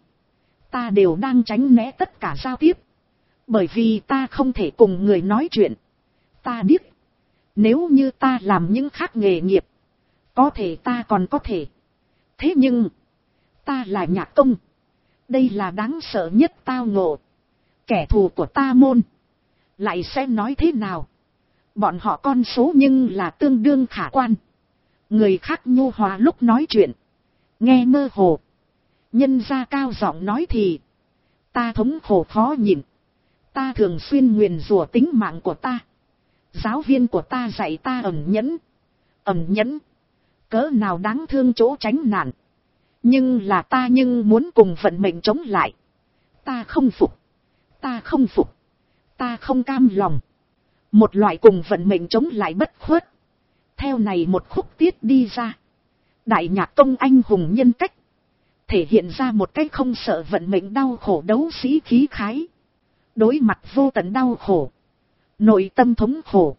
ta đều đang tránh né tất cả giao tiếp. Bởi vì ta không thể cùng người nói chuyện. Ta điếc. Nếu như ta làm những khác nghề nghiệp, có thể ta còn có thể. Thế nhưng, ta là nhạc công. Đây là đáng sợ nhất tao ngộ. Kẻ thù của ta môn lại sẽ nói thế nào? Bọn họ con số nhưng là tương đương khả quan. Người khác nhu hòa lúc nói chuyện, nghe mơ hồ. Nhân gia cao giọng nói thì ta thống khổ khó nhịn. Ta thường xuyên nguyền rủa tính mạng của ta. Giáo viên của ta dạy ta ẩn nhẫn. Ẩn nhẫn, cỡ nào đáng thương chỗ tránh nạn. Nhưng là ta nhưng muốn cùng vận mệnh chống lại. Ta không phục. Ta không phục. Ta không cam lòng. Một loại cùng vận mệnh chống lại bất khuất. Theo này một khúc tiết đi ra. Đại nhạc công anh hùng nhân cách. Thể hiện ra một cách không sợ vận mệnh đau khổ đấu sĩ khí khái. Đối mặt vô tận đau khổ. Nội tâm thống khổ.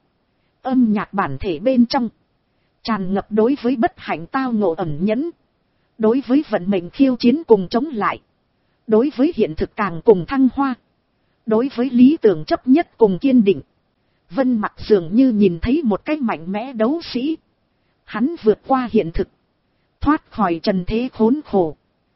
Âm nhạc bản thể bên trong. Tràn ngập đối với bất hạnh tao ngộ ẩn nhẫn. Đối với vận mệnh khiêu chiến cùng chống lại. Đối với hiện thực càng cùng thăng hoa. Đối với lý tưởng chấp nhất cùng kiên định. Vân Mặc dường như nhìn thấy một cái mạnh mẽ đấu sĩ. Hắn vượt qua hiện thực. Thoát khỏi trần thế khốn khổ.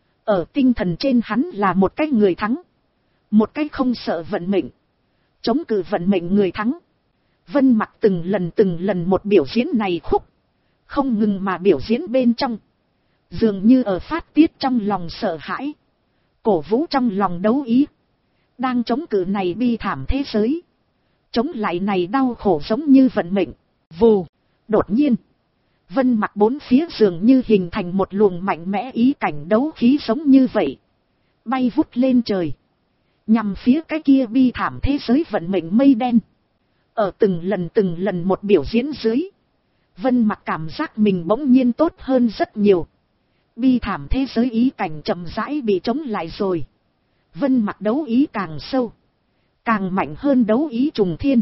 Ở tinh thần trên hắn là một cái người thắng. Một cái không sợ vận mệnh. Chống cự vận mệnh người thắng. Vân Mặc từng lần một biểu diễn này khúc. Không ngừng mà biểu diễn bên trong. Dường như ở phát tiết trong lòng sợ hãi. Cổ vũ trong lòng đấu ý. Đang chống cự này bi thảm thế giới. Chống lại này đau khổ giống như vận mệnh. Vù. Đột nhiên. Vân Mặc bốn phía dường như hình thành một luồng mạnh mẽ ý cảnh đấu khí giống như vậy. Bay vút lên trời. Nhằm phía cái kia bi thảm thế giới vận mệnh mây đen. Ở từng lần một biểu diễn dưới. Vân Mặc cảm giác mình bỗng nhiên tốt hơn rất nhiều. Bi thảm thế giới ý cảnh chậm rãi bị chống lại rồi. Vân Mặc đấu ý càng sâu. Càng mạnh hơn đấu ý trùng thiên.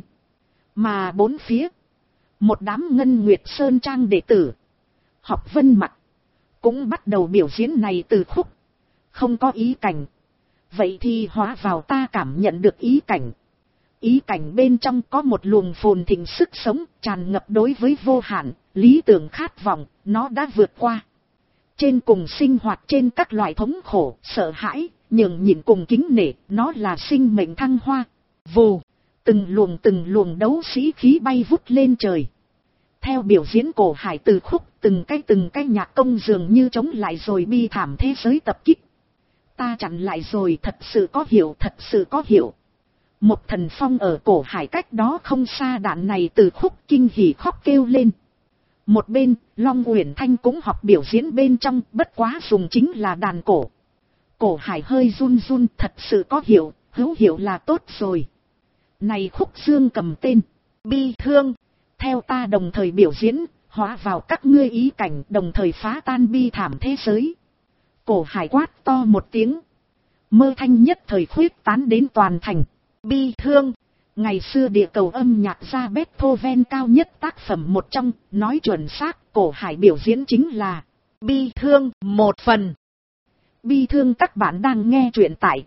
Mà bốn phía. Một đám Ngân Nguyệt Sơn Trang đệ tử. Học Vân Mặc. Cũng bắt đầu biểu diễn này từ khúc. Không có ý cảnh. Vậy thì hóa vào ta cảm nhận được ý cảnh. Ý cảnh bên trong có một luồng phồn thịnh sức sống. Tràn ngập đối với vô hạn. Lý tưởng khát vọng. Nó đã vượt qua. Trên cùng sinh hoạt trên các loại thống khổ. Sợ hãi. Nhường nhịn cùng kính nể. Nó là sinh mệnh thăng hoa. Vù. Từng luồng đấu sĩ khí bay vút lên trời. Theo biểu diễn cổ hải từ khúc, từng cái nhạc công dường như chống lại rồi bi thảm thế giới tập kích. Ta chặn lại rồi, thật sự có hiểu, thật sự có hiểu. Một thần phong ở cổ hải cách đó không xa đạn này từ khúc kinh hỉ khóc kêu lên. Một bên, Long Uyển Thanh cũng học biểu diễn bên trong, bất quá dùng chính là đàn cổ. Cổ hải hơi run run, thật sự có hiểu, hữu hiệu là tốt rồi. Này khúc dương cầm tên, bi thương. Theo ta đồng thời biểu diễn, hóa vào các ngươi ý cảnh, đồng thời phá tan bi thảm thế giới. Cổ hải quát to một tiếng. Mơ thanh nhất thời khuyết tán đến toàn thành. Bi thương. Ngày xưa địa cầu âm nhạc gia Beethoven cao nhất tác phẩm một trong, nói chuẩn xác, cổ hải biểu diễn chính là bi thương một phần. Bi thương các bạn đang nghe truyện tại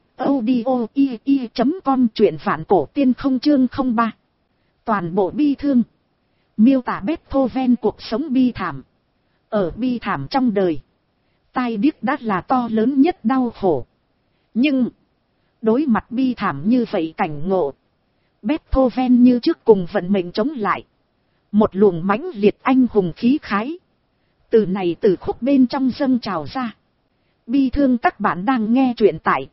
audio.com, truyện vạn cổ tiên không chương 03. Toàn bộ bi thương. Miêu tả Beethoven cuộc sống bi thảm. Ở bi thảm trong đời, tai điếc đã là to lớn nhất đau khổ. Nhưng, đối mặt bi thảm như vậy cảnh ngộ, Beethoven như trước cùng vận mệnh chống lại. Một luồng mãnh liệt anh hùng khí khái. Từ này từ khúc bên trong dâng trào ra. Bi thương các bạn đang nghe truyện tại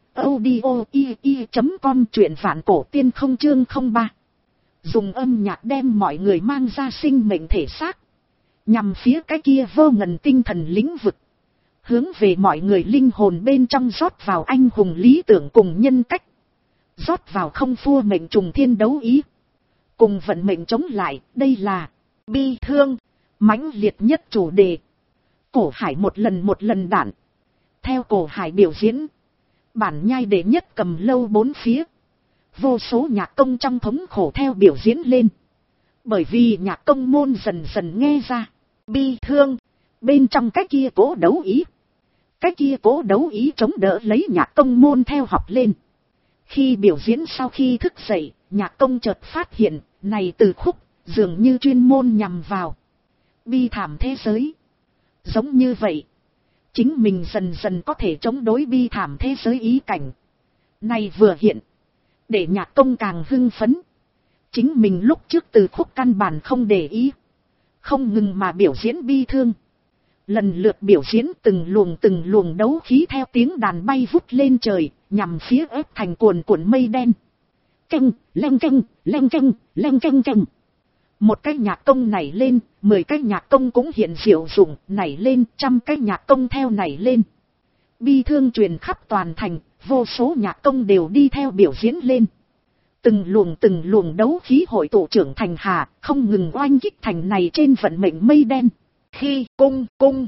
audio.com, truyện vạn cổ tiên không chương 03. Dùng âm nhạc đem mọi người mang ra sinh mệnh thể xác. Nhằm phía cái kia vô ngần tinh thần lĩnh vực. Hướng về mọi người linh hồn bên trong rót vào anh hùng lý tưởng cùng nhân cách. Rót vào không phua mệnh trùng thiên đấu ý. Cùng vận mệnh chống lại, đây là bi thương, mãnh liệt nhất chủ đề. Cổ hải một lần đạn. Theo cổ hải biểu diễn, bản nhai đệ nhất cầm lâu bốn phía. Vô số nhạc công trong thống khổ theo biểu diễn lên. Bởi vì nhạc công môn dần dần nghe ra bi thương bên trong cái kia cố đấu ý. Cái kia cố đấu ý chống đỡ lấy nhạc công môn theo học lên. Khi biểu diễn sau khi thức dậy, nhạc công chợt phát hiện, này từ khúc, dường như chuyên môn nhằm vào bi thảm thế giới. Giống như vậy, chính mình dần dần có thể chống đối bi thảm thế giới ý cảnh. Này vừa hiện, để nhạc công càng hưng phấn. Chính mình lúc trước từ khúc căn bản không để ý. Không ngừng mà biểu diễn bi thương. Lần lượt biểu diễn từng luồng đấu khí theo tiếng đàn bay vút lên trời, nhằm phía ép thành cuồn cuộn mây đen. Canh, leng canh, leng canh, leng canh canh. Một cái nhạc công nảy lên, 10 cái nhạc công cũng hiện diệu dụng, nảy lên, 100 cái nhạc công theo nảy lên. Bi thương truyền khắp toàn thành, vô số nhạc công đều đi theo biểu diễn lên. Từng luồng đấu khí hội tụ trưởng thành hà, không ngừng oanh kích thành này trên vận mệnh mây đen. Khi cung,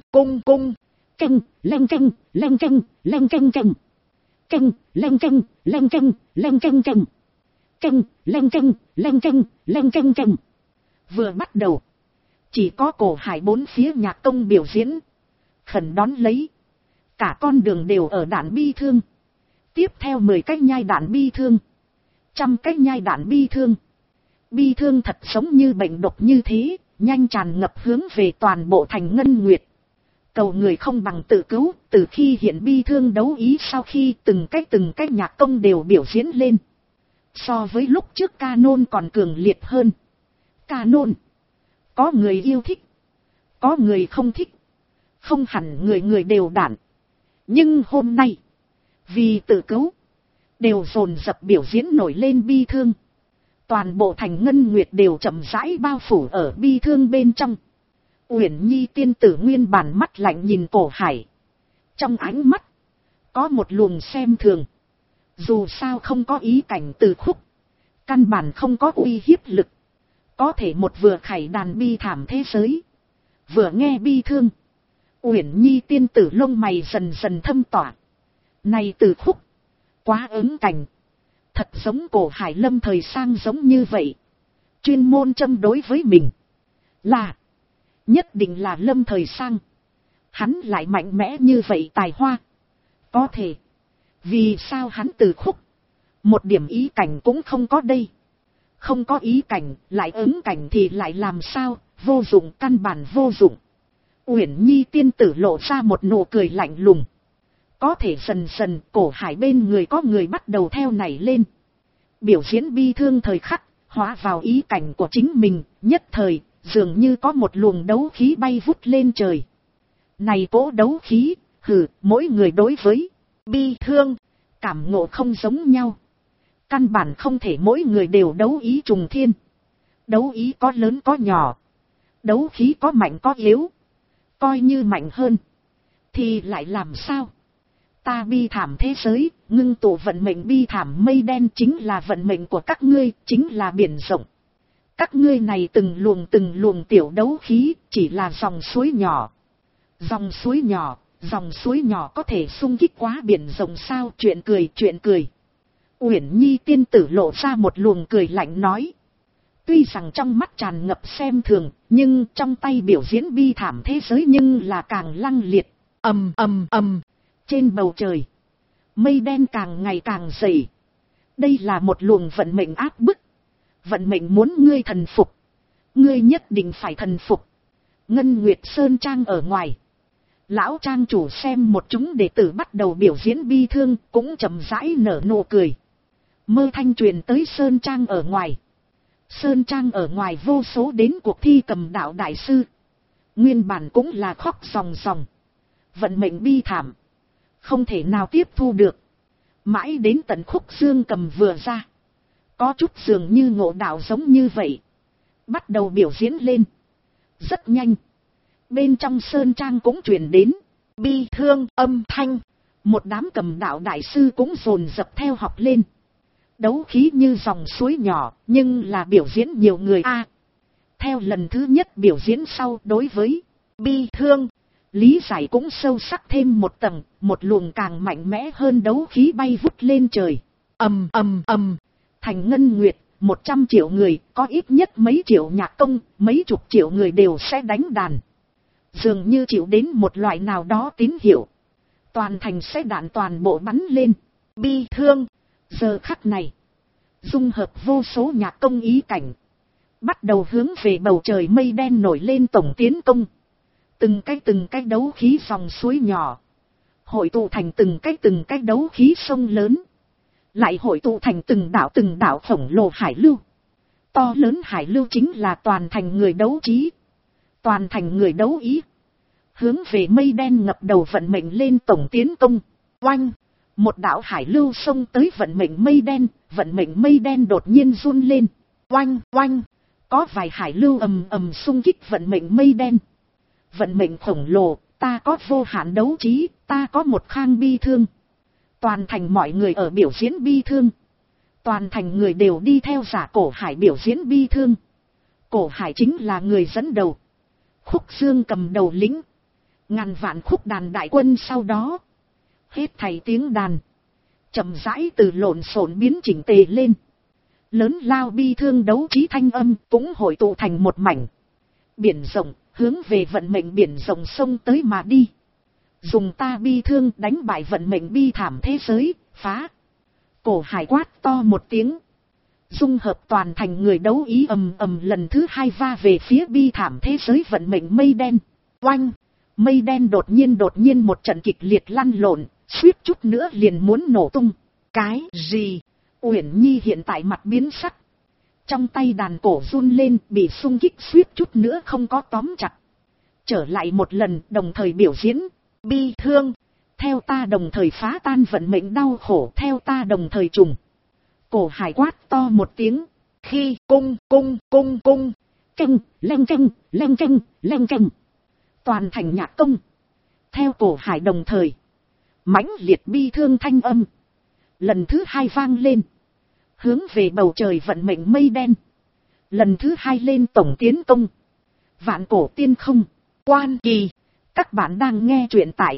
canh, leng canh, leng canh, leng canh canh. Canh, leng canh, leng canh, leng canh canh. Canh, leng canh, leng canh, leng canh canh. Vừa bắt đầu, chỉ có cổ hải bốn phía nhạc công biểu diễn. Khẩn đón lấy. Cả con đường đều ở đạn bi thương. Tiếp theo 10 cái nhai đạn bi thương. 100 cái nhai đạn bi thương. Bi thương thật giống như bệnh độc như thế, nhanh tràn ngập hướng về toàn bộ thành Ngân Nguyệt. Cầu người không bằng tự cứu, từ khi hiện bi thương đấu ý sau khi từng cái nhạc công đều biểu diễn lên. So với lúc trước canon còn cường liệt hơn. Canon, có người yêu thích, có người không thích, không hẳn người đều đạn. Nhưng hôm nay, vì tự cứu, đều dồn dập biểu diễn nổi lên bi thương. Toàn bộ thành Ngân Nguyệt đều chậm rãi bao phủ ở bi thương bên trong. Uyển Nhi tiên tử nguyên bản mắt lạnh nhìn cổ hải. Trong ánh mắt, có một luồng xem thường. Dù sao không có ý cảnh từ khúc, căn bản không có uy hiếp lực. Có thể một vừa khải đàn bi thảm thế giới, vừa nghe bi thương. Uyển Nhi tiên tử lông mày dần dần thâm tỏa. Này từ khúc, quá ứng cảnh. Thật giống cổ hải Lâm Thời Sang giống như vậy. Chuyên môn châm đối với mình. Là, nhất định là Lâm Thời Sang. Hắn lại mạnh mẽ như vậy tài hoa. Có thể, vì sao hắn từ khúc, một điểm ý cảnh cũng không có đây. Không có ý cảnh, lại ứng cảnh thì lại làm sao, vô dụng, căn bản vô dụng. Uyển Nhi tiên tử lộ ra một nụ cười lạnh lùng. Có thể dần dần cổ hải bên người có người bắt đầu theo nảy lên. Biểu diễn bi thương thời khắc, hóa vào ý cảnh của chính mình, nhất thời, dường như có một luồng đấu khí bay vút lên trời. Này cỗ đấu khí, mỗi người đối với bi thương, cảm ngộ không giống nhau. Căn bản không thể mỗi người đều đấu ý trùng thiên. Đấu ý có lớn có nhỏ. Đấu khí có mạnh có yếu. Coi như mạnh hơn thì lại làm sao? Ta bi thảm thế giới, ngưng tụ vận mệnh bi thảm mây đen chính là vận mệnh của các ngươi, chính là biển rộng. Các ngươi này từng luồng tiểu đấu khí, chỉ là dòng suối nhỏ. Dòng suối nhỏ có thể xung kích quá biển rộng sao? Chuyện cười. Uyển Nhi tiên tử lộ ra một luồng cười lạnh nói. Tuy rằng trong mắt tràn ngập xem thường, nhưng trong tay biểu diễn bi thảm thế giới nhưng là càng lăng liệt. Ầm. Trên bầu trời, mây đen càng ngày càng dày. Đây là một luồng vận mệnh áp bức. Vận mệnh muốn ngươi thần phục. Ngươi nhất định phải thần phục. Ngân Nguyệt Sơn Trang ở ngoài. Lão trang chủ xem một chúng đệ tử bắt đầu biểu diễn bi thương, cũng chậm rãi nở nụ cười. Mơ thanh truyền tới Sơn Trang ở ngoài. Sơn Trang ở ngoài vô số đến cuộc thi cầm đạo đại sư. Nguyên bản cũng là khóc ròng ròng. Vận mệnh bi thảm. Không thể nào tiếp thu được. Mãi đến tận khúc dương cầm vừa ra. Có chút dường như ngộ đạo giống như vậy. Bắt đầu biểu diễn lên. Rất nhanh. Bên trong Sơn Trang cũng truyền đến bi thương âm thanh. Một đám cầm đạo đại sư cũng dồn dập theo học lên. Đấu khí như dòng suối nhỏ, nhưng là biểu diễn nhiều người theo lần thứ nhất biểu diễn sau, đối với bi thương, lý giải cũng sâu sắc thêm một tầng, một luồng càng mạnh mẽ hơn đấu khí bay vút lên trời. Ầm. Thành Ngân Nguyệt, 100 triệu người, có ít nhất mấy triệu nhạc công, mấy chục triệu người đều sẽ đánh đàn. Dường như chịu đến một loại nào đó tín hiệu. Toàn thành sẽ đạn toàn bộ bắn lên. Bi thương. Giờ khắc này, dung hợp vô số nhạc công ý cảnh, bắt đầu hướng về bầu trời mây đen nổi lên tổng tiến công. Từng cái đấu khí dòng suối nhỏ, hội tụ thành từng cái đấu khí sông lớn, lại hội tụ thành từng đảo khổng lồ hải lưu. To lớn hải lưu chính là toàn thành người đấu trí, toàn thành người đấu ý, hướng về mây đen ngập đầu vận mệnh lên tổng tiến công. Oanh! Một đạo hải lưu xông tới vận mệnh mây đen đột nhiên run lên. Oanh! Có vài hải lưu ầm xung kích vận mệnh mây đen. Vận mệnh khổng lồ, ta có vô hạn đấu trí, ta có một khang bi thương. Toàn thành mọi người ở biểu diễn bi thương. Toàn thành người đều đi theo giả Cổ Hải biểu diễn bi thương. Cổ Hải chính là người dẫn đầu. Khúc Dương cầm đầu lĩnh. Ngàn vạn khúc đàn đại quân sau đó. Hết thảy tiếng đàn. Chậm rãi từ lộn xộn biến chỉnh tề lên. Lớn lao bi thương đấu trí thanh âm cũng hội tụ thành một mảnh. Biển rộng, hướng về vận mệnh biển rộng sông tới mà đi. Dùng ta bi thương đánh bại vận mệnh bi thảm thế giới, phá. Cổ Hải quát to một tiếng. Dung hợp toàn thành người đấu ý ầm lần thứ hai va về phía bi thảm thế giới vận mệnh mây đen. Oanh! Mây đen đột nhiên một trận kịch liệt lăn lộn, suýt chút nữa liền muốn nổ tung. Cái gì? Uyển Nhi hiện tại mặt biến sắc. Trong tay đàn cổ run lên, bị xung kích suýt chút nữa không có tóm chặt. Trở lại một lần, đồng thời biểu diễn bi thương. Theo ta đồng thời phá tan vận mệnh đau khổ, theo ta đồng thời trùng. Cổ Hải quát to một tiếng. Khi cung. Canh, leng canh. Toàn thành nhạc công. Theo Cổ Hải đồng thời. Mãnh liệt bi thương thanh âm. Lần thứ hai vang lên. Hướng về bầu trời vận mệnh mây đen. Lần thứ hai lên tổng tiến công. Vạn cổ tiên không. Quan kỳ. Các bạn đang nghe truyện tại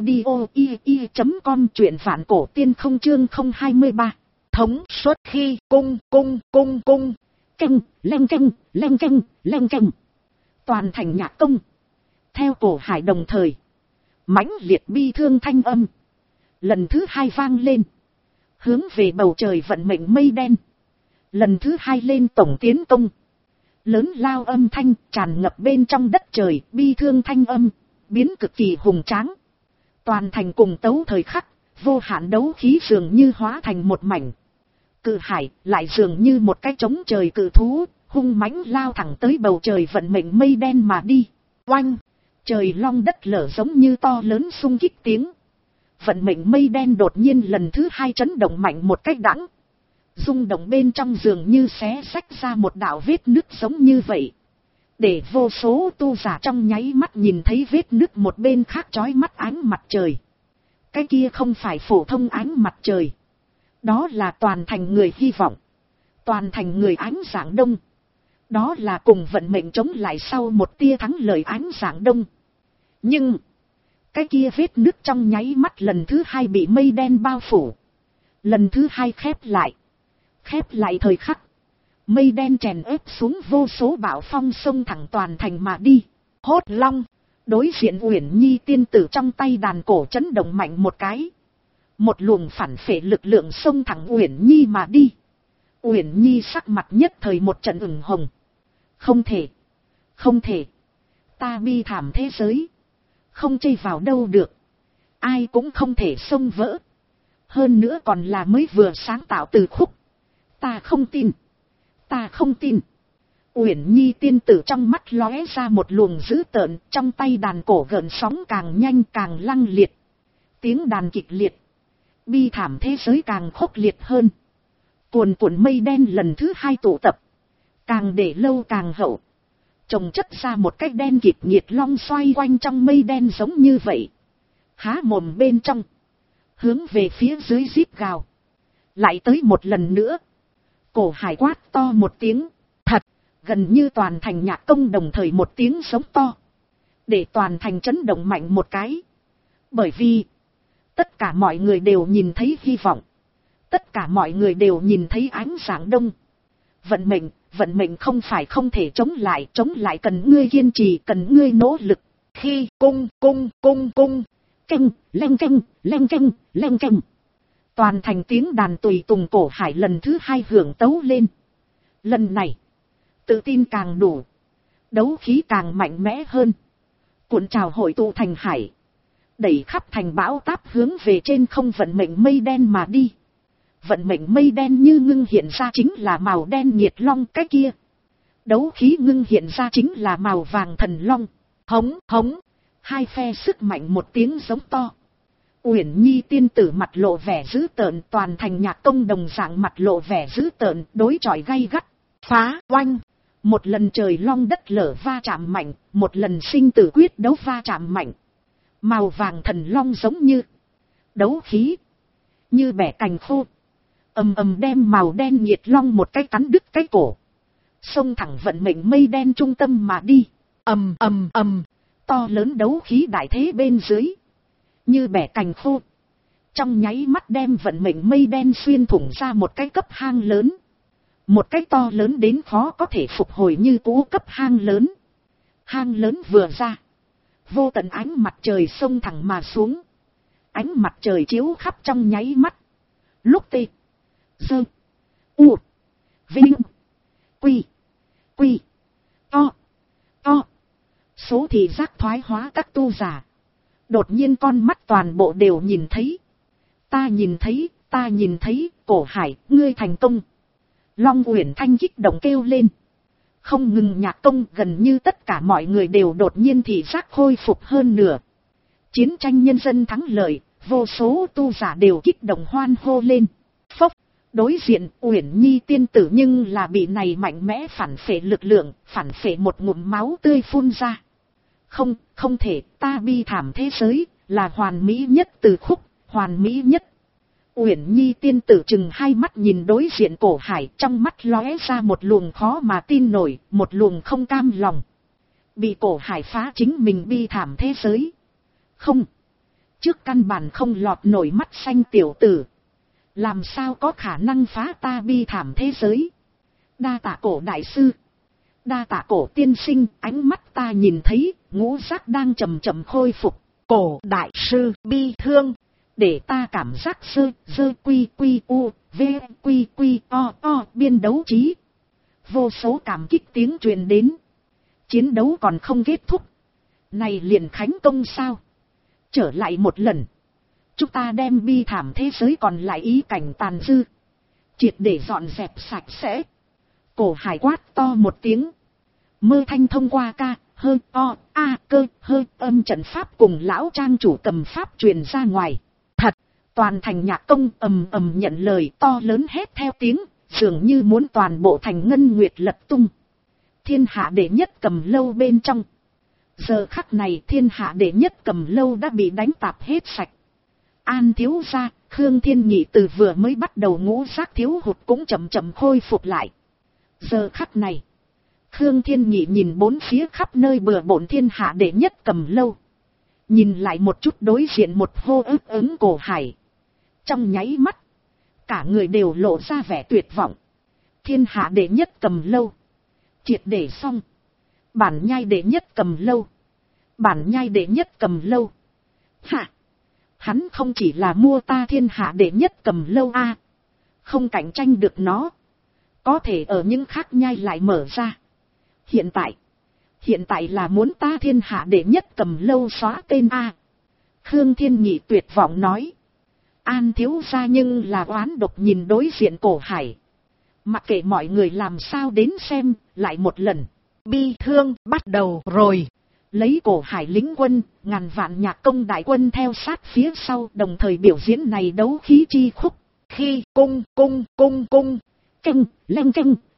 audio.com, truyện vạn cổ tiên không chương 023. Thống suất khi cung. Canh, leng canh. Toàn thành nhạc công. Theo Cổ Hải đồng thời. Mãnh liệt bi thương thanh âm. Lần thứ hai vang lên. Hướng về bầu trời vận mệnh mây đen. Lần thứ hai lên tổng tiến công. Lớn lao âm thanh tràn ngập bên trong đất trời, bi thương thanh âm. Biến cực kỳ hùng tráng. Toàn thành cùng tấu thời khắc, vô hạn đấu khí dường như hóa thành một mảnh. Cự hải lại dường như một cái trống trời cự thú, hung mãnh lao thẳng tới bầu trời vận mệnh mây đen mà đi. Oanh, trời long đất lở giống như to lớn xung kích tiếng. Vận mệnh mây đen đột nhiên lần thứ hai chấn động mạnh một cách đãng. Rung động bên trong dường như xé xách ra một đạo vết nứt giống như vậy. Để vô số tu giả trong nháy mắt nhìn thấy vết nứt một bên khác chói mắt ánh mặt trời. Cái kia không phải phổ thông ánh mặt trời. Đó là toàn thành người hy vọng. Toàn thành người ánh dạng đông. Đó là cùng vận mệnh chống lại sau một tia thắng lợi ánh dạng đông. Nhưng, cái kia vết nứt trong nháy mắt lần thứ hai bị mây đen bao phủ. Lần thứ hai khép lại. Khép lại thời khắc. Mây đen chèn ép xuống vô số bão phong sông thẳng toàn thành mà đi. Hốt long, đối diện Uyển Nhi tiên tử trong tay đàn cổ chấn động mạnh một cái. Một luồng phản phệ lực lượng sông thẳng Uyển Nhi mà đi. Uyển Nhi sắc mặt nhất thời một trận ửng hồng. Không thể, không thể. Ta bi thảm thế giới. Không chây vào đâu được. Ai cũng không thể xông vỡ. Hơn nữa còn là mới vừa sáng tạo từ khúc. Ta không tin. Ta không tin. Uyển Nhi tiên tử trong mắt lóe ra một luồng dữ tợn, trong tay đàn cổ gợn sóng càng nhanh càng lăng liệt. Tiếng đàn kịch liệt. Bi thảm thế giới càng khốc liệt hơn. Cuồn cuộn mây đen lần thứ hai tụ tập. Càng để lâu càng hậu. Trồng chất ra một cái đen kịt nhiệt long xoay quanh trong mây đen giống như vậy. Há mồm bên trong. Hướng về phía dưới rít gào. Lại tới một lần nữa. Cổ Hải quát to một tiếng. Thật, gần như toàn thành Nhạc Công đồng thời một tiếng giống to. Để toàn thành chấn động mạnh một cái. Bởi vì, tất cả mọi người đều nhìn thấy hy vọng. Tất cả mọi người đều nhìn thấy ánh sáng đông. Vận mệnh không phải không thể chống lại cần ngươi kiên trì, cần ngươi nỗ lực. Khi cung, canh, leng canh. Toàn thành tiếng đàn tùy tùng Cổ Hải lần thứ hai hưởng tấu lên. Lần này, tự tin càng đủ, đấu khí càng mạnh mẽ hơn. Cuộn trào hội tụ thành hải, đẩy khắp thành bão táp hướng về trên không vận mệnh mây đen mà đi. Vận mệnh mây đen như ngưng hiện ra chính là màu đen nhiệt long cái kia. Đấu khí ngưng hiện ra chính là màu vàng thần long. Hống hống, hai phe sức mạnh một tiếng giống to. Uyển Nhi tiên tử mặt lộ vẻ dữ tợn, toàn thành Nhạc Công đồng dạng mặt lộ vẻ dữ tợn, đối chọi gay gắt. Phá oanh, một lần trời long đất lở va chạm mạnh, một lần sinh tử quyết đấu va chạm mạnh. Màu vàng thần long giống như đấu khí, như bẻ cành khô, ầm ầm đem màu đen nhiệt long một cái cắn đứt cái cổ, xông thẳng vận mệnh mây đen trung tâm mà đi. Ầm ầm ầm, to lớn đấu khí đại thế bên dưới, như bẻ cành khô, trong nháy mắt đem vận mệnh mây đen xuyên thủng ra một cái cấp hang lớn. Một cái to lớn đến khó có thể phục hồi như cũ cấp hang lớn. Hang lớn vừa ra, vô tận ánh mặt trời xông thẳng mà xuống. Ánh mặt trời chiếu khắp trong nháy mắt. Lúc tê, dơ, u, vinh, quy, to. Số thị giác thoái hóa các tu giả. Đột nhiên con mắt toàn bộ đều nhìn thấy. Ta nhìn thấy, Cổ Hải, ngươi thành công. Long Uyển Thanh kích động kêu lên. Không ngừng Nhạc Công, gần như tất cả mọi người đều đột nhiên thị giác khôi phục hơn nửa. Chiến tranh nhân dân thắng lợi, vô số tu giả đều kích động hoan hô lên. Phốc, đối diện Uyển Nhi tiên tử nhưng là bị này mạnh mẽ phản phệ lực lượng, phản phệ một ngụm máu tươi phun ra. Không thể, ta bi thảm thế giới, là hoàn mỹ nhất từ khúc, hoàn mỹ nhất. Uyển Nhi tiên tử chừng hai mắt nhìn đối diện Cổ Hải, trong mắt lóe ra một luồng khó mà tin nổi, một luồng không cam lòng. Bị Cổ Hải phá chính mình bi thảm thế giới. Không, trước căn bản không lọt nổi mắt xanh tiểu tử. Làm sao có khả năng phá ta bi thảm thế giới? Đa tạ Cổ đại sư, đa tạ Cổ tiên sinh, ánh mắt ta nhìn thấy, ngũ giác đang chậm chậm khôi phục. Cổ đại sư bi thương, để ta cảm giác dơ quy u, v quy o biên đấu trí. Vô số cảm kích tiếng truyền đến. Chiến đấu còn không kết thúc. Này liền khánh công sao? Trở lại một lần. Chúng ta đem bi thảm thế giới còn lại ý cảnh tàn dư, triệt để dọn dẹp sạch sẽ. Cổ Hải quát to một tiếng. Mơ thanh thông qua ca, hơ, o, a, cơ, hơ, âm trận pháp cùng lão trang chủ cầm pháp truyền ra ngoài. Thật, toàn thành nhạc công ầm ầm nhận lời to lớn hét theo tiếng, dường như muốn toàn bộ thành ngân nguyệt lật tung. Thiên hạ đệ nhất cầm lâu bên trong. Giờ khắc này thiên hạ đệ nhất cầm lâu đã bị đánh tạp hết sạch. An thiếu gia, Khương Thiên Nhị từ vừa mới bắt đầu ngũ giác thiếu hụt cũng chậm chậm khôi phục lại. Giờ khắc này, Khương Thiên Nhị nhìn bốn phía khắp nơi bừa bộn thiên hạ đệ nhất cầm lâu. Nhìn lại một chút đối diện một hô ức ứng Cổ Hải. Trong nháy mắt, cả người đều lộ ra vẻ tuyệt vọng. Thiên hạ đệ nhất cầm lâu. Triệt để xong. Bản nhai đệ nhất cầm lâu. Bản nhai đệ nhất cầm lâu. Hạ! Hắn không chỉ là mua ta thiên hạ đệ nhất cầm lâu a, không cạnh tranh được nó. Có thể ở những khác nhai lại mở ra. Hiện tại là muốn ta thiên hạ đệ nhất cầm lâu xóa tên a. Khương Thiên Nhị tuyệt vọng nói. An thiếu gia nhưng là oán độc nhìn đối diện Cổ Hải. Mặc kệ mọi người làm sao đến xem, lại một lần. Bi thương bắt đầu rồi. Lấy Cổ Hải lính quân, ngàn vạn nhạc công đại quân theo sát phía sau, đồng thời biểu diễn này đấu khí chi khúc. Khi cung, canh, leng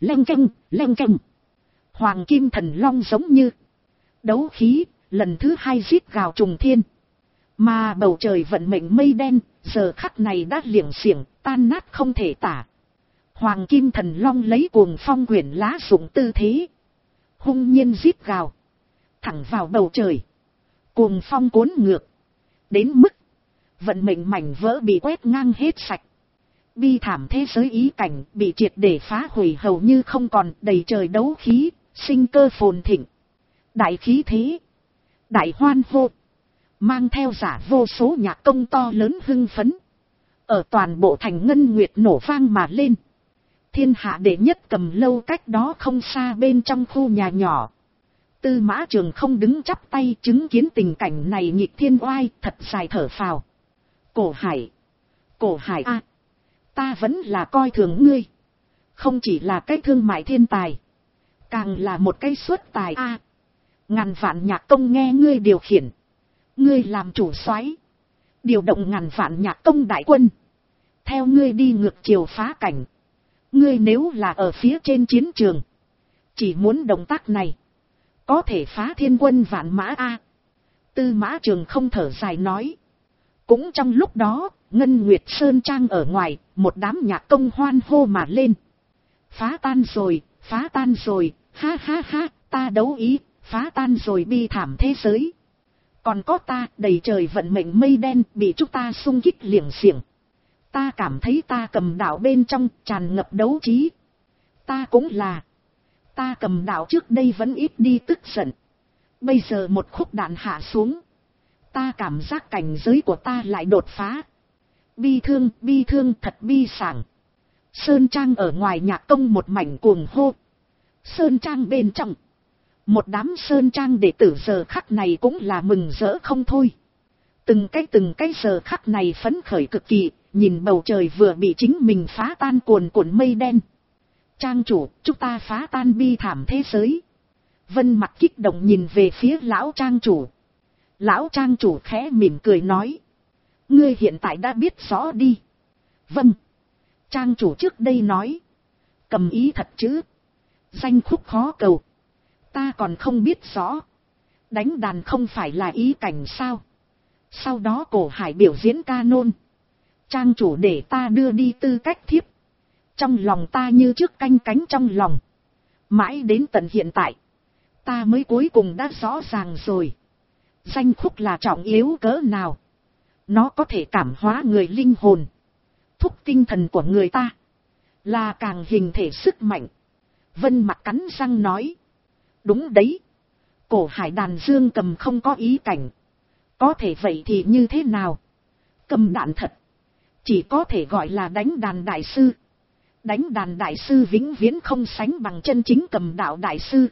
canh. Hoàng kim thần long giống như đấu khí, lần thứ hai rít gào trùng thiên. Mà bầu trời vận mệnh mây đen, giờ khắc này đã liệng xiềng, tan nát không thể tả. Hoàng kim thần long lấy cuồng phong quyển lá dụng tư thế. Hung nhiên rít gào. Thẳng vào bầu trời. Cuồng phong cuốn ngược. Đến mức vận mệnh mảnh vỡ bị quét ngang hết sạch. Bi thảm thế giới ý cảnh bị triệt để phá hủy hầu như không còn, đầy trời đấu khí, sinh cơ phồn thịnh. Đại khí thế. Đại hoan hô. Mang theo giả vô số nhạc công to lớn hưng phấn. Ở toàn bộ thành ngân nguyệt nổ vang mà lên. Thiên hạ đệ nhất cầm lâu cách đó không xa bên trong khu nhà nhỏ. Tư Mã Trường không đứng chắp tay chứng kiến tình cảnh này nghịch thiên oai, thật dài thở phào. Cổ Hải a, ta vẫn là coi thường ngươi. Không chỉ là cái thương mại thiên tài, càng là một cái xuất tài a. Ngàn vạn nhạc công nghe ngươi điều khiển. Ngươi làm chủ soái, điều động ngàn vạn nhạc công đại quân. Theo ngươi đi ngược chiều phá cảnh. Ngươi nếu là ở phía trên chiến trường, chỉ muốn động tác này, có thể phá thiên quân vạn mã a. Tư Mã Trường không thở dài nói. Cũng trong lúc đó, Ngân Nguyệt Sơn Trang ở ngoài, một đám nhạc công hoan hô mà lên. Phá tan rồi, ha ha ha, ta đấu ý, phá tan rồi bi thảm thế giới. Còn có ta, đầy trời vận mệnh mây đen bị chúng ta xung kích liệng xiềng. Ta cảm thấy ta cầm đạo bên trong tràn ngập đấu trí. Ta cũng là. Ta cầm đạo trước đây vẫn ít đi tức giận. Bây giờ một khúc đạn hạ xuống. Ta cảm giác cảnh giới của ta lại đột phá. Bi thương thật bi sảng. Sơn Trang ở ngoài nhạc công một mảnh cuồng hô. Sơn Trang bên trong. Một đám Sơn Trang đệ tử giờ khắc này cũng là mừng rỡ không thôi. Từng cái giờ khắc này phấn khởi cực kỳ. Nhìn bầu trời vừa bị chính mình phá tan cuồn cuộn mây đen. Trang chủ, chúng ta phá tan bi thảm thế giới. Vân Mặc kích động nhìn về phía lão trang chủ. Lão trang chủ khẽ mỉm cười nói. Ngươi hiện tại đã biết rõ đi. Vâng. Trang chủ trước đây nói. Cầm ý thật chứ. Danh khúc khó cầu. Ta còn không biết rõ. Đánh đàn không phải là ý cảnh sao. Sau đó Cổ Hải biểu diễn ca nôn. Trang chủ để ta đưa đi tư cách thiếp. Trong lòng ta như trước canh cánh trong lòng. Mãi đến tận hiện tại. Ta mới cuối cùng đã rõ ràng rồi. Danh khúc là trọng yếu cỡ nào. Nó có thể cảm hóa người linh hồn. Thúc tinh thần của người ta. Là càng hình thể sức mạnh. Vân Mặc cắn răng nói. Đúng đấy. Cổ Hải đàn dương cầm không có ý cảnh. Có thể vậy thì như thế nào? Cầm đạn thật. Chỉ có thể gọi là đánh đàn đại sư. Đánh đàn đại sư vĩnh viễn không sánh bằng chân chính cầm đạo đại sư.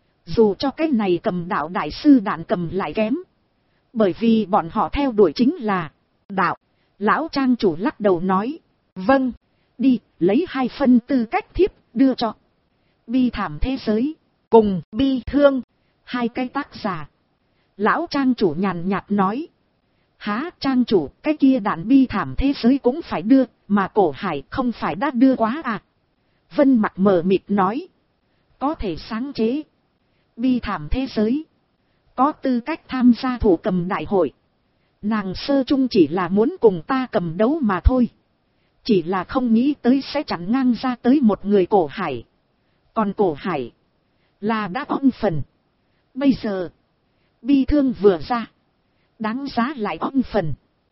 Dù cho cái này cầm đạo đại sư đàn cầm lại kém. Bởi vì bọn họ theo đuổi chính là đạo. Lão trang chủ lắc đầu nói. Vâng, đi, lấy 2 phân tư cách thiếp, đưa cho. Bi thảm thế giới, cùng bi thương, hai cái tác giả. Lão trang chủ nhàn nhạt nói. Há trang chủ, cái kia đạn bi thảm thế giới cũng phải đưa, mà cổ hải không phải đã đưa quá à? Vân Mặc mờ mịt nói. Có thể sáng chế. Bi thảm thế giới. Có tư cách tham gia thủ cầm đại hội. Nàng sơ chung chỉ là muốn cùng ta cầm đấu mà thôi. Chỉ là không nghĩ tới sẽ chặn ngang ra tới một người cổ hải. Còn cổ hải là đã ong phần. Bây giờ bi thương vừa ra, đáng giá lại ong phần.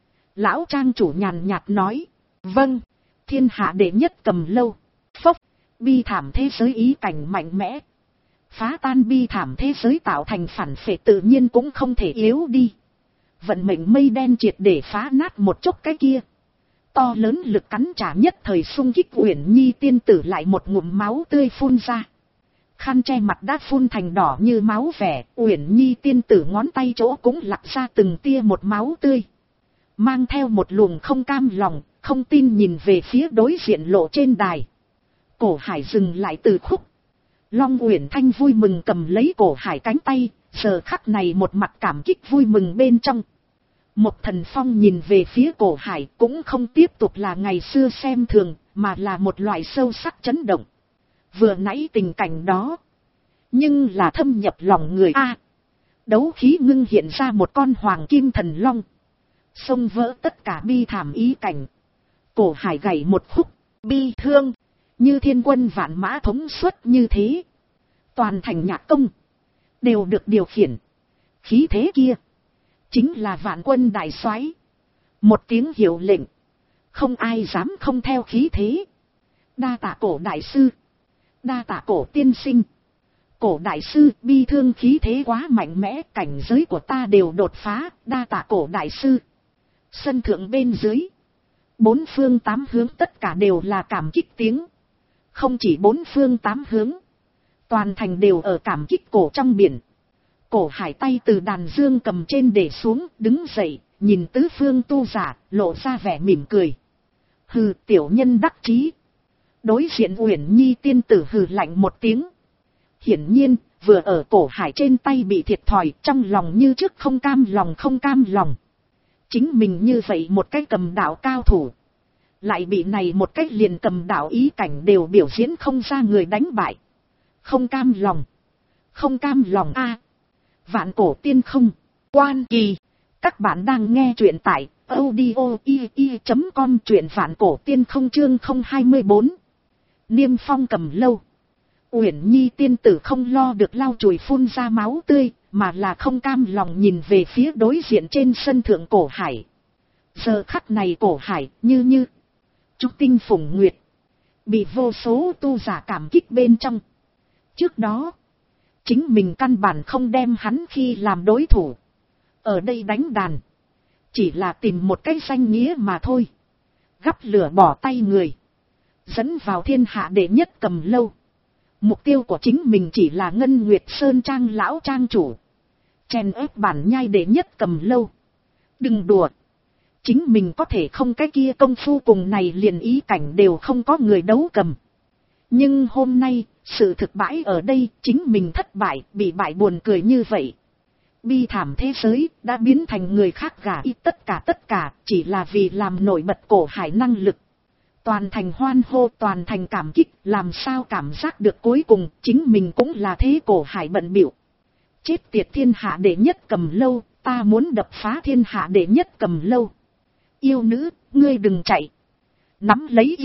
Lão trang chủ nhàn nhạt nói. Vâng, thiên hạ đệ nhất cầm lâu. Phốc, bi thảm thế giới ý cảnh mạnh mẽ. Phá tan bi thảm thế giới tạo thành phản phệ tự nhiên cũng không thể yếu đi. Vận mệnh mây đen triệt để phá nát một chốc cái kia. To lớn lực cắn trả nhất thời xung kích Uyển Nhi tiên tử lại một ngụm máu tươi phun ra. Khăn che mặt đã phun thành đỏ như máu vẻ, Uyển Nhi tiên tử ngón tay chỗ cũng lặc ra từng tia một máu tươi. Mang theo một luồng không cam lòng, không tin nhìn về phía đối diện lộ trên đài. Cổ hải dừng lại từ khúc. Long Uyển Thanh vui mừng cầm lấy cổ hải cánh tay, giờ khắc này một mặt cảm kích vui mừng bên trong. Một thần phong nhìn về phía cổ hải cũng không tiếp tục là ngày xưa xem thường, mà là một loại sâu sắc chấn động. Vừa nãy tình cảnh đó, nhưng là thâm nhập lòng người a. Đấu khí ngưng hiện ra một con hoàng kim thần long, xông vỡ tất cả bi thảm ý cảnh. Cổ hải gảy một khúc, bi thương, như thiên quân vạn mã thống suất như thế. Toàn thành nhạc công đều được điều khiển. Khí thế kia chính là vạn quân đại soái. Một tiếng hiệu lệnh, không ai dám không theo khí thế. Đa tạ cổ đại sư, đa tạ cổ tiên sinh. Cổ đại sư, bi thương khí thế quá mạnh mẽ, cảnh giới của ta đều đột phá, đa tạ cổ đại sư. Sân thượng bên dưới, bốn phương tám hướng tất cả đều là cảm kích tiếng. Không chỉ bốn phương tám hướng, toàn thành đều ở cảm kích cổ trong biển. Cổ hải tay từ đàn dương cầm trên để xuống, đứng dậy, nhìn tứ phương tu giả, lộ ra vẻ mỉm cười. Hừ, tiểu nhân đắc chí. Đối diện Uyển Nhi tiên tử hừ lạnh một tiếng. Hiển nhiên, vừa ở cổ hải trên tay bị thiệt thòi, trong lòng như trước không cam lòng. Chính mình như vậy một cái cầm đạo cao thủ, lại bị này một cách liền cầm đạo ý cảnh đều biểu diễn không ra người đánh bại. Không cam lòng a. Vạn cổ tiên không, quan kỳ. Các bạn đang nghe truyện tại audio.com, truyện vạn cổ tiên không chương 024. Niêm phong cầm lâu. Uyển Nhi tiên tử không lo được lau chùi phun ra máu tươi, mà là không cam lòng nhìn về phía đối diện trên sân thượng cổ hải. Giờ khắc này cổ hải như trúc tinh phùng nguyệt, bị vô số tu giả cảm kích bên trong. Trước đó, chính mình căn bản không đem hắn khi làm đối thủ. Ở đây đánh đàn, chỉ là tìm một cái danh nghĩa mà thôi. Gắp lửa bỏ tay người, dẫn vào thiên hạ đệ nhất cầm lâu. Mục tiêu của chính mình chỉ là Ngân Nguyệt Sơn Trang lão trang chủ, chèn ép bản nhai đệ nhất cầm lâu. Đừng đùa, chính mình có thể không cái kia công phu cùng này liền ý cảnh đều không có người đấu cầm. Nhưng hôm nay, sự thực bãi ở đây, chính mình thất bại, bị bại buồn cười như vậy. Bi thảm thế giới, đã biến thành người khác gả y tất cả, chỉ là vì làm nổi bật cổ hải năng lực. Toàn thành hoan hô, toàn thành cảm kích, làm sao cảm giác được cuối cùng, chính mình cũng là thế cổ hải bận bịu. Chết tiệt thiên hạ đệ nhất cầm lâu, ta muốn đập phá thiên hạ đệ nhất cầm lâu. Yêu nữ, ngươi đừng chạy. Nắm lấy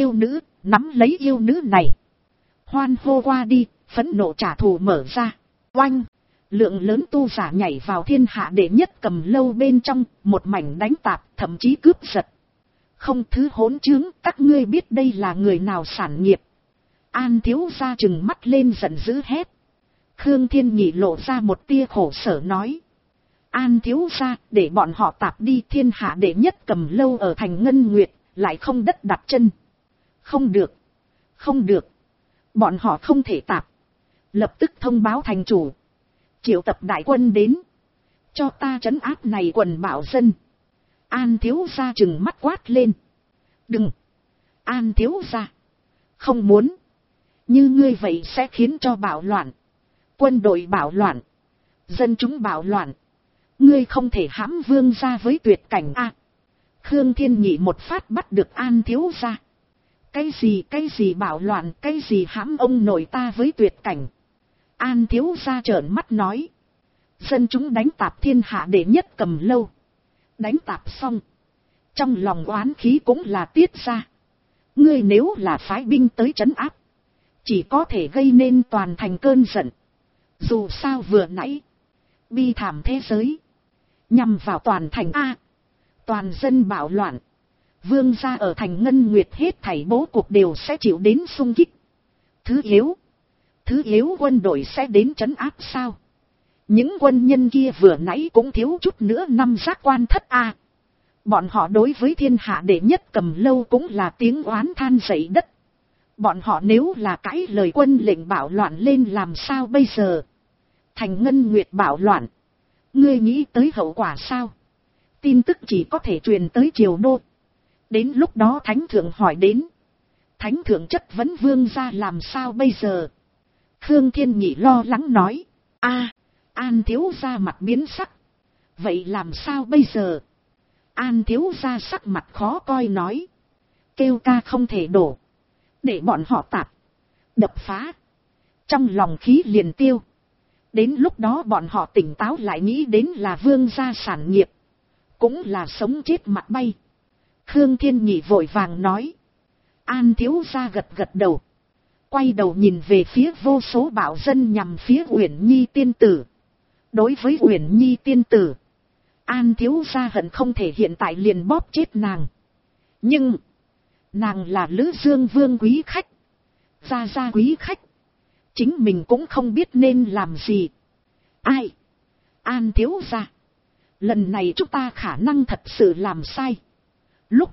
yêu nữ này. Hoan hô qua đi, phẫn nộ trả thù mở ra. Oanh! Lượng lớn tu giả nhảy vào thiên hạ đệ nhất cầm lâu bên trong, một mảnh đánh tạp, thậm chí cướp giật. Không thứ hỗn trướng, các ngươi biết đây là người nào sản nghiệp. An thiếu gia trừng mắt lên giận dữ hét. Khương Thiên Nhị lộ ra một tia khổ sở nói. An thiếu gia, để bọn họ tạp đi, thiên hạ đệ nhất cầm lâu ở thành Ngân Nguyệt, lại không đất đặt chân. Không được. Bọn họ không thể tạp. Lập tức thông báo thành chủ, triệu tập đại quân đến, cho ta trấn áp này quần bạo dân. An thiếu gia trừng mắt quát lên. Đừng! An thiếu gia! Không muốn! Như ngươi vậy sẽ khiến cho bạo loạn, quân đội bạo loạn, dân chúng bạo loạn. Ngươi không thể hãm vương gia với tuyệt cảnh a. Khương Thiên Nhị một phát bắt được An thiếu gia. Cái gì bạo loạn, cái gì hãm ông nội ta với tuyệt cảnh. An thiếu gia trợn mắt nói. Dân chúng đánh tạp thiên hạ đệ nhất Cầm Lâu. Đánh tạp xong, trong lòng oán khí cũng là tiết ra. Ngươi nếu là phái binh tới trấn áp, chỉ có thể gây nên toàn thành cơn giận. Dù sao vừa nãy, bi thảm thế giới, nhằm vào toàn thành A. Toàn dân bạo loạn, vương gia ở thành Ngân Nguyệt hết thảy bố cục đều sẽ chịu đến xung kích. Thứ yếu quân đội sẽ đến trấn áp sao? Những quân nhân kia vừa nãy cũng thiếu chút nữa năm giác quan thất A. Bọn họ đối với thiên hạ đệ nhất Cầm Lâu cũng là tiếng oán than dậy đất. Bọn họ nếu là cãi lời quân lệnh bạo loạn lên làm sao bây giờ? Thành Ngân Nguyệt bạo loạn, ngươi nghĩ tới hậu quả sao? Tin tức chỉ có thể truyền tới triều đô. Đến lúc đó thánh thượng hỏi đến, thánh thượng chất vấn vương gia làm sao bây giờ? Khương Thiên Nhị lo lắng nói. An thiếu gia mặt biến sắc. Vậy làm sao bây giờ? An thiếu gia sắc mặt khó coi nói. Kêu ca không thể đổ, để bọn họ tạp, đập phá, trong lòng khí liền tiêu. Đến lúc đó bọn họ tỉnh táo lại nghĩ đến là vương gia sản nghiệp, cũng là sống chết mặt bay. Khương Thiên Nhị vội vàng nói. An thiếu gia gật gật đầu, quay đầu nhìn về phía vô số bạo dân nhằm phía Uyển Nhi tiên tử. Đối với Uyển Nhi tiên tử, An thiếu gia hận không thể hiện tại liền bóp chết nàng. Nhưng nàng là Lữ Dương vương quý khách, gia quý khách, chính mình cũng không biết nên làm gì. Ai? An thiếu gia, lần này chúng ta khả năng thật sự làm sai. Lúc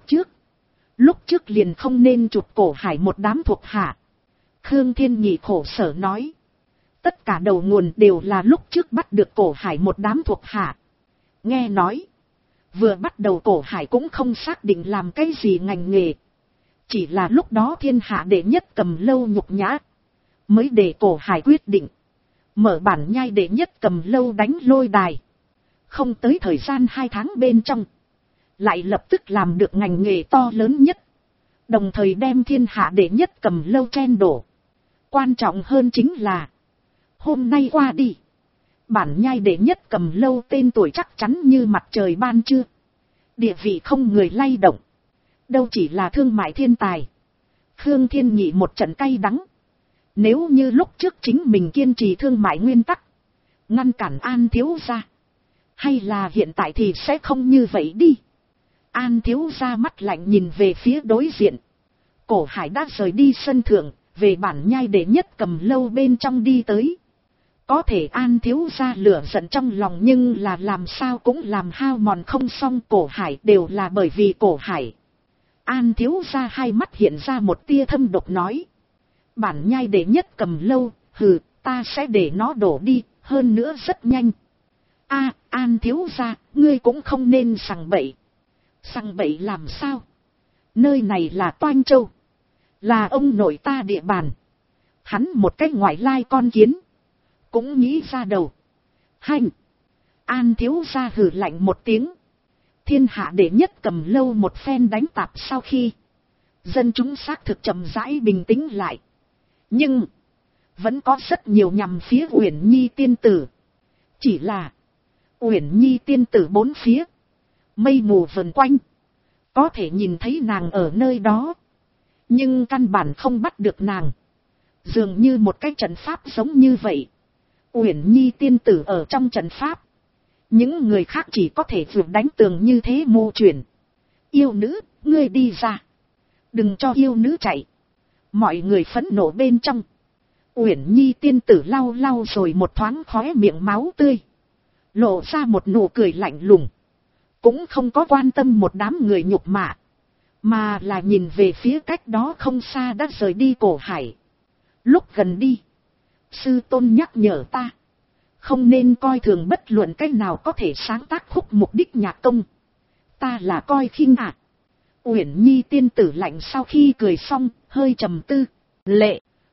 trước liền không nên chụp cổ Hải một đám thuộc hạ. Khương Thiên Nhị khổ sở nói. Tất cả đầu nguồn đều là lúc trước bắt được cổ Hải một đám thuộc hạ. Nghe nói, vừa bắt đầu cổ Hải cũng không xác định làm cái gì ngành nghề. Chỉ là lúc đó thiên hạ đệ nhất Cầm Lâu nhục nhã, mới để cổ Hải quyết định mở bản nhai đệ nhất Cầm Lâu đánh lôi đài. Không tới thời gian 2 tháng bên trong, lại lập tức làm được ngành nghề to lớn nhất, đồng thời đem thiên hạ đệ nhất Cầm Lâu chen đổ. Quan trọng hơn chính là, hôm nay qua đi, bản nhai đệ nhất Cầm Lâu tên tuổi chắc chắn như mặt trời ban trưa, địa vị không người lay động. Đâu chỉ là thương mại thiên tài. Khương Thiên Nhị một trận cay đắng. Nếu như lúc trước chính mình kiên trì thương mại nguyên tắc, ngăn cản An thiếu gia, hay là hiện tại thì sẽ không như vậy đi. An thiếu gia mắt lạnh nhìn về phía đối diện. Cổ Hải đã rời đi sân thượng, về bản nhai đệ nhất Cầm Lâu bên trong đi tới. Có thể An thiếu gia lửa giận trong lòng, nhưng là làm sao cũng làm hao mòn không xong cổ Hải, đều là bởi vì cổ Hải. An thiếu gia hai mắt hiện ra một tia thâm độc nói. Bản nhai đệ nhất Cầm Lâu, hừ, ta sẽ để nó đổ đi, hơn nữa rất nhanh. An thiếu gia, ngươi cũng không nên sằng bậy. Sằng bậy làm sao? Nơi này là Toanh Châu, là ông nội ta địa bàn. Hắn một cái ngoại lai con kiến, cũng nghĩ ra đầu. Hành! An thiếu gia hừ lạnh một tiếng. Thiên hạ đệ nhất Cầm Lâu một phen đánh tạp sau khi, dân chúng xác thực chậm rãi bình tĩnh lại. Nhưng, vẫn có rất nhiều nhằm phía Uyển Nhi tiên tử. Chỉ là, Uyển Nhi tiên tử bốn phía, mây mù vần quanh, có thể nhìn thấy nàng ở nơi đó, nhưng căn bản không bắt được nàng. Dường như một cái trận pháp giống như vậy. Uyển Nhi tiên tử ở trong trận pháp, những người khác chỉ có thể vượt đánh tường như thế mù chuyển. Yêu nữ, ngươi đi ra, đừng cho yêu nữ chạy. Mọi người phẫn nộ bên trong. Uyển Nhi tiên tử lau lau rồi một thoáng khóe miệng máu tươi, lộ ra một nụ cười lạnh lùng. Cũng không có quan tâm một đám người nhục mạ, mà là nhìn về phía cách đó không xa đã rời đi cổ Hải. Lúc gần đi, sư tôn nhắc nhở ta, không nên coi thường bất luận cách nào có thể sáng tác khúc mục đích nhạc công. Ta là coi khinh à? Uyển Nhi tiên tử lạnh sau khi cười xong, hơi trầm tư. Lệ,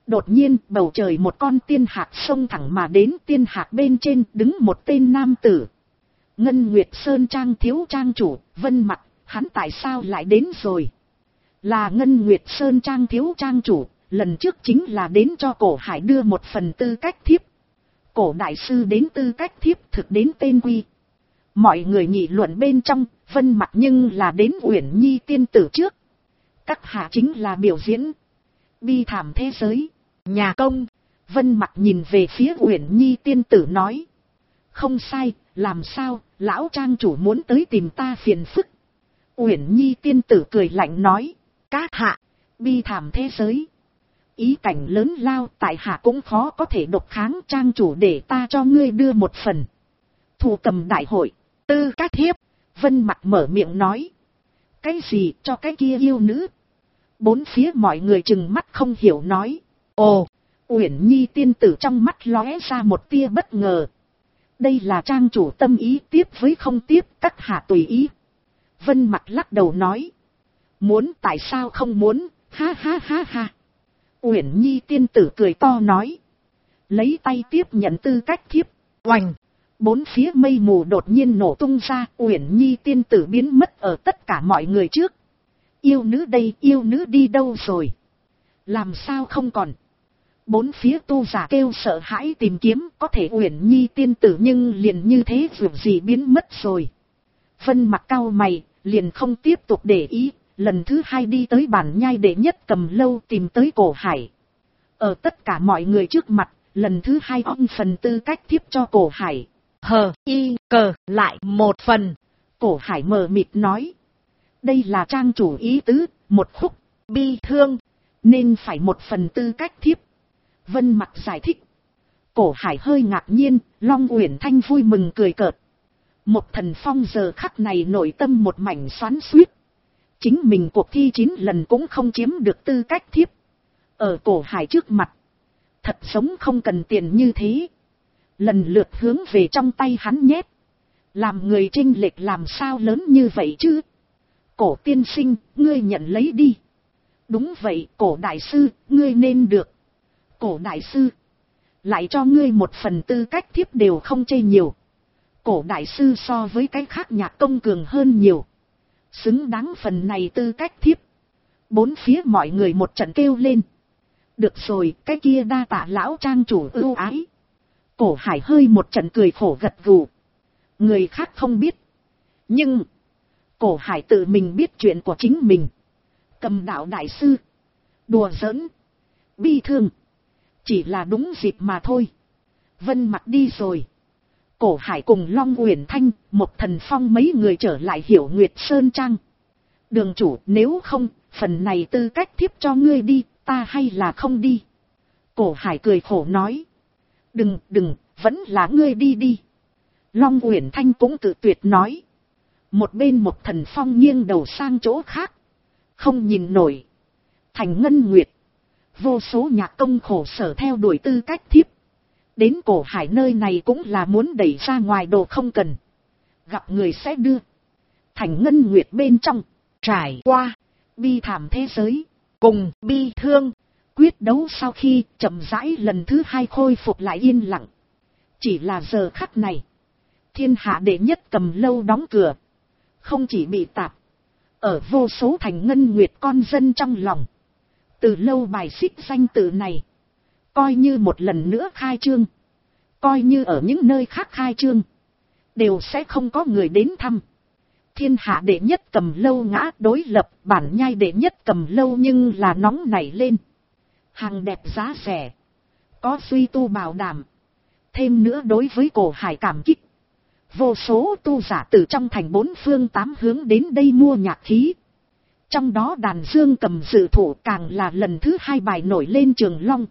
Đột nhiên bầu trời một con tiên hạc xông thẳng mà đến, tiên hạc bên trên đứng một tên nam tử. Ngân Nguyệt Sơn Trang thiếu trang chủ, Vân Mặc, hắn tại sao lại đến rồi? Là Ngân Nguyệt Sơn Trang thiếu trang chủ, lần trước chính là đến cho Cổ Hải đưa một phần tư cách thiếp. Cổ đại sư đến tư cách thiếp thực đến tên quy. Mọi người nghị luận bên trong, Vân Mặc nhưng là đến Uyển Nhi tiên tử trước. Các hạ chính là biểu diễn bi thảm thế giới, nhà công. Vân Mặc nhìn về phía Uyển Nhi tiên tử nói. Không sai, làm sao, lão trang chủ muốn tới tìm ta phiền phức. Uyển Nhi tiên tử cười lạnh nói. Các hạ, bi thảm thế giới. Ý cảnh lớn lao, tại hạ cũng khó có thể độc kháng, trang chủ để ta cho ngươi đưa một phần. Thủ cầm đại hội, tư cách thiếp. Vân Mặc mở miệng nói. Cái gì cho cái kia yêu nữ? Bốn phía mọi người trừng mắt không hiểu nói. Ồ, Uyển Nhi tiên tử trong mắt lóe ra một tia bất ngờ. Đây là trang chủ tâm ý, tiếp với không tiếp, các hạ tùy ý. Vân Mặc lắc đầu nói. Muốn tại sao không muốn, ha ha ha ha. Uyển Nhi tiên tử cười to nói. Lấy tay tiếp nhận tư cách thiếp. Oành. Bốn phía mây mù đột nhiên nổ tung ra. Uyển Nhi tiên tử biến mất ở tất cả mọi người trước. Yêu nữ đây, yêu nữ đi đâu rồi? Làm sao không còn? Bốn phía tu giả kêu sợ hãi tìm kiếm, có thể Uyển Nhi tiên tử nhưng liền như thế việc gì biến mất rồi. Vân Mặc cau mày, liền không tiếp tục để ý. Lần thứ hai đi tới bản nhai đệ nhất cầm lâu tìm tới Cổ Hải. Ở tất cả mọi người trước mặt, lần thứ hai ông phần tư cách thiếp cho Cổ Hải. Lại một phần. Cổ Hải mờ mịt nói. Đây là trang chủ ý tứ, một khúc, bi thương, nên phải một phần tư cách thiếp. Vân Mặc giải thích. Cổ Hải hơi ngạc nhiên, Long Uyển Thanh vui mừng cười cợt. Một Thần Phong giờ khắc này nội tâm một mảnh xoắn xuýt. Chính mình cuộc thi 9 lần cũng không chiếm được tư cách thiếp. Ở Cổ Hải trước mặt, thật sống không cần tiền như thế. Lần lượt hướng về trong tay hắn nhét. Làm người chênh lệch làm sao lớn như vậy chứ? Cổ tiên sinh, ngươi nhận lấy đi. Đúng vậy, Cổ đại sư, ngươi nên được. Cổ đại sư, lại cho ngươi một phần tư cách thiếp đều không chê nhiều. Cổ đại sư so với cái khác nhạc công cường hơn nhiều. Xứng đáng phần này tư cách thiếp. Bốn phía mọi người một trận kêu lên. Được rồi, cái kia đa tạ lão trang chủ ưu ái. Cổ Hải hơi một trận cười khổ gật gù. Người khác không biết. Nhưng Cổ Hải tự mình biết chuyện của chính mình. Cầm đạo đại sư. Đùa giỡn. Bi thương. Chỉ là đúng dịp mà thôi. Vân Mặc đi rồi. Cổ Hải cùng Long Uyển Thanh, một Thần Phong mấy người trở lại Hiểu Nguyệt Sơn Trang. Đường chủ, nếu không, phần này tư cách thiếp cho ngươi đi, ta hay là không đi? Cổ Hải cười khổ nói. Đừng, vẫn là ngươi đi đi. Long Uyển Thanh cũng tự tuyệt nói. Một bên một Thần Phong nghiêng đầu sang chỗ khác. Không nhìn nổi. Thành Ngân Nguyệt. Vô số nhạc công khổ sở theo đuổi tư cách thiếp. Đến Cổ Hải nơi này cũng là muốn đẩy ra ngoài đồ không cần. Gặp người sẽ đưa. Thành Ngân Nguyệt bên trong. Trải qua. Bi thảm thế giới. Cùng bi thương. Quyết đấu sau khi chậm rãi lần thứ hai khôi phục lại yên lặng. Chỉ là giờ khắc này. Thiên hạ đệ nhất cầm lâu đóng cửa. Không chỉ bị tạp. Ở vô số Thành Ngân Nguyệt con dân trong lòng. Từ lâu bài xích danh tự này. Coi như một lần nữa khai trương. Coi như ở những nơi khác khai trương. Đều sẽ không có người đến thăm. Thiên hạ đệ nhất cầm lâu ngã đối lập, bản nhai đệ nhất cầm lâu nhưng là nóng nảy lên. Hàng đẹp giá rẻ. Có suy tu bảo đảm. Thêm nữa đối với Cổ Hải cảm kích. Vô số tu giả từ trong thành bốn phương tám hướng đến đây mua nhạc khí. Trong đó đàn dương cầm dự thủ càng là lần thứ hai bài nổi lên Trường Long.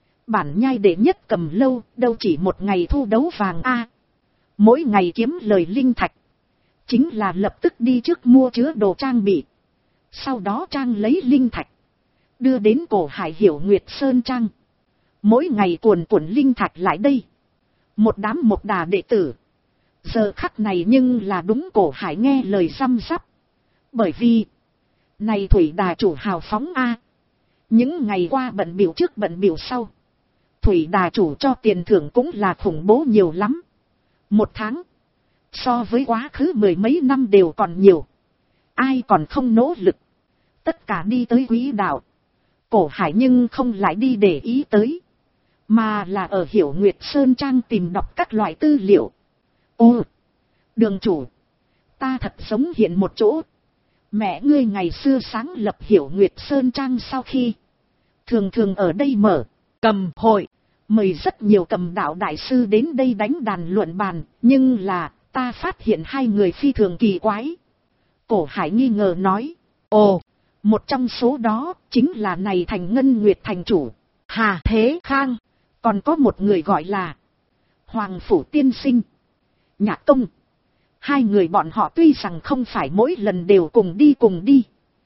Bản nhai đệ nhất cầm lâu, đâu chỉ một ngày thu đấu vàng A. Mỗi ngày kiếm lời linh thạch. Chính là lập tức đi trước mua chứa đồ trang bị. Sau đó trang lấy linh thạch. Đưa đến Cổ Hải Hiểu Nguyệt Sơn Trang. Mỗi ngày cuồn cuộn linh thạch lại đây. Một đám một đà đệ tử. Giờ khắc này nhưng là đúng Cổ Hải nghe lời răm rắp. Bởi vì này thủy đà chủ hào phóng A. Những ngày qua bận bịu trước bận bịu sau. Thủy đà chủ cho tiền thưởng cũng là khủng bố nhiều lắm. Một tháng. So với quá khứ mười mấy năm đều còn nhiều. Ai còn không nỗ lực. Tất cả đi tới quỹ đạo. Cổ Hải nhưng không lại đi để ý tới. Mà là ở Hiểu Nguyệt Sơn Trang tìm đọc các loại tư liệu. Ô! Đường chủ! Ta thật sống hiện một chỗ. Mẹ ngươi ngày xưa sáng lập Hiểu Nguyệt Sơn Trang sau khi. Thường thường ở đây mở cầm hội. Mời rất nhiều cầm đạo đại sư đến đây đánh đàn luận bàn. Nhưng là ta phát hiện hai người phi thường kỳ quái. Cổ Hải nghi ngờ nói. Ồ! Một trong số đó chính là này Thành Ngân Nguyệt thành chủ. Hà Thế Khang. Còn có một người gọi là Hoàng Phủ Tiên Sinh. Nhạc Công. Hai người bọn họ tuy rằng không phải mỗi lần đều cùng đi.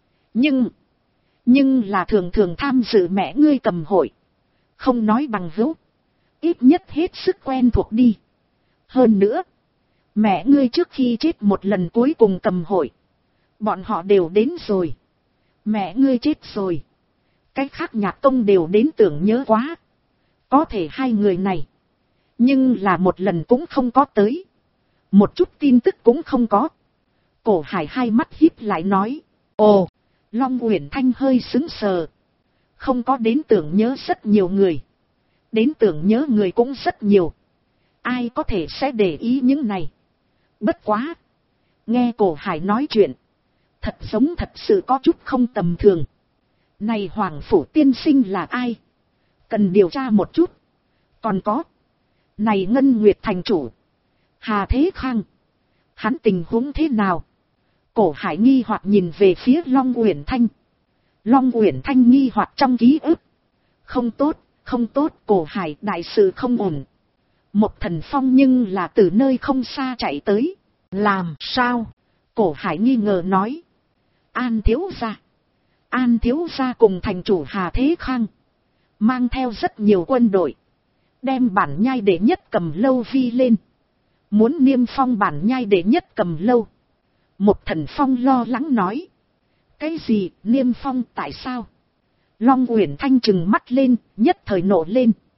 Nhưng là thường thường tham dự mẹ ngươi cầm hội. Không nói bằng hữu. Ít nhất hết sức quen thuộc đi. Hơn nữa. Mẹ ngươi trước khi chết một lần cuối cùng cầm hội. Bọn họ đều đến rồi. Mẹ ngươi chết rồi. Cái khác Nhạc Công đều đến tưởng nhớ quá. Có thể hai người này. Nhưng là một lần cũng không có tới. Một chút tin tức cũng không có. Cổ Hải hai mắt híp lại nói. Ồ, Long Uyển Thanh hơi sững sờ. Không có đến tưởng nhớ rất nhiều người. Đến tưởng nhớ người cũng rất nhiều. Ai có thể sẽ để ý những này. Bất quá. Nghe Cổ Hải nói chuyện. Thật giống thật sự có chút không tầm thường. Này Hoàng Phủ Tiên Sinh là ai? Cần điều tra một chút. Còn có. Này Ngân Nguyệt thành chủ. Hà Thế Khang. Hắn tình huống thế nào? Cổ Hải nghi hoặc nhìn về phía Long Uyển Thanh. Long Uyển Thanh nghi hoặc trong ký ức. Không tốt, Cổ Hải đại sự không ổn. Một Thần Phong nhưng là từ nơi không xa chạy tới. Làm sao? Cổ Hải nghi ngờ nói. An thiếu gia cùng thành chủ Hà Thế Khang. Mang theo rất nhiều quân đội. Đem bản nhai đệ nhất cầm lâu vi lên. Muốn niêm phong bản nhai đệ nhất cầm lâu. Một Thần Phong lo lắng nói. Cái gì niêm phong tại sao? Long Uyển Thanh trừng mắt lên, nhất thời nộ lên.